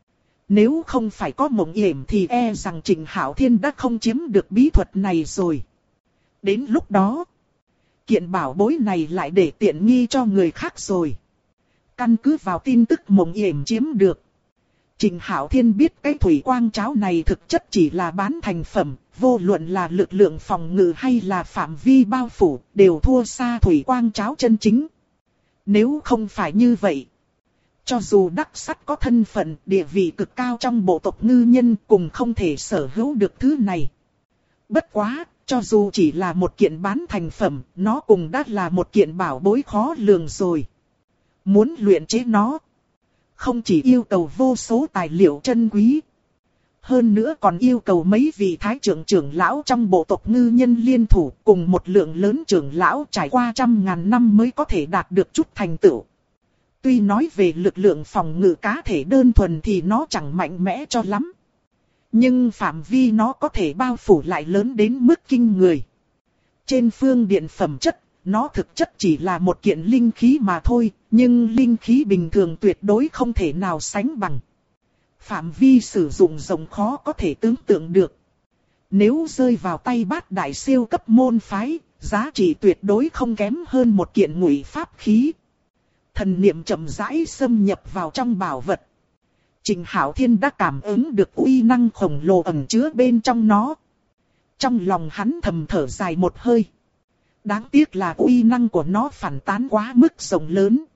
Speaker 1: Nếu không phải có Mộng Yểm thì e rằng Trịnh Hạo Thiên đã không chiếm được bí thuật này rồi. Đến lúc đó, kiện bảo bối này lại để tiện nghi cho người khác rồi. Căn cứ vào tin tức Mộng Yểm chiếm được, Trịnh Hạo Thiên biết cái thủy quang cháo này thực chất chỉ là bán thành phẩm, vô luận là lực lượng phòng ngự hay là phạm vi bao phủ, đều thua xa thủy quang cháo chân chính. Nếu không phải như vậy, cho dù Đắc Sắt có thân phận địa vị cực cao trong bộ tộc ngư nhân cũng không thể sở hữu được thứ này. Bất quá, cho dù chỉ là một kiện bán thành phẩm, nó cũng đã là một kiện bảo bối khó lường rồi. Muốn luyện chế nó, không chỉ yêu cầu vô số tài liệu chân quý, hơn nữa còn yêu cầu mấy vị thái trưởng lão trong bộ tộc ngư nhân liên thủ cùng một lượng lớn trưởng lão trải qua 100.000 năm mới có thể đạt được chút thành tựu. Tuy nói về lực lượng phòng ngự cá thể đơn thuần thì nó chẳng mạnh mẽ cho lắm. Nhưng phạm vi nó có thể bao phủ lại lớn đến mức kinh người. Trên phương diện phẩm chất, nó thực chất chỉ là một kiện linh khí mà thôi, nhưng linh khí bình thường tuyệt đối không thể nào sánh bằng. Phạm vi sử dụng rộng khó có thể tưởng tượng được. Nếu rơi vào tay Bát đại siêu cấp môn phái, giá trị tuyệt đối không kém hơn một kiện ngụy pháp khí. Thần niệm chậm rãi xâm nhập vào trong bảo vật. Trịnh Hạo Thiên đã cảm ứng được uy năng khổng lồ ẩn chứa bên trong nó. Trong lòng hắn thầm thở dài một hơi. Đáng tiếc là uy năng của nó phản tán quá mức rộng lớn.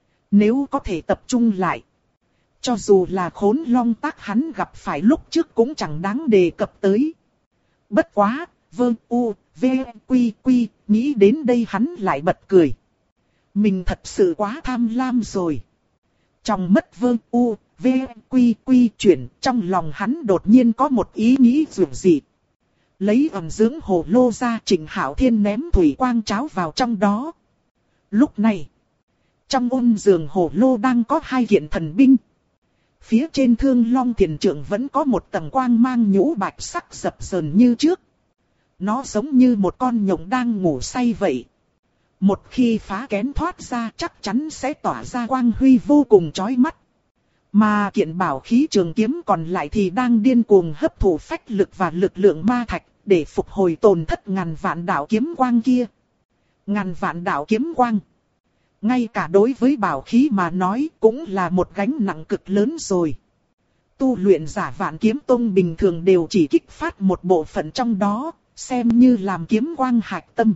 Speaker 1: Nếu có thể tập trung lại, cho dù là Khốn Long Tác hắn gặp phải lúc trước cũng chẳng đáng đề cập tới. Bất quá, vơ u, v, quy quy, nghĩ đến đây hắn lại bật cười. Mình thật sự quá tham lam rồi. Trong mắt Vương U, V, Quy Quy chuyển, trong lòng hắn đột nhiên có một ý nghĩ dường dị. Lấy ẩm dưỡng hồ lô ra, Trịnh Hạo Thiên ném thủy quang cháo vào trong đó. Lúc này, trong ôn giường hồ lô đang có 2 kiện thần binh. Phía trên Thương Long Thiền Trượng vẫn có một tầng quang mang nhũ bạch sắc dập dờn như trước. Nó giống như một con nhộng đang ngủ say vậy. Một khi phá kén thoát ra chắc chắn sẽ tỏa ra quang huy vô cùng chói mắt. Mà kiện bảo khí trường kiếm còn lại thì đang điên cuồng hấp thụ phách lực và lực lượng ma thạch để phục hồi tổn thất ngàn vạn đạo kiếm quang kia. Ngàn vạn đạo kiếm quang. Ngay cả đối với bảo khí mà nói cũng là một gánh nặng cực lớn rồi. Tu luyện giả Vạn Kiếm Tông bình thường đều chỉ kích phát một bộ phận trong đó, xem như làm kiếm quang hạch tâm.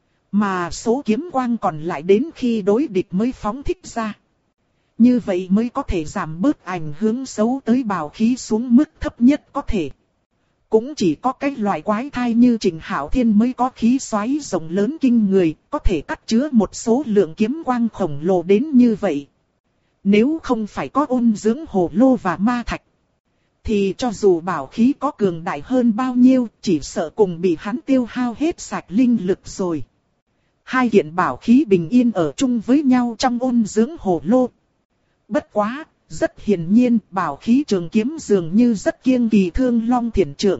Speaker 1: Mà số kiếm quang còn lại đến khi đối địch mới phóng thích ra. Như vậy mới có thể giảm bớt ảnh hưởng xấu tới bảo khí xuống mức thấp nhất có thể. Cũng chỉ có cái loại quái thai như Trịnh Hạo Thiên mới có khí xoáy rộng lớn kinh người, có thể cắt chứa một số lượng kiếm quang khổng lồ đến như vậy. Nếu không phải có ôn dưỡng hồ lô và ma thạch, thì cho dù bảo khí có cường đại hơn bao nhiêu, chỉ sợ cùng bị hắn tiêu hao hết sạch linh lực rồi. 2 kiện bảo khí bình yên ở chung với nhau trong ôn dưỡng hồ lô. Bất quá, rất hiển nhiên bảo khí trường kiếm dường như rất kiêng kỵ Thương Long Thiền Trượng.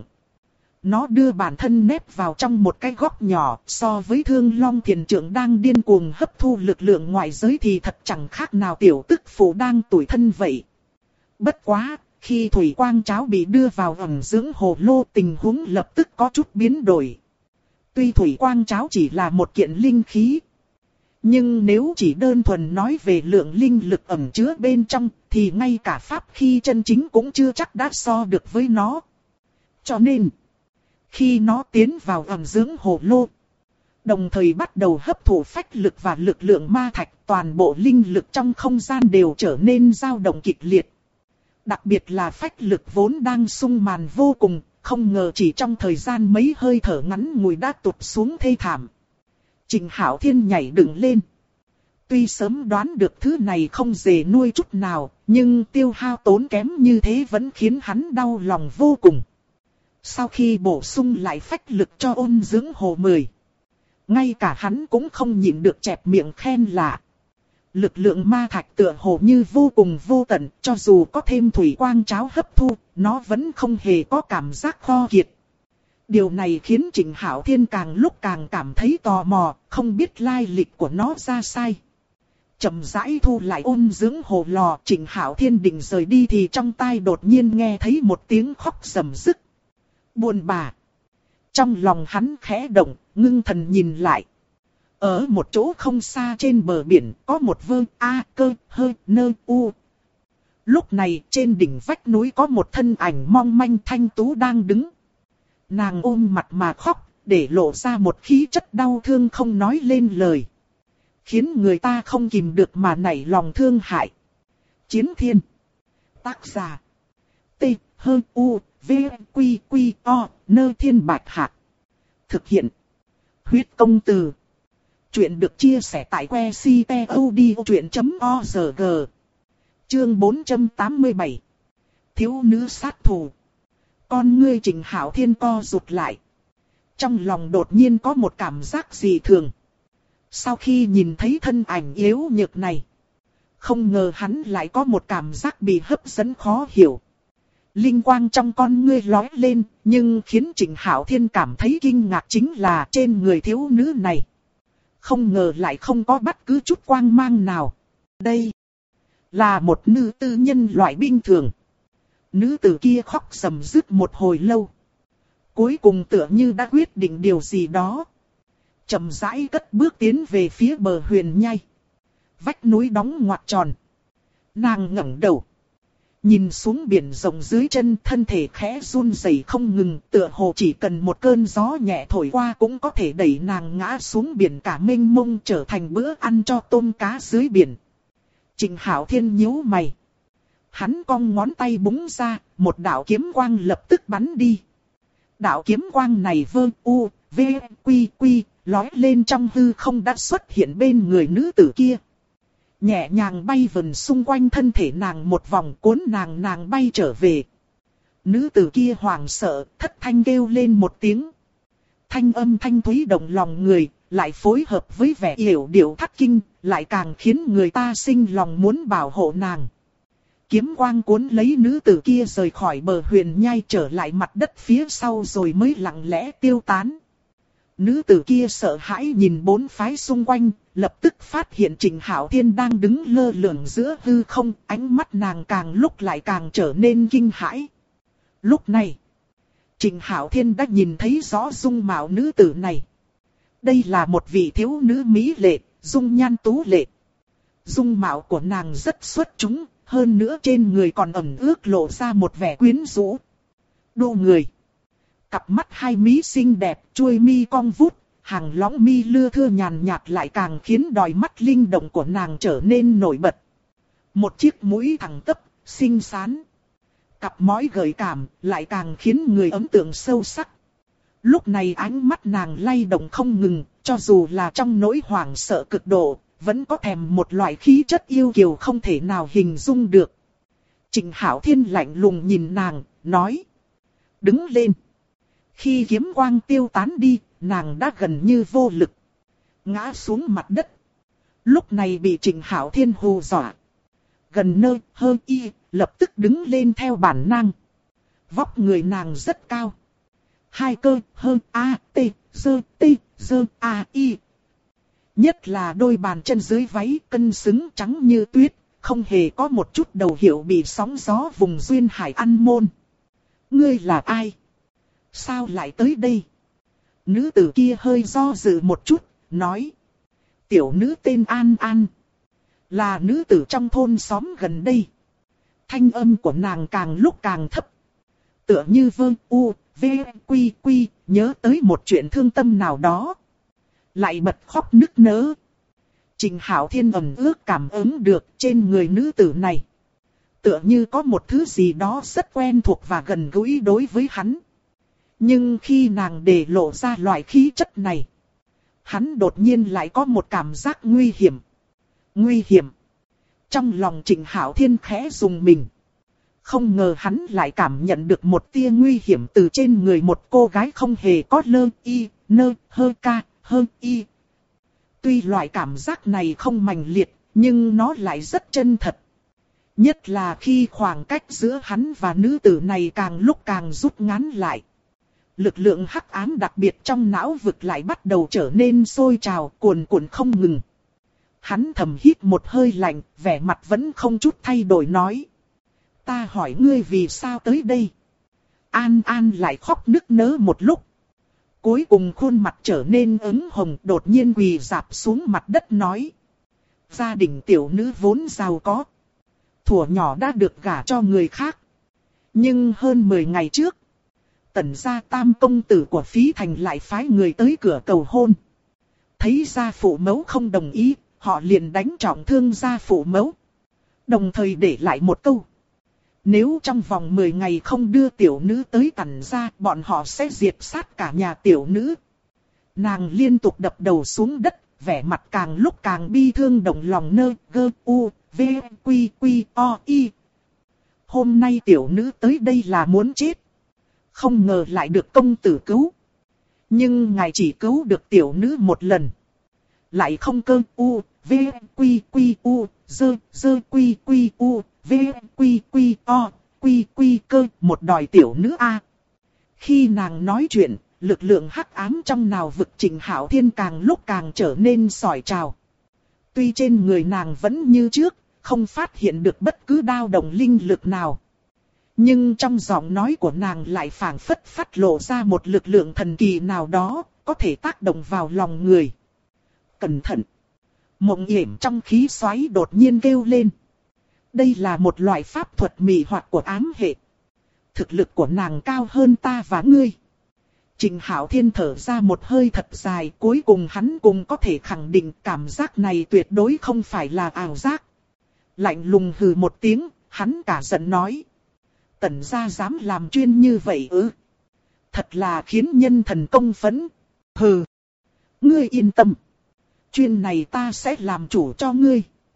Speaker 1: Nó đưa bản thân nép vào trong một cái góc nhỏ, so với Thương Long Thiền Trượng đang điên cuồng hấp thu lực lượng ngoại giới thì thật chẳng khác nào tiểu tức phụ đang tủi thân vậy. Bất quá, khi thủy quang cháo bị đưa vào ẩn dưỡng hồ lô, tình huống lập tức có chút biến đổi. Tuy thủy quang cháo chỉ là một kiện linh khí, nhưng nếu chỉ đơn thuần nói về lượng linh lực ẩn chứa bên trong, thì ngay cả pháp khí chân chính cũng chưa chắc đã so được với nó. Cho nên, khi nó tiến vào ẩn dưỡng hồ lô, đồng thời bắt đầu hấp thụ phách lực và lực lượng ma thạch, toàn bộ linh lực trong không gian đều trở nên dao động kịch liệt. Đặc biệt là phách lực vốn đang sung màn vô cùng, không ngờ chỉ trong thời gian mấy hơi thở ngắn ngủi đã tụt xuống thê thảm. Trịnh Hạo Thiên nhảy dựng lên. Tuy sớm đoán được thứ này không dễ nuôi chút nào, nhưng tiêu hao tốn kém như thế vẫn khiến hắn đau lòng vô cùng. Sau khi bổ sung lại phách lực cho ôn dưỡng hồ 10, ngay cả hắn cũng không nhịn được chẹp miệng khen lạ. Lực lượng ma thạch tựa hồ như vô cùng vô tận, cho dù có thêm thủy quang cháo hấp thu, nó vẫn không hề có cảm giác kho kiệt. Điều này khiến Trịnh Hạo Thiên càng lúc càng cảm thấy tò mò, không biết lai lịch của nó ra sao. Chậm rãi thu lại ôn dưỡng hồ lò, Trịnh Hạo Thiên định rời đi thì trong tai đột nhiên nghe thấy một tiếng khóc rầm rứt. Buồn bã. Trong lòng hắn khẽ động, ngưng thần nhìn lại. Ở một chỗ không xa trên bờ biển có một vơ a cơ hơ nơ u. Lúc này trên đỉnh vách núi có một thân ảnh mong manh thanh tú đang đứng. Nàng ôm mặt mà khóc, để lộ ra một khí chất đau thương không nói lên lời, khiến người ta không kìm được mà nảy lòng thương hại. Chiến Thiên. Tác giả. T, H, U, V, Quy, Quy, O, Nơ Thiên Bạch Hạc. Thực hiện. Huyết Công Từ. Chuyện được chia sẻ tại que ctod.org. Chương 487. Thiếu nữ sát thủ. Con ngươi Trịnh Hạo Thiên co rụt lại. Trong lòng đột nhiên có một cảm giác dị thường. Sau khi nhìn thấy thân ảnh yếu nhược này, không ngờ hắn lại có một cảm giác bị hấp dẫn khó hiểu. Linh quang trong con ngươi lóe lên, nhưng khiến Trịnh Hạo Thiên cảm thấy kinh ngạc chính là trên người thiếu nữ này, không ngờ lại không có bất cứ chút quang mang nào. Đây là một nữ tử nhân loại bình thường. Nữ tử kia khóc rầm rứt một hồi lâu, cuối cùng tựa như đã quyết định điều gì đó, chậm rãi cất bước tiến về phía bờ huyền nhai. Vách núi đóng ngoặt tròn. Nàng ngẩng đầu, nhìn xuống biển rộng dưới chân, thân thể khẽ run rẩy không ngừng, tựa hồ chỉ cần một cơn gió nhẹ thổi qua cũng có thể đẩy nàng ngã xuống biển cả mênh mông, trở thành bữa ăn cho tôm cá dưới biển. Trịnh Hạo Thiên nhíu mày. Hắn cong ngón tay búng ra, một đạo kiếm quang lập tức bắn đi. Đạo kiếm quang này vơ u, v, quy quy, lói lên trong hư không đã xuất hiện bên người nữ tử kia. Nhẹ nhàng bay vần xung quanh thân thể nàng một vòng, cuốn nàng bay trở về. Nữ tử kia hoảng sợ, thất thanh kêu lên một tiếng. Thanh âm thanh thúy động lòng người, lại phối hợp với vẻ yểu điệu thắt kinh, lại càng khiến người ta sinh lòng muốn bảo hộ nàng. Kiếm quang cuốn lấy nữ tử kia rời khỏi bờ huyền nhai trở lại mặt đất phía sau rồi mới lặng lẽ tiêu tán. Nữ tử kia sợ hãi nhìn bốn phái xung quanh, lập tức phát hiện Trịnh Hạo Thiên đang đứng lơ lửng giữa hư không, ánh mắt nàng càng lúc lại càng trở nên kinh hãi. Lúc này, Trịnh Hạo Thiên đã nhìn thấy rõ dung mạo nữ tử này. Đây là một vị thiếu nữ mỹ lệ, dung nhan tú lệ. Dung mạo của nàng rất xuất chúng, hơn nữa trên người còn ẩn ước lộ ra một vẻ quyến rũ. Đô người. Cặp mắt hai mí xinh đẹp, chuôi mi cong vút, hàng lóng mi lưa thưa nhàn nhạt lại càng khiến đôi mắt linh động của nàng trở nên nổi bật. Một chiếc mũi thẳng tắp, xinh xắn. Cặp mói gợi cảm, lại càng khiến người ấn tượng sâu sắc. Lúc này ánh mắt nàng lay động không ngừng, cho dù là trong nỗi hoảng sợ cực độ, vẫn có thèm một loại khí chất yêu kiều không thể nào hình dung được. Trịnh Hạo Thiên lạnh lùng nhìn nàng, nói. Đứng lên. Khi kiếm quang tiêu tán đi, nàng đã gần như vô lực. Ngã xuống mặt đất. Lúc này bị Trịnh Hạo Thiên hù dọa. Gần nơi, hơi y, lập tức đứng lên theo bản năng. Vóc người nàng rất cao. Hai cơ, hơn A, T, dơ, T, dơ, A, Y. Nhất là đôi bàn chân dưới váy cân xứng trắng như tuyết, không hề có một chút đầu hiệu bị sóng gió vùng duyên hải ăn mòn. Ngươi là ai? Sao lại tới đây? Nữ tử kia hơi do dự một chút, nói. Tiểu nữ tên An An. Là nữ tử trong thôn xóm gần đây. Thanh âm của nàng càng lúc càng thấp. Tựa như vơ u, v, quy quy, nhớ tới một chuyện thương tâm nào đó. Lại bật khóc nức nở. Trịnh Hạo Thiên ẩn ước cảm ứng được trên người nữ tử này. Tựa như có một thứ gì đó rất quen thuộc và gần gũi đối với hắn. Nhưng khi nàng để lộ ra loại khí chất này, hắn đột nhiên lại có một cảm giác nguy hiểm. Nguy hiểm. Trong lòng Trịnh Hạo Thiên khẽ rùng mình. Không ngờ hắn lại cảm nhận được một tia nguy hiểm từ trên người một cô gái không hề có lơ y, nơ, hơ ca, hơ y. Tuy loại cảm giác này không mãnh liệt, nhưng nó lại rất chân thật. Nhất là khi khoảng cách giữa hắn và nữ tử này càng lúc càng rút ngắn lại. Lực lượng hắc ám đặc biệt trong não vực lại bắt đầu trở nên sôi trào, cuồn cuộn không ngừng. Hắn thầm hít một hơi lạnh, vẻ mặt vẫn không chút thay đổi nói. Ta hỏi ngươi vì sao tới đây? An An lại khóc nức nở một lúc. Cuối cùng khuôn mặt trở nên ửng hồng, đột nhiên quỳ rạp xuống mặt đất nói. Gia đình tiểu nữ vốn giàu có. Thuở nhỏ đã được gả cho người khác. Nhưng hơn 10 ngày trước, Tần gia tam công tử của Phí Thành lại phái người tới cửa cầu hôn. Thấy gia phụ mẫu không đồng ý, họ liền đánh trọng thương gia phụ mẫu. Đồng thời để lại một câu. Nếu trong vòng 10 ngày không đưa tiểu nữ tới Tần gia, bọn họ sẽ diệt sát cả nhà tiểu nữ. Nàng liên tục đập đầu xuống đất, vẻ mặt càng lúc càng bi thương động lòng nơ, gơ, u, v, quy, quy, o, y. Hôm nay tiểu nữ tới đây là muốn chết. Không ngờ lại được công tử cứu. Nhưng ngài chỉ cứu được tiểu nữ một lần. Lại không cơ u, v, quy, quy, u, dơ, dơ, quy, quy, u, v, quy, quy, o, quy, quy, cơ, một đòi tiểu nữ a. Khi nàng nói chuyện, lực lượng hắc ám trong nào vực Trịnh Hạo Thiên càng lúc càng trở nên sỏi trào. Tuy trên người nàng vẫn như trước, không phát hiện được bất cứ dao động linh lực nào. Nhưng trong giọng nói của nàng lại phảng phất phát lộ ra một lực lượng thần kỳ nào đó, có thể tác động vào lòng người. Cẩn thận! Mộng yểm trong khí xoáy đột nhiên kêu lên. Đây là một loại pháp thuật mị hoặc của ám hệ. Thực lực của nàng cao hơn ta và ngươi. Trịnh Hạo Thiên thở ra một hơi thật dài, cuối cùng hắn cũng có thể khẳng định cảm giác này tuyệt đối không phải là ảo giác. Lạnh lùng hừ một tiếng, hắn cả giận nói. Tần gia dám làm chuyên như vậy ư? Thật là khiến nhân thần công phẫn. Hừ! Ngươi yên tâm. Chuyên này ta sẽ làm chủ cho ngươi.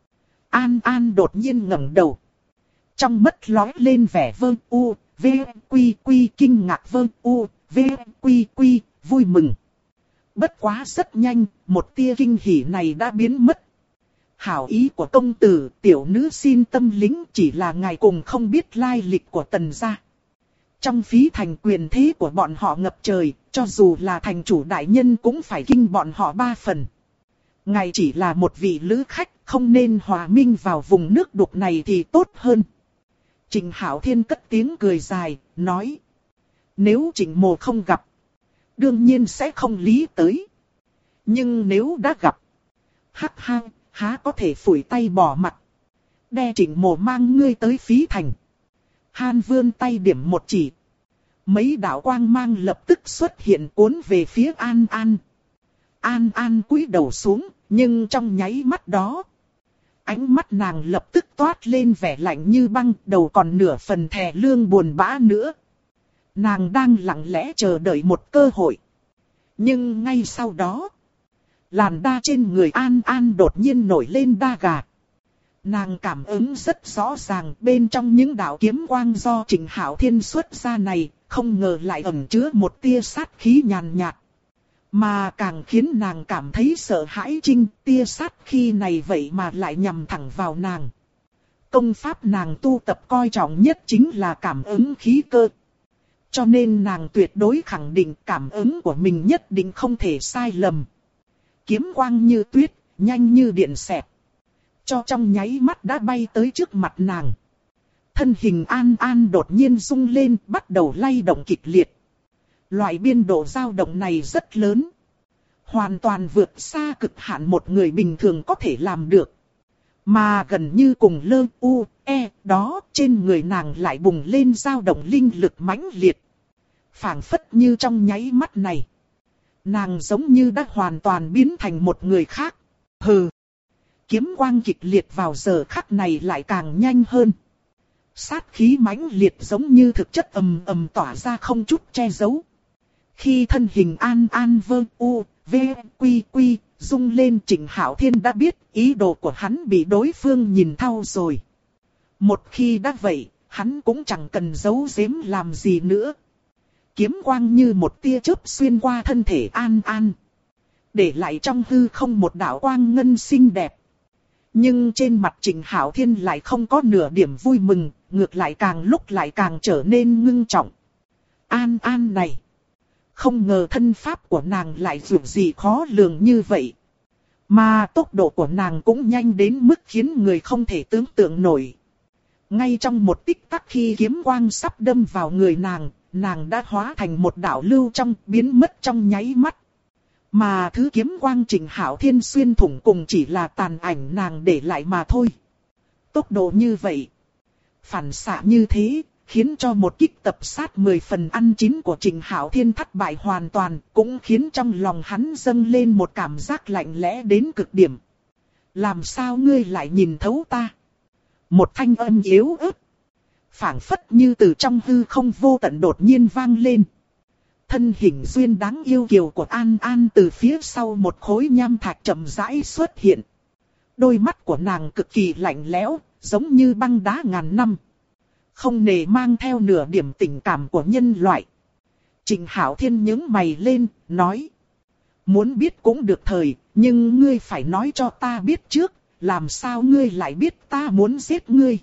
Speaker 1: An An đột nhiên ngẩng đầu. Trong mắt lóe lên vẻ vơ u, v, quy quy kinh ngạc vơ u, v, quy quy, vui mừng. Bất quá rất nhanh, một tia kinh hỉ này đã biến mất. Hảo ý của công tử, tiểu nữ xin tâm lính, chỉ là ngài cùng không biết lai lịch của Tần gia. Trong phí thành quyền thế của bọn họ ngập trời, cho dù là thành chủ đại nhân cũng phải kinh bọn họ 3 phần. Ngài chỉ là một vị lữ khách, không nên hòa minh vào vùng nước đục này thì tốt hơn. Trịnh Hạo Thiên cất tiếng cười dài, nói. Nếu Trịnh Mộ không gặp, đương nhiên sẽ không lý tới. Nhưng nếu đã gặp, hắc hắc, há có thể phủi tay bỏ mặt. Đe Trịnh Mộ mang ngươi tới phí thành. Han vươn tay điểm một chỉ. Mấy đạo quang mang lập tức xuất hiện cuốn về phía An An. An An cúi đầu xuống, nhưng trong nháy mắt đó, ánh mắt nàng lập tức toát lên vẻ lạnh như băng, đầu còn nửa phần thè lương buồn bã nữa. Nàng đang lặng lẽ chờ đợi một cơ hội. Nhưng ngay sau đó, làn da trên người An An đột nhiên nổi lên đa gà. Nàng cảm ứng rất rõ ràng bên trong những đạo kiếm quang do Trịnh Hạo Thiên xuất ra này, không ngờ lại ẩn chứa một tia sát khí nhàn nhạt. Mà càng khiến nàng cảm thấy sợ hãi chinh, tia sát khí này vậy mà lại nhằm thẳng vào nàng. Công pháp nàng tu tập coi trọng nhất chính là cảm ứng khí cơ. Cho nên nàng tuyệt đối khẳng định cảm ứng của mình nhất định không thể sai lầm. Kiếm quang như tuyết, nhanh như điện xẹt. Cho trong nháy mắt đã bay tới trước mặt nàng. Thân hình An An đột nhiên rung lên, bắt đầu lay động kịch liệt. Loại biên độ dao động này rất lớn. Hoàn toàn vượt xa cực hạn một người bình thường có thể làm được. Mà gần như cùng lơ u, e, đó trên người nàng lại bùng lên dao động linh lực mãnh liệt. Phảng phất như trong nháy mắt này. Nàng giống như đã hoàn toàn biến thành một người khác. Hừ. Kiếm quang kịch liệt vào giờ khắc này lại càng nhanh hơn. Sát khí mãnh liệt giống như thực chất ầm ầm tỏa ra không chút che giấu. Khi thân hình An An vơ u, v, quy quy, rung lên, Trịnh Hạo Thiên đã biết ý đồ của hắn bị đối phương nhìn thấu rồi. Một khi đã vậy, hắn cũng chẳng cần giấu giếm làm gì nữa. Kiếm quang như một tia chớp xuyên qua thân thể An An. Để lại trong hư không một đạo quang ngân xinh đẹp. Nhưng trên mặt Trịnh Hạo Thiên lại không có nửa điểm vui mừng, ngược lại càng lúc lại càng trở nên ngưng trọng. An An này, không ngờ thân pháp của nàng lại dù gì khó lường như vậy. Mà tốc độ của nàng cũng nhanh đến mức khiến người không thể tưởng tượng nổi. Ngay trong một tích tắc khi kiếm quang sắp đâm vào người nàng đã hóa thành một đạo lưu trong, biến mất trong nháy mắt. Mà thứ kiếm quang Trịnh Hạo Thiên xuyên thủng cùng chỉ là tàn ảnh nàng để lại mà thôi. Tốc độ như vậy, phản xạ như thế, khiến cho một kích tập sát 10 phần ăn chín của Trịnh Hạo Thiên thất bại hoàn toàn, cũng khiến trong lòng hắn dâng lên một cảm giác lạnh lẽ đến cực điểm. Làm sao ngươi lại nhìn thấu ta? Một thanh âm yếu ớt, phảng phất như từ trong hư không vô tận đột nhiên vang lên. Thân hình duyên đáng yêu kiều của An An từ phía sau một khối nham thạch chậm rãi xuất hiện. Đôi mắt của nàng cực kỳ lạnh lẽo, giống như băng đá ngàn năm. Không nề mang theo nửa điểm tình cảm của nhân loại. Trịnh Hạo Thiên nhướng mày lên, nói. Muốn biết cũng được thời, nhưng ngươi phải nói cho ta biết trước, làm sao ngươi lại biết ta muốn giết ngươi?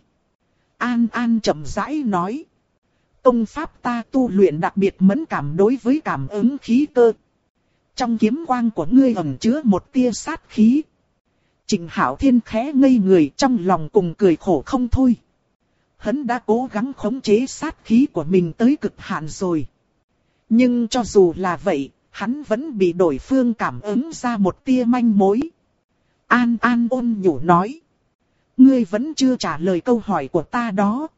Speaker 1: An An chậm rãi nói. Công pháp ta tu luyện đặc biệt mẫn cảm đối với cảm ứng khí cơ. Trong kiếm quang của ngươi ẩn chứa một tia sát khí. Trịnh Hạo Thiên khẽ ngây người, trong lòng cùng cười khổ không thôi. Hắn đã cố gắng khống chế sát khí của mình tới cực hạn rồi. Nhưng cho dù là vậy, hắn vẫn bị đối phương cảm ứng ra một tia manh mối. An An ôn nhủ nói. Ngươi vẫn chưa trả lời câu hỏi của ta đó.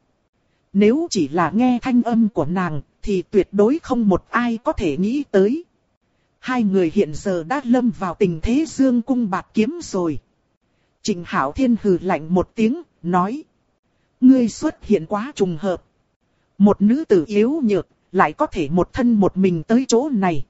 Speaker 1: Nếu chỉ là nghe thanh âm của nàng, thì tuyệt đối không một ai có thể nghĩ tới. Hai người hiện giờ đã lâm vào tình thế dương cung bạt kiếm rồi. Trịnh Hạo Thiên hừ lạnh một tiếng, nói. Ngươi xuất hiện quá trùng hợp. Một nữ tử yếu nhược, lại có thể một thân một mình tới chỗ này.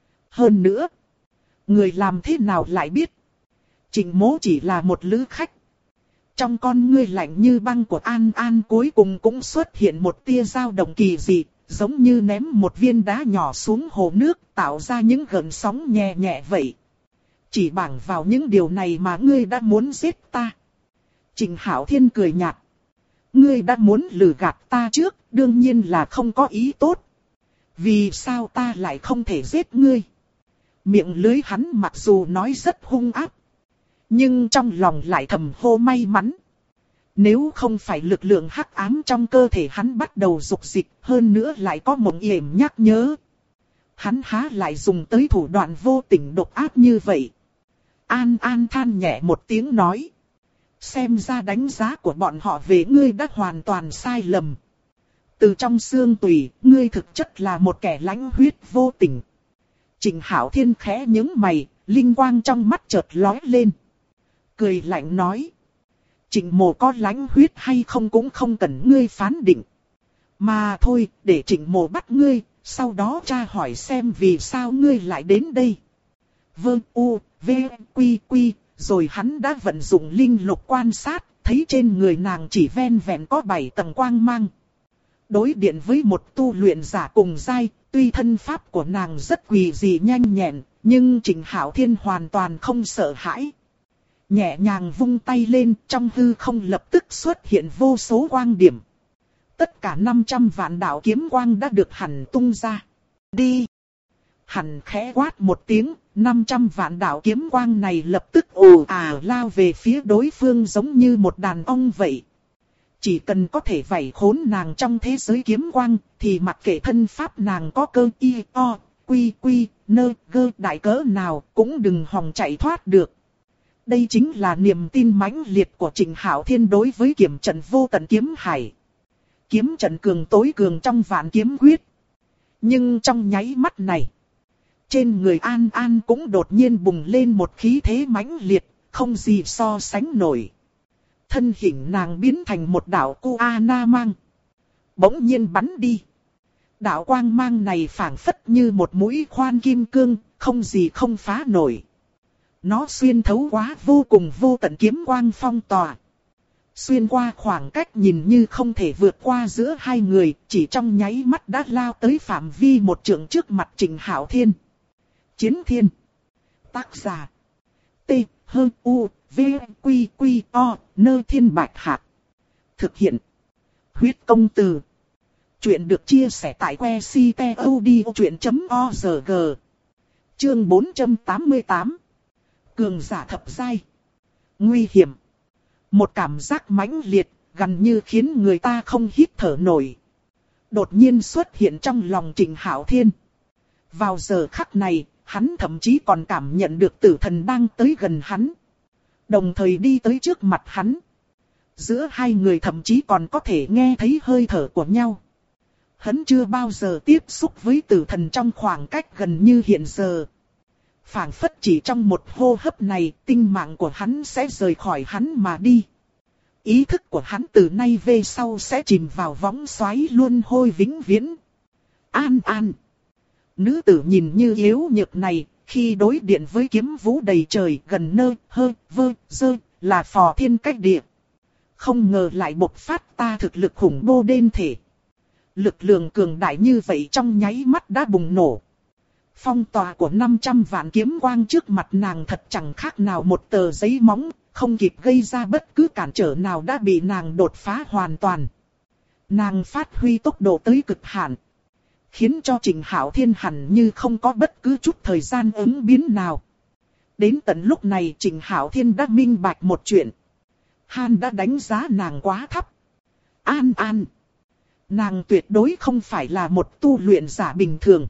Speaker 1: Hơn nữa, người làm thế nào lại biết? Trịnh Mỗ chỉ là một lữ khách. Trong con ngươi lạnh như băng của An An cuối cùng cũng xuất hiện một tia dao động kỳ dị, giống như ném một viên đá nhỏ xuống hồ nước tạo ra những gợn sóng nhẹ nhẹ vậy. Chỉ bằng vào những điều này mà ngươi đã muốn giết ta. Trịnh Hạo Thiên cười nhạt. Ngươi đã muốn lừa gạt ta trước, đương nhiên là không có ý tốt. Vì sao ta lại không thể giết ngươi? Miệng lưới hắn mặc dù nói rất hung ác, nhưng trong lòng lại thầm hô may mắn. Nếu không phải lực lượng hắc ám trong cơ thể hắn bắt đầu dục dịch, hơn nữa lại có mộng yểm nhắc nhớ, hắn há lại dùng tới thủ đoạn vô tình độc ác như vậy. An An than nhẹ một tiếng nói. Xem ra đánh giá của bọn họ về ngươi đã hoàn toàn sai lầm. Từ trong xương tủy, ngươi thực chất là một kẻ lãnh huyết vô tình. Trịnh Hạo Thiên khẽ nhướng mày, linh quang trong mắt chợt lóe lên. Cười lạnh nói. Trịnh Mộ có lãnh huyết hay không cũng không cần ngươi phán định. Mà thôi, để Trịnh Mộ bắt ngươi, sau đó tra hỏi xem vì sao ngươi lại đến đây. Vương U, V, Quy Quy, rồi hắn đã vận dụng linh lục quan sát, thấy trên người nàng chỉ ven vẹn có 7 tầng quang mang. Đối điện với một tu luyện giả cùng giai, tuy thân pháp của nàng rất quỷ dị nhanh nhẹn, nhưng Trịnh Hạo Thiên hoàn toàn không sợ hãi. Nhẹ nhàng vung tay lên, trong hư không lập tức xuất hiện vô số quang điểm. Tất cả 500 vạn đạo kiếm quang đã được hắn tung ra. Đi! Hắn khẽ quát một tiếng, 500 vạn đạo kiếm quang này lập tức ồ ào lao về phía đối phương giống như một đàn ong vậy. Chỉ cần có thể vảy khốn nàng trong thế giới kiếm quang, thì mặc kệ thân pháp nàng có cơ y o, quy quy, nơ gơ đại cỡ nào cũng đừng hòng chạy thoát được. Đây chính là niềm tin mãnh liệt của Trịnh Hạo Thiên đối với kiếm trận vô tận kiếm hải. Kiếm trận cường tối cường trong vạn kiếm quyết. Nhưng trong nháy mắt này, trên người An An cũng đột nhiên bùng lên một khí thế mãnh liệt, không gì so sánh nổi. Thân hình nàng biến thành một đạo Kuana mang, bỗng nhiên bắn đi. Đạo quang mang này phảng phất như một mũi khoan kim cương, không gì không phá nổi. Nó xuyên thấu quá vô cùng vô tận kiếm quang phong tỏa. Xuyên qua khoảng cách nhìn như không thể vượt qua giữa hai người, chỉ trong nháy mắt đã lao tới phạm vi một trượng trước mặt Trịnh Hạo Thiên. Chiến Thiên. Tác giả. T, H, U, V, Quy, Quy, O, Nơ Thiên Bạch Hạc. Thực hiện. Huyết Công Từ. Chuyện được chia sẻ tại que ctod.org. Chương 488. Cường giả thập giai. Nguy hiểm. Một cảm giác mãnh liệt, gần như khiến người ta không hít thở nổi, đột nhiên xuất hiện trong lòng Trịnh Hạo Thiên. Vào giờ khắc này, hắn thậm chí còn cảm nhận được tử thần đang tới gần hắn, đồng thời đi tới trước mặt hắn. Giữa hai người thậm chí còn có thể nghe thấy hơi thở của nhau. Hắn chưa bao giờ tiếp xúc với tử thần trong khoảng cách gần như hiện giờ. Phảng phất chỉ trong một hô hấp này, tinh mạng của hắn sẽ rời khỏi hắn mà đi. Ý thức của hắn từ nay về sau sẽ chìm vào võng xoáy luân hồi vĩnh viễn. An An. Nữ tử nhìn như yếu nhược này, khi đối điện với kiếm vũ đầy trời gần nơ, hơ, vơ, dơ, là phò thiên cách địa. Không ngờ lại bộc phát ta thực lực khủng bố đên thể. Lực lượng cường đại như vậy trong nháy mắt đã bùng nổ. Phong tỏa của 500 vạn kiếm quang trước mặt nàng thật chẳng khác nào một tờ giấy mỏng, không kịp gây ra bất cứ cản trở nào đã bị nàng đột phá hoàn toàn. Nàng phát huy tốc độ tới cực hạn, khiến cho Trịnh Hạo Thiên hẳn như không có bất cứ chút thời gian ứng biến nào. Đến tận lúc này Trịnh Hạo Thiên đã minh bạch một chuyện. Han đã đánh giá nàng quá thấp. An An. Nàng tuyệt đối không phải là một tu luyện giả bình thường.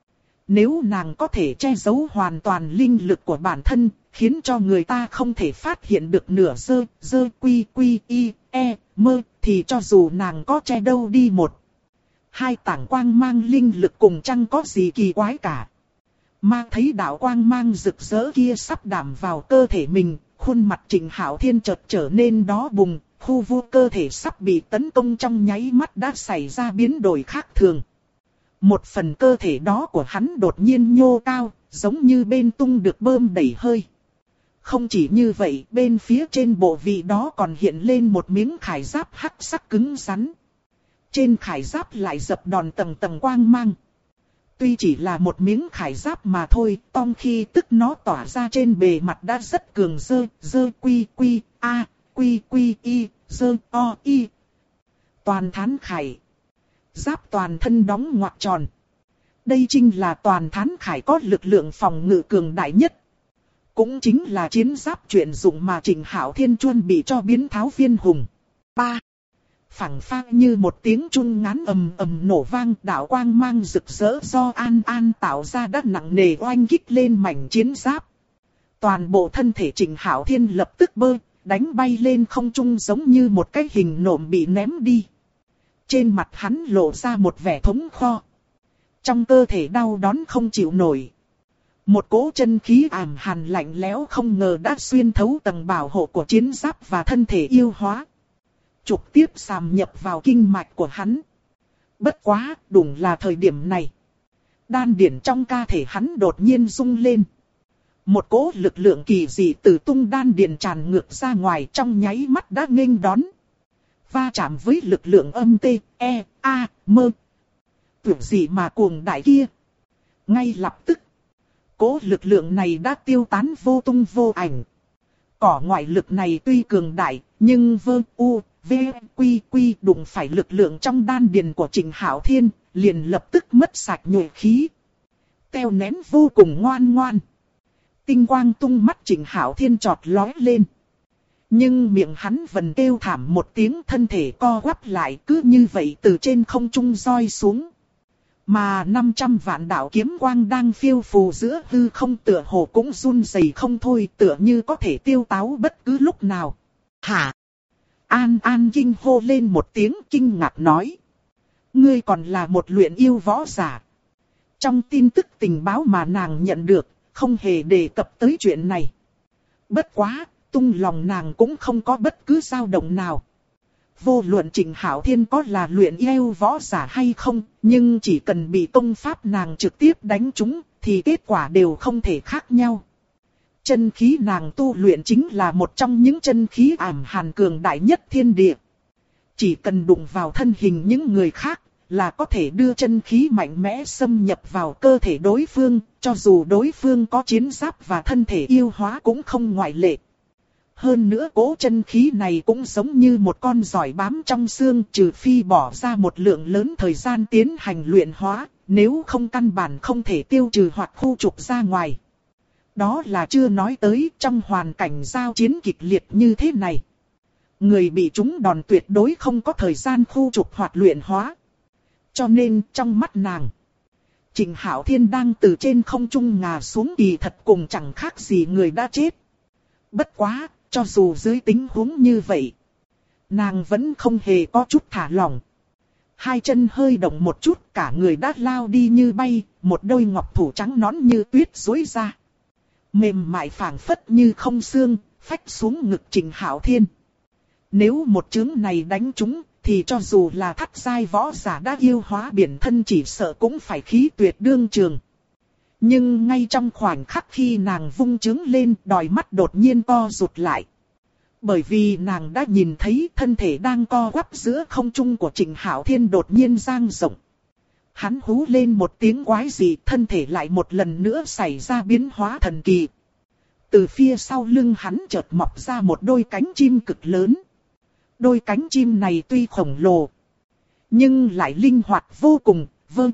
Speaker 1: Nếu nàng có thể che giấu hoàn toàn linh lực của bản thân, khiến cho người ta không thể phát hiện được nửa dơ quy quy y, e, mơ, thì cho dù nàng có che đâu đi một. Hai tảng quang mang linh lực cùng chẳng có gì kỳ quái cả. Mà thấy đạo quang mang rực rỡ kia sắp đảm vào cơ thể mình, khuôn mặt Trịnh Hạo Thiên chợt trở nên đỏ bừng, khu vu cơ thể sắp bị tấn công trong nháy mắt đã xảy ra biến đổi khác thường. Một phần cơ thể đó của hắn đột nhiên nhô cao, giống như bên tung được bơm đẩy hơi. Không chỉ như vậy, bên phía trên bộ vị đó còn hiện lên một miếng khải giáp hắc sắc cứng rắn. Trên khải giáp lại dập đòn tầng tầng quang mang. Tuy chỉ là một miếng khải giáp mà thôi, trong khi tức nó tỏa ra trên bề mặt đã rất cường dơ quy quy a, quy quy y, dơ o y. Toàn thán khải. Giáp toàn thân đóng ngoặc tròn. Đây chính là toàn thán khải có lực lượng phòng ngự cường đại nhất. Cũng chính là chiến giáp chuyên dụng mà Trịnh Hạo Thiên chuẩn bị cho biến Tháo Viên Hùng. 3. Phảng phất như một tiếng chun ngắn ầm ầm nổ vang, đạo quang mang rực rỡ do An An tạo ra đã nặng nề oanh kích lên mảnh chiến giáp. Toàn bộ thân thể Trịnh Hạo Thiên lập tức đánh bay lên không trung giống như một cái hình nộm bị ném đi. Trên mặt hắn lộ ra một vẻ thống kho. Trong cơ thể đau đớn không chịu nổi. Một cỗ chân khí ảm hàn lạnh lẽo không ngờ đã xuyên thấu tầng bảo hộ của chiến giáp và thân thể yêu hóa. Trực tiếp xàm nhập vào kinh mạch của hắn. Bất quá, đúng là thời điểm này. Đan điển trong cơ thể hắn đột nhiên rung lên. Một cỗ lực lượng kỳ dị từ tung đan điển tràn ngược ra ngoài trong nháy mắt đã nghênh đón. Va chạm với lực lượng âm tê, e, a, mơ. Tưởng gì mà cuồng đại kia. Ngay lập tức. Cỗ lực lượng này đã tiêu tán vô tung vô ảnh. Cỏ ngoại lực này tuy cường đại, nhưng quy đụng phải lực lượng trong đan điền của Trịnh Hạo Thiên, liền lập tức mất sạch nhuệ khí. Teo nén vô cùng ngoan. Tinh quang tung mắt Trịnh Hạo Thiên chọt lóe lên. Nhưng miệng hắn vẫn kêu thảm một tiếng, thân thể co quắp lại cứ như vậy từ trên không trung roi xuống. Mà 500 vạn đạo kiếm quang đang phiêu phù giữa hư không tựa hồ cũng run rẩy không thôi, tựa như có thể tiêu táo bất cứ lúc nào. Hả? An An kinh hô lên một tiếng kinh ngạc nói. Ngươi còn là một luyện yêu võ giả. Trong tin tức tình báo mà nàng nhận được, không hề đề cập tới chuyện này. Bất quá, tung lòng nàng cũng không có bất cứ dao động nào. Vô luận Trịnh Hạo Thiên có là luyện yêu võ giả hay không, nhưng chỉ cần bị công pháp nàng trực tiếp đánh trúng, thì kết quả đều không thể khác nhau. Chân khí nàng tu luyện chính là một trong những chân khí ảm hàn cường đại nhất thiên địa. Chỉ cần đụng vào thân hình những người khác, là có thể đưa chân khí mạnh mẽ xâm nhập vào cơ thể đối phương, cho dù đối phương có chiến giáp và thân thể yêu hóa cũng không ngoại lệ. Hơn nữa cỗ chân khí này cũng giống như một con giỏi bám trong xương, trừ phi bỏ ra một lượng lớn thời gian tiến hành luyện hóa, nếu không căn bản không thể tiêu trừ hoặc khu trục ra ngoài. Đó là chưa nói tới trong hoàn cảnh giao chiến kịch liệt như thế này. Người bị trúng đòn tuyệt đối không có thời gian khu trục hoặc luyện hóa. Cho nên trong mắt nàng, Trịnh Hạo Thiên đang từ trên không trung ngả xuống kỳ thật cùng chẳng khác gì người đã chết. Bất quá, cho dù dưới tình huống như vậy, nàng vẫn không hề có chút thả lỏng. Hai chân hơi động một chút, cả người đã lao đi như bay, một đôi ngọc thủ trắng nõn như tuyết duỗi ra. Mềm mại phảng phất như không xương, phách xuống ngực Trịnh Hạo Thiên. Nếu một chướng này đánh trúng, thì cho dù là thất giai võ giả đã yêu hóa biển thân chỉ sợ cũng phải khí tuyệt đương trường. Nhưng ngay trong khoảnh khắc khi nàng vung chướng lên, đôi mắt đột nhiên co rụt lại. Bởi vì nàng đã nhìn thấy thân thể đang co quắp giữa không trung của Trịnh Hạo Thiên đột nhiên dang rộng. Hắn hú lên một tiếng quái dị, thân thể lại một lần nữa xảy ra biến hóa thần kỳ. Từ phía sau lưng hắn chợt mọc ra một đôi cánh chim cực lớn. Đôi cánh chim này tuy khổng lồ, nhưng lại linh hoạt vô cùng,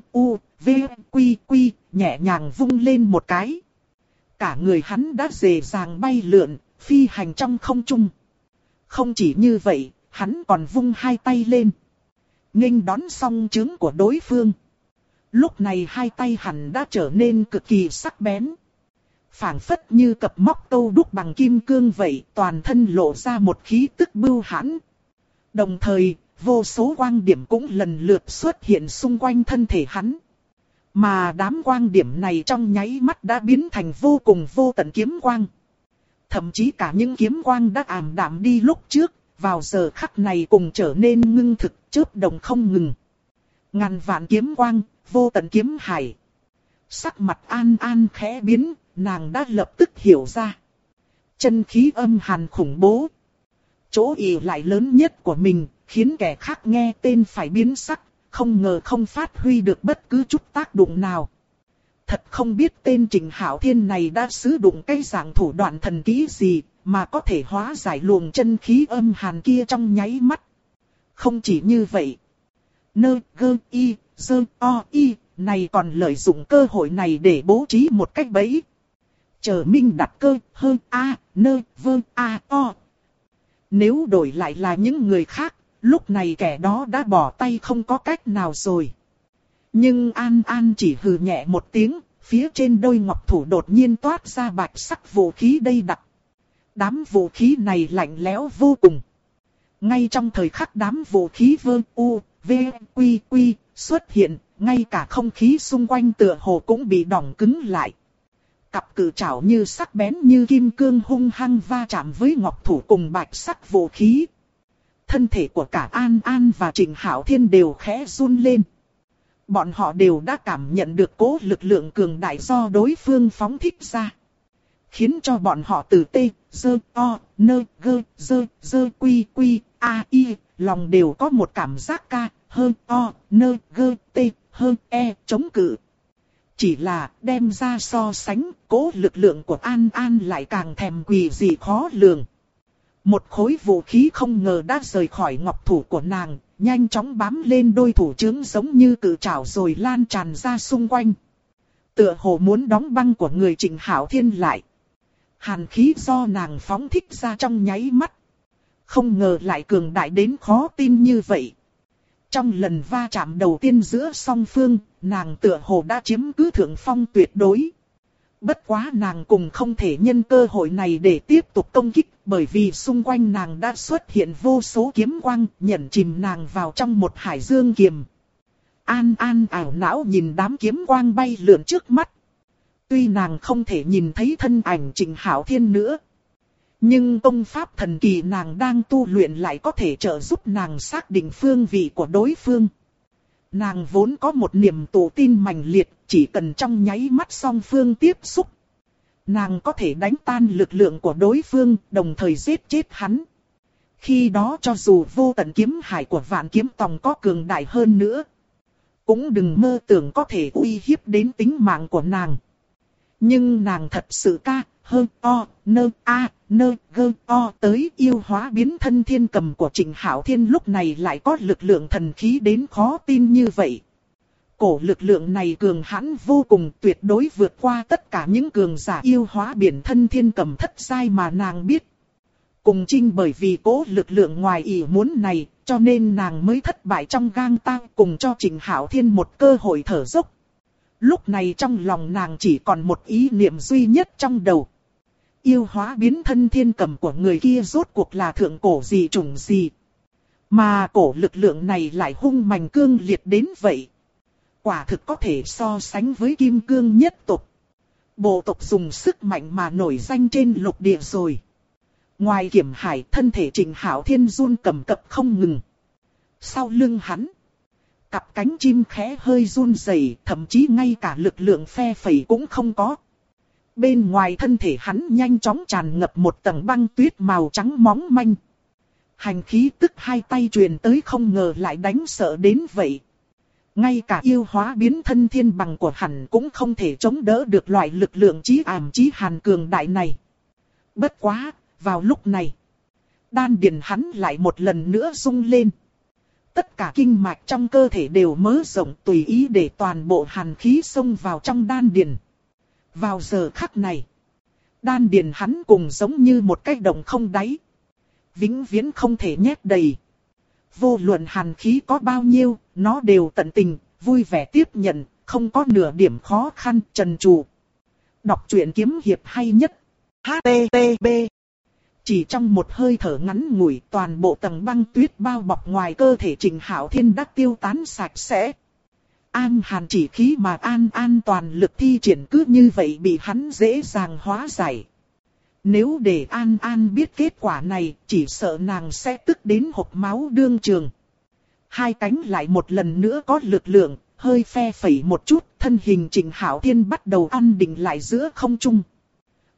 Speaker 1: quy, nhẹ nhàng vung lên một cái. Cả người hắn đã dễ dàng bay lượn, phi hành trong không trung. Không chỉ như vậy, hắn còn vung hai tay lên, nghênh đón song chướng của đối phương. Lúc này hai tay hắn đã trở nên cực kỳ sắc bén. Phảng phất như cặp móc câu đúc bằng kim cương vậy, toàn thân lộ ra một khí tức bưu hãn. Đồng thời, vô số quang điểm cũng lần lượt xuất hiện xung quanh thân thể hắn. Mà đám quang điểm này trong nháy mắt đã biến thành vô cùng vô tận kiếm quang. Thậm chí cả những kiếm quang đã ảm đạm đi lúc trước, vào giờ khắc này cùng trở nên ngưng thực, chớp động không ngừng. Ngàn vạn kiếm quang, vô tận kiếm hải. Sắc mặt An An khẽ biến, nàng đã lập tức hiểu ra. Chân khí âm hàn khủng bố. Chỗ ỷ lại lớn nhất của mình, khiến kẻ khác nghe tên phải biến sắc, không ngờ không phát huy được bất cứ chút tác dụng nào. Thật không biết tên Trịnh Hạo Thiên này đã sử dụng cái dạng thủ đoạn thần kỹ gì, mà có thể hóa giải luồng chân khí âm hàn kia trong nháy mắt. Không chỉ như vậy, nơ gơ y, dơ o y, này còn lợi dụng cơ hội này để bố trí một cách bẫy. Chờ minh đặt cơ, hơ a, nơ, vơ a, o. Nếu đổi lại là những người khác, lúc này kẻ đó đã bỏ tay không có cách nào rồi. Nhưng An An chỉ hừ nhẹ một tiếng, phía trên đôi ngọc thủ đột nhiên toát ra bạch sắc vũ khí đầy đặc. Đám vũ khí này lạnh lẽo vô cùng. Ngay trong thời khắc đám vũ khí vơ u, v, quy quy xuất hiện, ngay cả không khí xung quanh tựa hồ cũng bị đỏng cứng lại. Cặp cự trảo như sắc bén như kim cương hung hăng va chạm với ngọc thủ cùng bạch sắc vũ khí. Thân thể của cả An An và Trịnh Hạo Thiên đều khẽ run lên. Bọn họ đều đã cảm nhận được cố lực lượng cường đại do đối phương phóng thích ra. Khiến cho bọn họ từ tê, dơ, o, nơ, gơ, dơ, quy, quy, a, y, lòng đều có một cảm giác ca, hơ, o, nơ, gơ, tê, hơ, e, chống cự. Chỉ là đem ra so sánh, cố lực lượng của An An lại càng thèm quỳ dị khó lường. Một khối vũ khí không ngờ đã rời khỏi ngọc thủ của nàng, nhanh chóng bám lên đôi thủ chướng giống như cự trảo rồi lan tràn ra xung quanh. Tựa hồ muốn đóng băng của người Trịnh Hạo Thiên lại. Hàn khí do nàng phóng thích ra trong nháy mắt. Không ngờ lại cường đại đến khó tin như vậy. Trong lần va chạm đầu tiên giữa song phương, nàng tựa hồ đã chiếm cứ thượng phong tuyệt đối. Bất quá nàng cùng không thể nhân cơ hội này để tiếp tục công kích, bởi vì xung quanh nàng đã xuất hiện vô số kiếm quang, nhẫn chìm nàng vào trong một hải dương kiềm. An An ảo não nhìn đám kiếm quang bay lượn trước mắt. Tuy nàng không thể nhìn thấy thân ảnh Trịnh Hạo Thiên nữa, nhưng công pháp thần kỳ nàng đang tu luyện lại có thể trợ giúp nàng xác định phương vị của đối phương. Nàng vốn có một niềm tự tin mạnh liệt, chỉ cần trong nháy mắt song phương tiếp xúc, nàng có thể đánh tan lực lượng của đối phương, đồng thời giết chết hắn. Khi đó cho dù vô tận kiếm hải của Vạn Kiếm Tông có cường đại hơn nữa, cũng đừng mơ tưởng có thể uy hiếp đến tính mạng của nàng. Nhưng nàng thật sự ca, hơ, o, nơ, a, nơ, gơ, o tới yêu hóa biến thân thiên cầm của Trịnh Hạo Thiên lúc này lại có lực lượng thần khí đến khó tin như vậy. Cổ lực lượng này cường hãn vô cùng, tuyệt đối vượt qua tất cả những cường giả yêu hóa biển thân thiên cầm thất giai mà nàng biết. Cùng chinh bởi vì cố lực lượng ngoài ý muốn này, cho nên nàng mới thất bại trong gang tang, cùng cho Trịnh Hạo Thiên một cơ hội thở dốc. Lúc này trong lòng nàng chỉ còn một ý niệm duy nhất trong đầu. Yêu hóa biến thân thiên cầm của người kia rốt cuộc là thượng cổ gì chủng gì. Mà cổ lực lượng này lại hung mạnh cương liệt đến vậy. Quả thực có thể so sánh với kim cương nhất tộc. Bộ tộc dùng sức mạnh mà nổi danh trên lục địa rồi. Ngoài Kiểm Hải, thân thể Trịnh Hạo Thiên run cầm cập không ngừng. Sau lưng hắn, cặp cánh chim khẽ hơi run rẩy, thậm chí ngay cả lực lượng phe phẩy cũng không có. Bên ngoài thân thể hắn nhanh chóng tràn ngập một tầng băng tuyết màu trắng mỏng manh. Hành khí tức hai tay truyền tới không ngờ lại đánh sợ đến vậy. Ngay cả yêu hóa biến thân thiên bằng của hắn cũng không thể chống đỡ được loại lực lượng chí ảm chí hàn cường đại này. Bất quá, vào lúc này, đan điền hắn lại một lần nữa rung lên. Tất cả kinh mạch trong cơ thể đều mở rộng tùy ý để toàn bộ hàn khí xông vào trong đan điền. Vào giờ khắc này, đan điền hắn cùng giống như một cái động không đáy. Vĩnh viễn không thể nhét đầy. Vô luận hàn khí có bao nhiêu, nó đều tận tình, vui vẻ tiếp nhận, không có nửa điểm khó khăn, trần trù. Đọc truyện kiếm hiệp hay nhất. HTTP. Chỉ trong một hơi thở ngắn ngủi, toàn bộ tầng băng tuyết bao bọc ngoài cơ thể Trịnh Hạo Thiên đã tiêu tán sạch sẽ. An hàn chỉ khí mà An An toàn lực thi triển cứ như vậy bị hắn dễ dàng hóa giải. Nếu để An An biết kết quả này, chỉ sợ nàng sẽ tức đến hộc máu đương trường. Hai cánh lại một lần nữa có lực lượng, hơi phe phẩy một chút, thân hình Trịnh Hạo Thiên bắt đầu an định lại giữa không trung.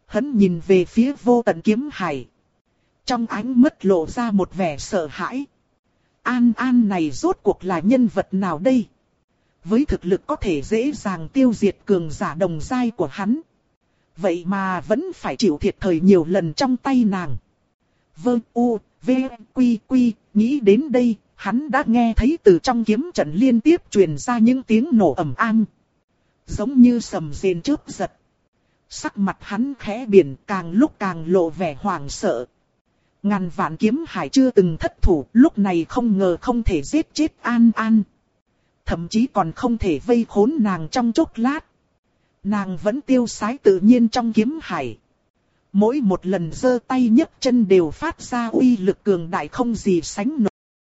Speaker 1: Hắn nhìn về phía Vô Tận Kiếm Hải. Trong ánh mắt lộ ra một vẻ sợ hãi. An An này rốt cuộc là nhân vật nào đây? Với thực lực có thể dễ dàng tiêu diệt cường giả đồng giai của hắn. Vậy mà vẫn phải chịu thiệt thòi nhiều lần trong tay nàng. Vâng u, v, quy quy, nghĩ đến đây, hắn đã nghe thấy từ trong kiếm trận liên tiếp truyền ra những tiếng nổ ầm ang. Giống như sầm rền chớp giật. Sắc mặt hắn khẽ biển, càng lúc càng lộ vẻ hoảng sợ. Ngàn vạn kiếm hải chưa từng thất thủ, lúc này không ngờ không thể giết chết An An. Thậm chí còn không thể vây khốn nàng trong chốc lát. Nàng vẫn tiêu sái tự nhiên trong kiếm hải. Mỗi một lần giơ tay nhấc chân đều phát ra uy lực cường đại không gì sánh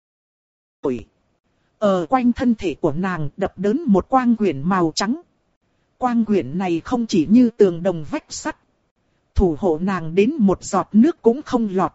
Speaker 1: nổi. Ở quanh thân thể của nàng đập đớn một quang quyển màu trắng. Quang quyển này không chỉ như tường đồng vách sắt. Thủ hộ nàng đến một giọt nước cũng không lọt.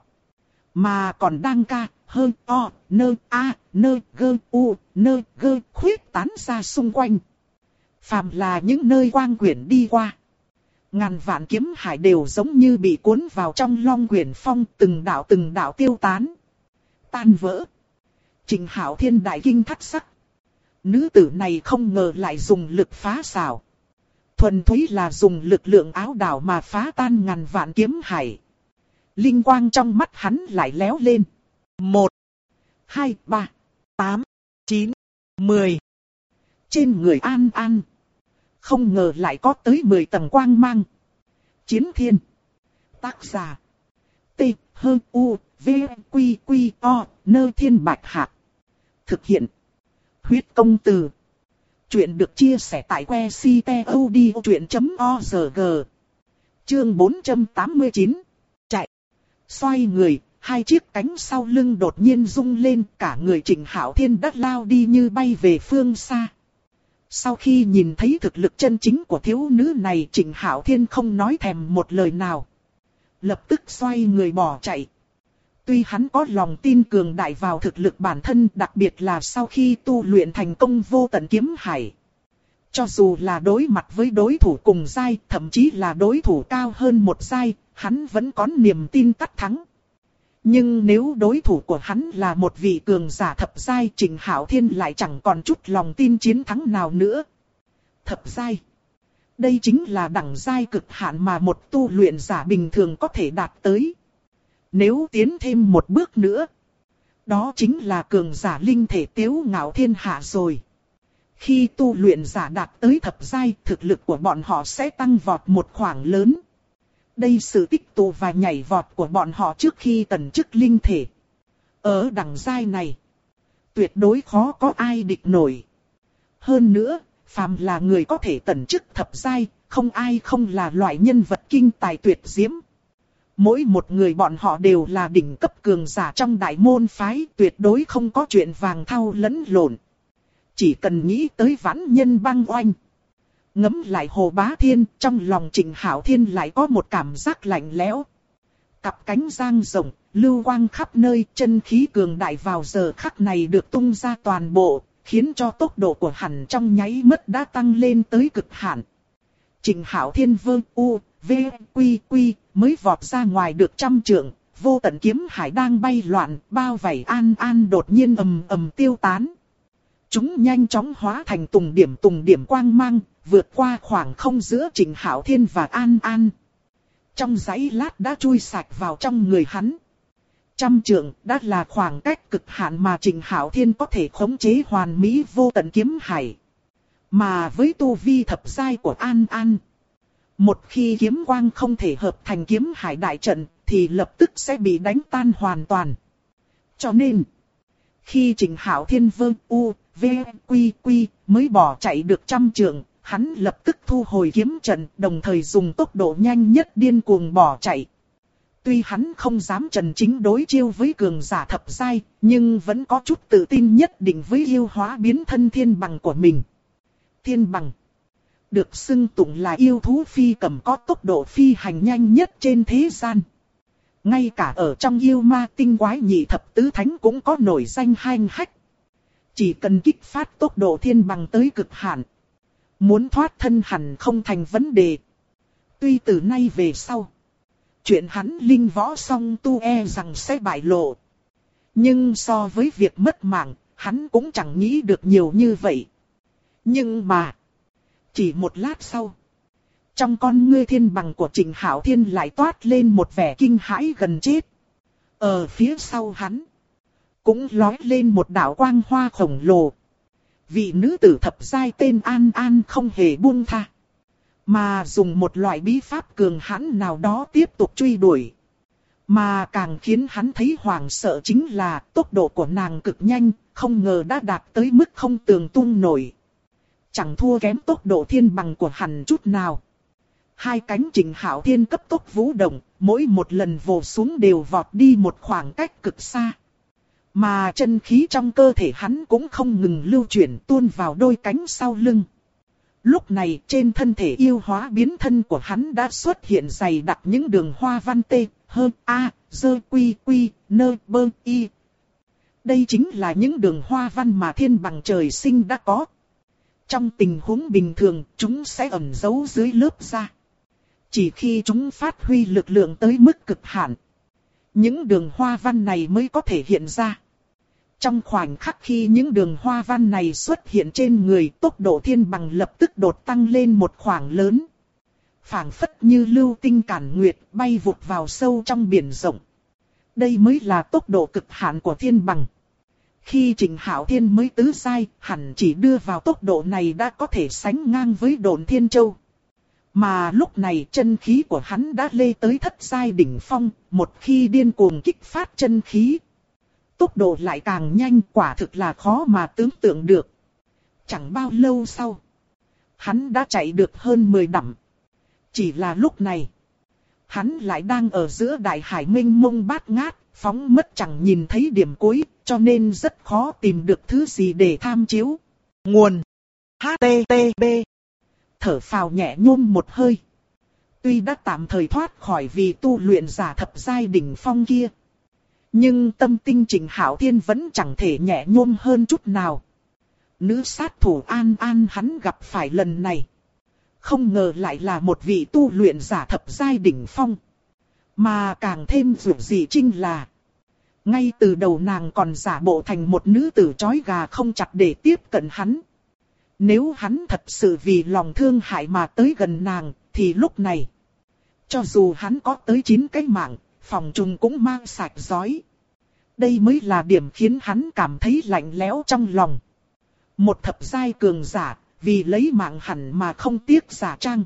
Speaker 1: Mà còn đang ca, hơi, o, nơ, a, nơ, gơ, u, nơ, gơ, khuyết tán ra xung quanh. Phàm là những nơi quang quyển đi qua. Ngàn vạn kiếm hải đều giống như bị cuốn vào trong long quyển phong, từng đạo tiêu tán. Tan vỡ. Trình Hạo Thiên đại kinh thất sắc. Nữ tử này không ngờ lại dùng lực phá xảo. Thuần túy là dùng lực lượng áo đảo mà phá tan ngàn vạn kiếm hải. Linh quang trong mắt hắn lại léo lên. 1, 2, 3, 8, 9, 10. Trên người An An. Không ngờ lại có tới 10 tầng quang mang. Chiến thiên. Tác giả. T, H, U, V, Quy, Quy, O, Nơ Thiên Bạch Hạc. Thực hiện. Huyết công từ. Chuyện được chia sẻ tại website.odchuyện.org. Chương 489. Chạy. Xoay người, hai chiếc cánh sau lưng đột nhiên rung lên, cả người Trình Hạo Thiên đã lao đi như bay về phương xa. Sau khi nhìn thấy thực lực chân chính của thiếu nữ này, Trình Hạo Thiên không nói thèm một lời nào. Lập tức xoay người bỏ chạy. Tuy hắn có lòng tin cường đại vào thực lực bản thân, đặc biệt là sau khi tu luyện thành công Vô Tận Kiếm Hải. Cho dù là đối mặt với đối thủ cùng giai, thậm chí là đối thủ cao hơn một giai, hắn vẫn có niềm tin tất thắng. Nhưng nếu đối thủ của hắn là một vị cường giả thập giai, Trình Hạo Thiên lại chẳng còn chút lòng tin chiến thắng nào nữa. Thập giai. Đây chính là đẳng giai cực hạn mà một tu luyện giả bình thường có thể đạt tới. Nếu tiến thêm một bước nữa, đó chính là cường giả linh thể tiếu ngạo thiên hạ rồi. Khi tu luyện giả đạt tới thập giai, thực lực của bọn họ sẽ tăng vọt một khoảng lớn. Đây sự tích tụ và nhảy vọt của bọn họ trước khi tần chức linh thể. Ở đẳng giai này, tuyệt đối khó có ai địch nổi. Hơn nữa, phàm là người có thể tần chức thập giai, không ai không là loại nhân vật kinh tài tuyệt diễm. Mỗi một người bọn họ đều là đỉnh cấp cường giả trong đại môn phái, tuyệt đối không có chuyện vàng thau lẫn lộn. Chỉ cần nghĩ tới Vãn Nhân Băng Oanh, ngẫm lại Hồ Bá Thiên, trong lòng Trình Hạo Thiên lại có một cảm giác lạnh lẽo. Cặp cánh dang rộng, lưu quang khắp nơi, chân khí cường đại vào giờ khắc này được tung ra toàn bộ, khiến cho tốc độ của hắn trong nháy mắt đã tăng lên tới cực hạn. Trình Hạo Thiên vơ u, v, quy quy, mới vọt ra ngoài được 100 trượng, Vô Tận Kiếm Hải đang bay loạn, bao vảy An An đột nhiên ầm ầm tiêu tán. Chúng nhanh chóng hóa thành từng điểm quang mang, vượt qua khoảng không giữa Trình Hạo Thiên và An An. Trong giây lát đã chui sạch vào trong người hắn. 100 trượng đã là khoảng cách cực hạn mà Trình Hạo Thiên có thể khống chế hoàn mỹ Vô Tận Kiếm Hải. Mà với tu vi thập giai của An An, một khi kiếm quang không thể hợp thành kiếm hải đại trận, thì lập tức sẽ bị đánh tan hoàn toàn. Cho nên, khi Trình Hạo Thiên vơ u, v, quy quy mới bỏ chạy được 100 trượng, hắn lập tức thu hồi kiếm trận, đồng thời dùng tốc độ nhanh nhất điên cuồng bỏ chạy. Tuy hắn không dám trần chính đối chiêu với cường giả thập giai, nhưng vẫn có chút tự tin nhất định với yêu hóa biến thân thiên bằng của mình. Thiên bằng được xưng tụng là yêu thú phi cầm có tốc độ phi hành nhanh nhất trên thế gian. Ngay cả ở trong yêu ma tinh quái nhị thập tứ thánh cũng có nổi danh hanh hách. Chỉ cần kích phát tốc độ thiên bằng tới cực hạn, muốn thoát thân hẳn không thành vấn đề. Tuy từ nay về sau, Chuyện hắn linh võ song tu rằng sẽ bại lộ. Nhưng so với việc mất mạng, hắn cũng chẳng nghĩ được nhiều như vậy. Nhưng mà, chỉ một lát sau, trong con ngươi thiên bằng của Trịnh Hạo Thiên lại toát lên một vẻ kinh hãi gần chết. Ở phía sau hắn, cũng lói lên một đạo quang hoa khổng lồ. Vị nữ tử thập giai tên An An không hề buông tha, mà dùng một loại bí pháp cường hãn nào đó tiếp tục truy đuổi. Mà càng khiến hắn thấy hoảng sợ chính là tốc độ của nàng cực nhanh, không ngờ đã đạt tới mức không tường tung nổi. Chẳng thua kém tốc độ thiên bằng của hắn chút nào. Hai cánh Trịnh Hạo Thiên cấp tốc vũ động, mỗi một lần vồ xuống đều vọt đi một khoảng cách cực xa. Mà chân khí trong cơ thể hắn cũng không ngừng lưu chuyển tuôn vào đôi cánh sau lưng. Lúc này trên thân thể yêu hóa biến thân của hắn đã xuất hiện dày đặc những đường hoa văn tê, hơ, a, dơ, quy, quy, nơ, bơ, y. Đây chính là những đường hoa văn mà thiên bằng trời sinh đã có. Trong tình huống bình thường, chúng sẽ ẩn giấu dưới lớp da. Chỉ khi chúng phát huy lực lượng tới mức cực hạn, những đường hoa văn này mới có thể hiện ra. Trong khoảnh khắc khi những đường hoa văn này xuất hiện trên người, tốc độ thiên bằng lập tức đột tăng lên một khoảng lớn. Phảng phất như lưu tinh cản nguyệt bay vụt vào sâu trong biển rộng. Đây mới là tốc độ cực hạn của thiên bằng. Khi Trịnh Hạo Thiên mới tứ giai, hẳn chỉ đưa vào tốc độ này đã có thể sánh ngang với Độn Thiên Châu. Mà lúc này chân khí của hắn đã lê tới thất giai đỉnh phong, một khi điên cuồng kích phát chân khí, tốc độ lại càng nhanh, quả thực là khó mà tưởng tượng được. Chẳng bao lâu sau, hắn đã chạy được hơn 10 dặm. Chỉ là lúc này, hắn lại đang ở giữa đại hải mênh mông bát ngát, phóng mất chẳng nhìn thấy điểm cuối, cho nên rất khó tìm được thứ gì để tham chiếu. Nguồn HTTP. Thở phào nhẹ nhõm một hơi. Tuy đã tạm thời thoát khỏi vị tu luyện giả thập giai đỉnh phong kia, nhưng tâm tinh Trịnh Hạo Thiên vẫn chẳng thể nhẹ nhõm hơn chút nào. Nữ sát thủ An An hắn gặp phải lần này, không ngờ lại là một vị tu luyện giả thập giai đỉnh phong. Mà càng thêm dữ dị chính là, ngay từ đầu nàng còn giả bộ thành một nữ tử trói gà không chặt để tiếp cận hắn. Nếu hắn thật sự vì lòng thương hại mà tới gần nàng, thì lúc này, cho dù hắn có tới 9 cái mạng, phòng trùng cũng mang sạch rói. Đây mới là điểm khiến hắn cảm thấy lạnh lẽo trong lòng. Một thập giai cường giả, vì lấy mạng hẳn mà không tiếc giả trang.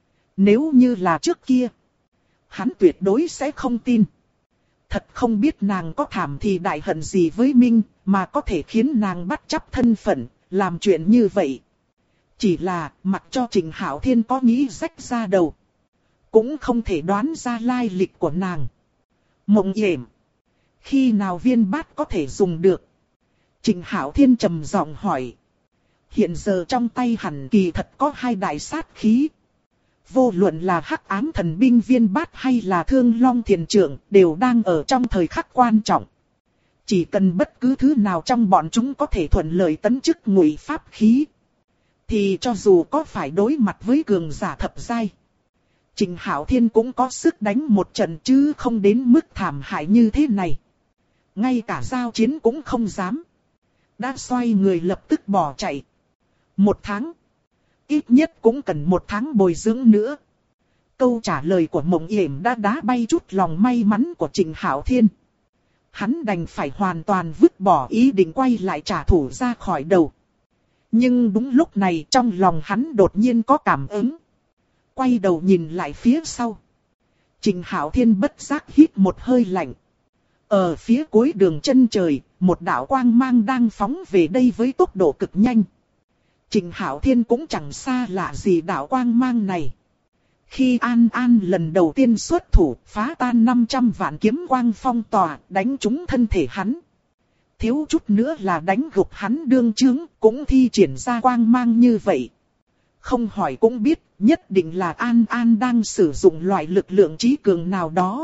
Speaker 1: Nếu như là trước kia, hắn tuyệt đối sẽ không tin. Thật không biết nàng có thảm thì đại hận gì với Minh, mà có thể khiến nàng bắt chấp thân phận, làm chuyện như vậy. Chỉ là, mặc cho Trịnh Hạo Thiên có nghĩ rách ra đầu, cũng không thể đoán ra lai lịch của nàng. Mộng yểm. Khi nào viên bát có thể dùng được? Trịnh Hạo Thiên trầm giọng hỏi. Hiện giờ trong tay hẳn kỳ thật có 2 đại sát khí. Vô luận là Hắc Ám Thần Binh viên bát hay là Thương Long Thiền Trượng đều đang ở trong thời khắc quan trọng. Chỉ cần bất cứ thứ nào trong bọn chúng có thể thuận lợi tấn chức ngụy pháp khí, thì cho dù có phải đối mặt với cường giả thập giai, Trịnh Hạo Thiên cũng có sức đánh một trận chứ không đến mức thảm hại như thế này. Ngay cả giao chiến cũng không dám. Đã xoay người lập tức bỏ chạy. 1 tháng. Ít nhất cũng cần 1 tháng bồi dưỡng nữa. Câu trả lời của Mộng Yểm đã đá bay chút lòng may mắn của Trịnh Hạo Thiên. Hắn đành phải hoàn toàn vứt bỏ ý định quay lại trả thù ra khỏi đầu. Nhưng đúng lúc này trong lòng hắn đột nhiên có cảm ứng. Quay đầu nhìn lại phía sau. Trịnh Hạo Thiên bất giác hít một hơi lạnh. Ở phía cuối đường chân trời, một đạo quang mang đang phóng về đây với tốc độ cực nhanh. Trịnh Hạo Thiên cũng chẳng xa lạ gì đạo quang mang này. Khi An An lần đầu tiên xuất thủ, phá tan 500 vạn kiếm quang phong tỏa, đánh trúng thân thể hắn. Thiếu chút nữa là đánh gục hắn đương chướng, cũng thi triển ra quang mang như vậy. Không hỏi cũng biết, nhất định là An An đang sử dụng loại lực lượng trí cường nào đó.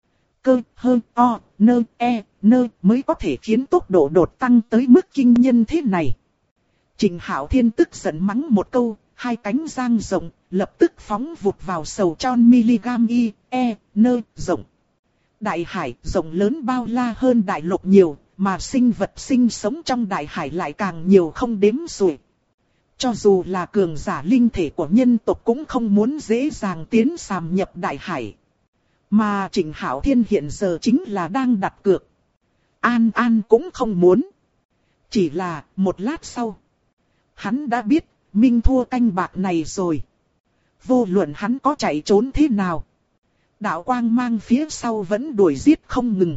Speaker 1: Cơ, hơ, o, nơ, e, nơ mới có thể khiến tốc độ đột tăng tới mức kinh nhân thế này. Trịnh Hạo Thiên tức giận mắng một câu, hai cánh dang rộng, lập tức phóng vụt vào sầu tròn miligam rộng. Đại hải rộng lớn bao la hơn đại lục nhiều, mà sinh vật sinh sống trong đại hải lại càng nhiều không đếm xuể. Cho dù là cường giả linh thể của nhân tộc cũng không muốn dễ dàng tiến xàm nhập đại hải. Mà Trịnh Hạo Thiên hiện giờ chính là đang đặt cược. An An cũng không muốn. Chỉ là một lát sau, hắn đã biết Minh thua canh bạc này rồi. Vô luận hắn có chạy trốn thế nào, đạo quang mang phía sau vẫn đuổi giết không ngừng.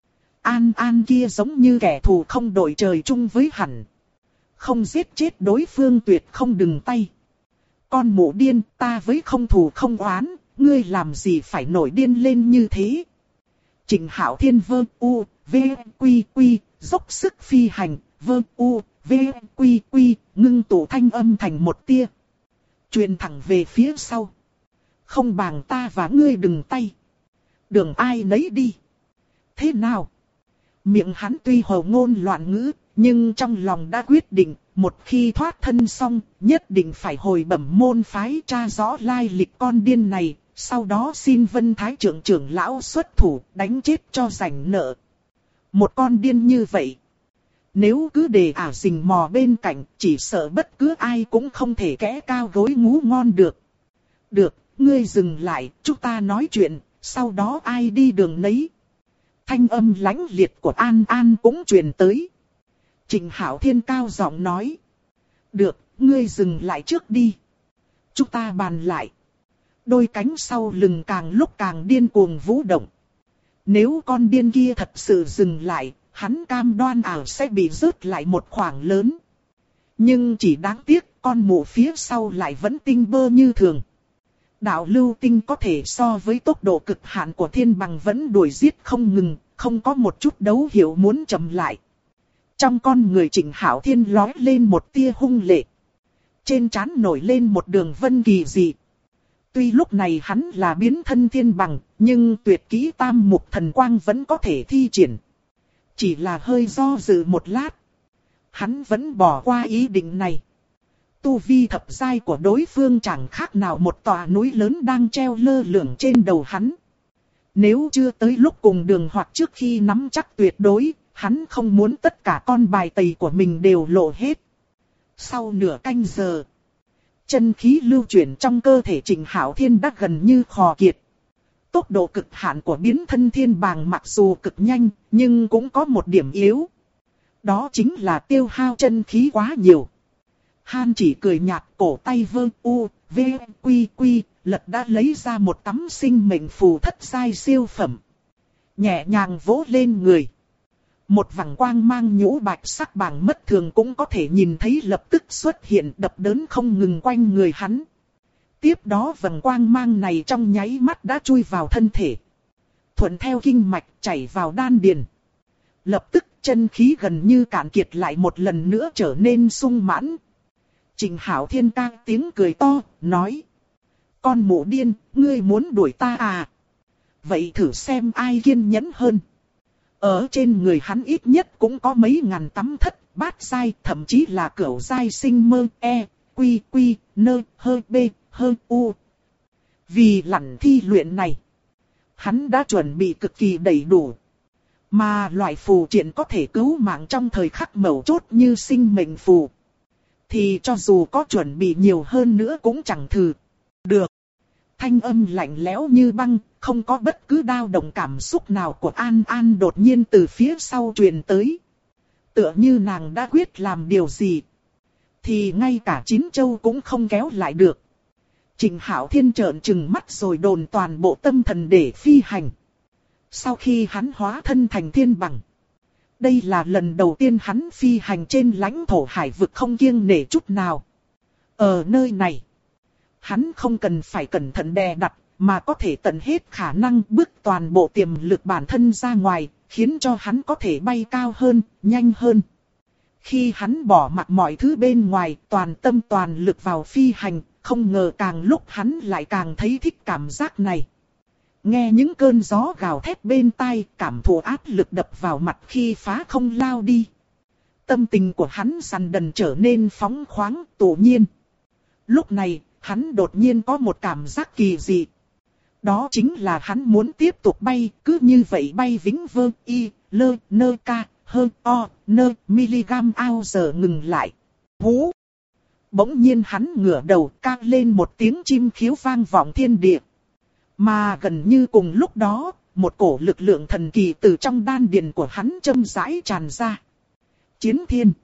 Speaker 1: An An kia giống như kẻ thù không đội trời chung với hắn. Không giết chết đối phương tuyệt không đừng tay. Con mụ điên, ta với không thù không oán, ngươi làm gì phải nổi điên lên như thế. Trịnh Hạo Thiên vơ u, v, quy quy, dốc sức phi hành, vơ u, v, quy quy, ngưng tụ thanh âm thành một tia. Truyền thẳng về phía sau. Không bằng ta và ngươi đừng tay. Đường ai nấy đi. Thế nào? Miệng hắn tuy hồ ngôn loạn ngữ, nhưng trong lòng đã quyết định, một khi thoát thân xong, nhất định phải hồi bẩm môn phái tra rõ lai lịch con điên này, sau đó xin Vân Thái trưởng trưởng lão xuất thủ, đánh chết cho rảnh nợ. Một con điên như vậy, nếu cứ để ả rình mò bên cạnh, chỉ sợ bất cứ ai cũng không thể kẽ cao gối ngú ngon được. Được, ngươi dừng lại, chúng ta nói chuyện, sau đó ai đi đường nấy. Thanh âm lãnh liệt của An An cũng truyền tới. Trịnh Hạo Thiên cao giọng nói. Được, ngươi dừng lại trước đi. Chúng ta bàn lại. Đôi cánh sau lưng càng lúc càng điên cuồng vũ động. Nếu con điên kia thật sự dừng lại, hắn cam đoan ảo sẽ bị rớt lại một khoảng lớn. Nhưng chỉ đáng tiếc, con mụ phía sau lại vẫn tinh bơ như thường. Đạo lưu tinh có thể so với tốc độ cực hạn của thiên bằng vẫn đuổi giết không ngừng, không có một chút đấu hiểu muốn chậm lại. Trong con người Trịnh Hạo Thiên lóe lên một tia hung lệ. Trên trán nổi lên một đường vân kỳ dị. Tuy lúc này hắn là biến thân thiên bằng, nhưng tuyệt kỹ tam mục thần quang vẫn có thể thi triển. Chỉ là hơi do dự một lát. Hắn vẫn bỏ qua ý định này. Tu vi thập giai của đối phương chẳng khác nào một tòa núi lớn đang treo lơ lửng trên đầu hắn. Nếu chưa tới lúc cùng đường hoặc trước khi nắm chắc tuyệt đối, hắn không muốn tất cả con bài tẩy của mình đều lộ hết. Sau nửa canh giờ, chân khí lưu chuyển trong cơ thể Trịnh Hạo Thiên đã gần như khò kiệt. Tốc độ cực hạn của biến thân thiên bàng mặc dù cực nhanh, nhưng cũng có một điểm yếu. Đó chính là tiêu hao chân khí quá nhiều. Han chỉ cười nhạt, cổ tay vơ u, v, quy quy, lật đã lấy ra một tấm sinh mệnh phù thất giai siêu phẩm. Nhẹ nhàng vỗ lên người. Một vầng quang mang nhũ bạch sắc bàng mất thường cũng có thể nhìn thấy lập tức xuất hiện, đập đớn không ngừng quanh người hắn. Tiếp đó vầng quang mang này trong nháy mắt đã chui vào thân thể. Thuận theo kinh mạch chảy vào đan điền. Lập tức chân khí gần như cạn kiệt lại một lần nữa trở nên sung mãn. Trịnh Hạo Thiên ca tiếng cười to, nói. Con mụ điên, ngươi muốn đuổi ta à? Vậy thử xem ai kiên nhẫn hơn. Ở trên người hắn ít nhất cũng có mấy ngàn tấm thất, bát giai, thậm chí là cửu giai sinh mơ, quy quy, nơ, hơ bê, hơ u. Vì lặn thi luyện này, hắn đã chuẩn bị cực kỳ đầy đủ. Mà loại phù triện có thể cứu mạng trong thời khắc mấu chốt như sinh mệnh phù, thì cho dù có chuẩn bị nhiều hơn nữa cũng chẳng thử được. Thanh âm lạnh lẽo như băng, không có bất cứ dao động cảm xúc nào của An An đột nhiên từ phía sau truyền tới. Tựa như nàng đã quyết làm điều gì, thì ngay cả chín châu cũng không kéo lại được. Trịnh Hạo Thiên trợn trừng mắt rồi đồn toàn bộ tâm thần để phi hành. Sau khi hắn hóa thân thành thiên bằng, đây là lần đầu tiên hắn phi hành trên lãnh thổ hải vực không kiêng nể chút nào. Ở nơi này, hắn không cần phải cẩn thận đè đặt, mà có thể tận hết khả năng bước toàn bộ tiềm lực bản thân ra ngoài, khiến cho hắn có thể bay cao hơn, nhanh hơn. Khi hắn bỏ mặc mọi thứ bên ngoài, toàn tâm toàn lực vào phi hành, không ngờ càng lúc hắn lại càng thấy thích cảm giác này. Nghe những cơn gió gào thét bên tai, cảm thụ áp lực đập vào mặt khi phá không lao đi. Tâm tình của hắn dần dần trở nên phóng khoáng, tự nhiên. Lúc này, hắn đột nhiên có một cảm giác kỳ dị. Đó chính là hắn muốn tiếp tục bay, cứ như vậy bay vĩnh vơ y, lơ, nơ ca, hơn o, nơ, miligam ao giờ ngừng lại. Hú! Bỗng nhiên hắn ngửa đầu ca lên một tiếng chim khiếu vang vọng thiên địa. Mà gần như cùng lúc đó, một cổ lực lượng thần kỳ từ trong đan điền của hắn châm rãi tràn ra. Chiến thiên!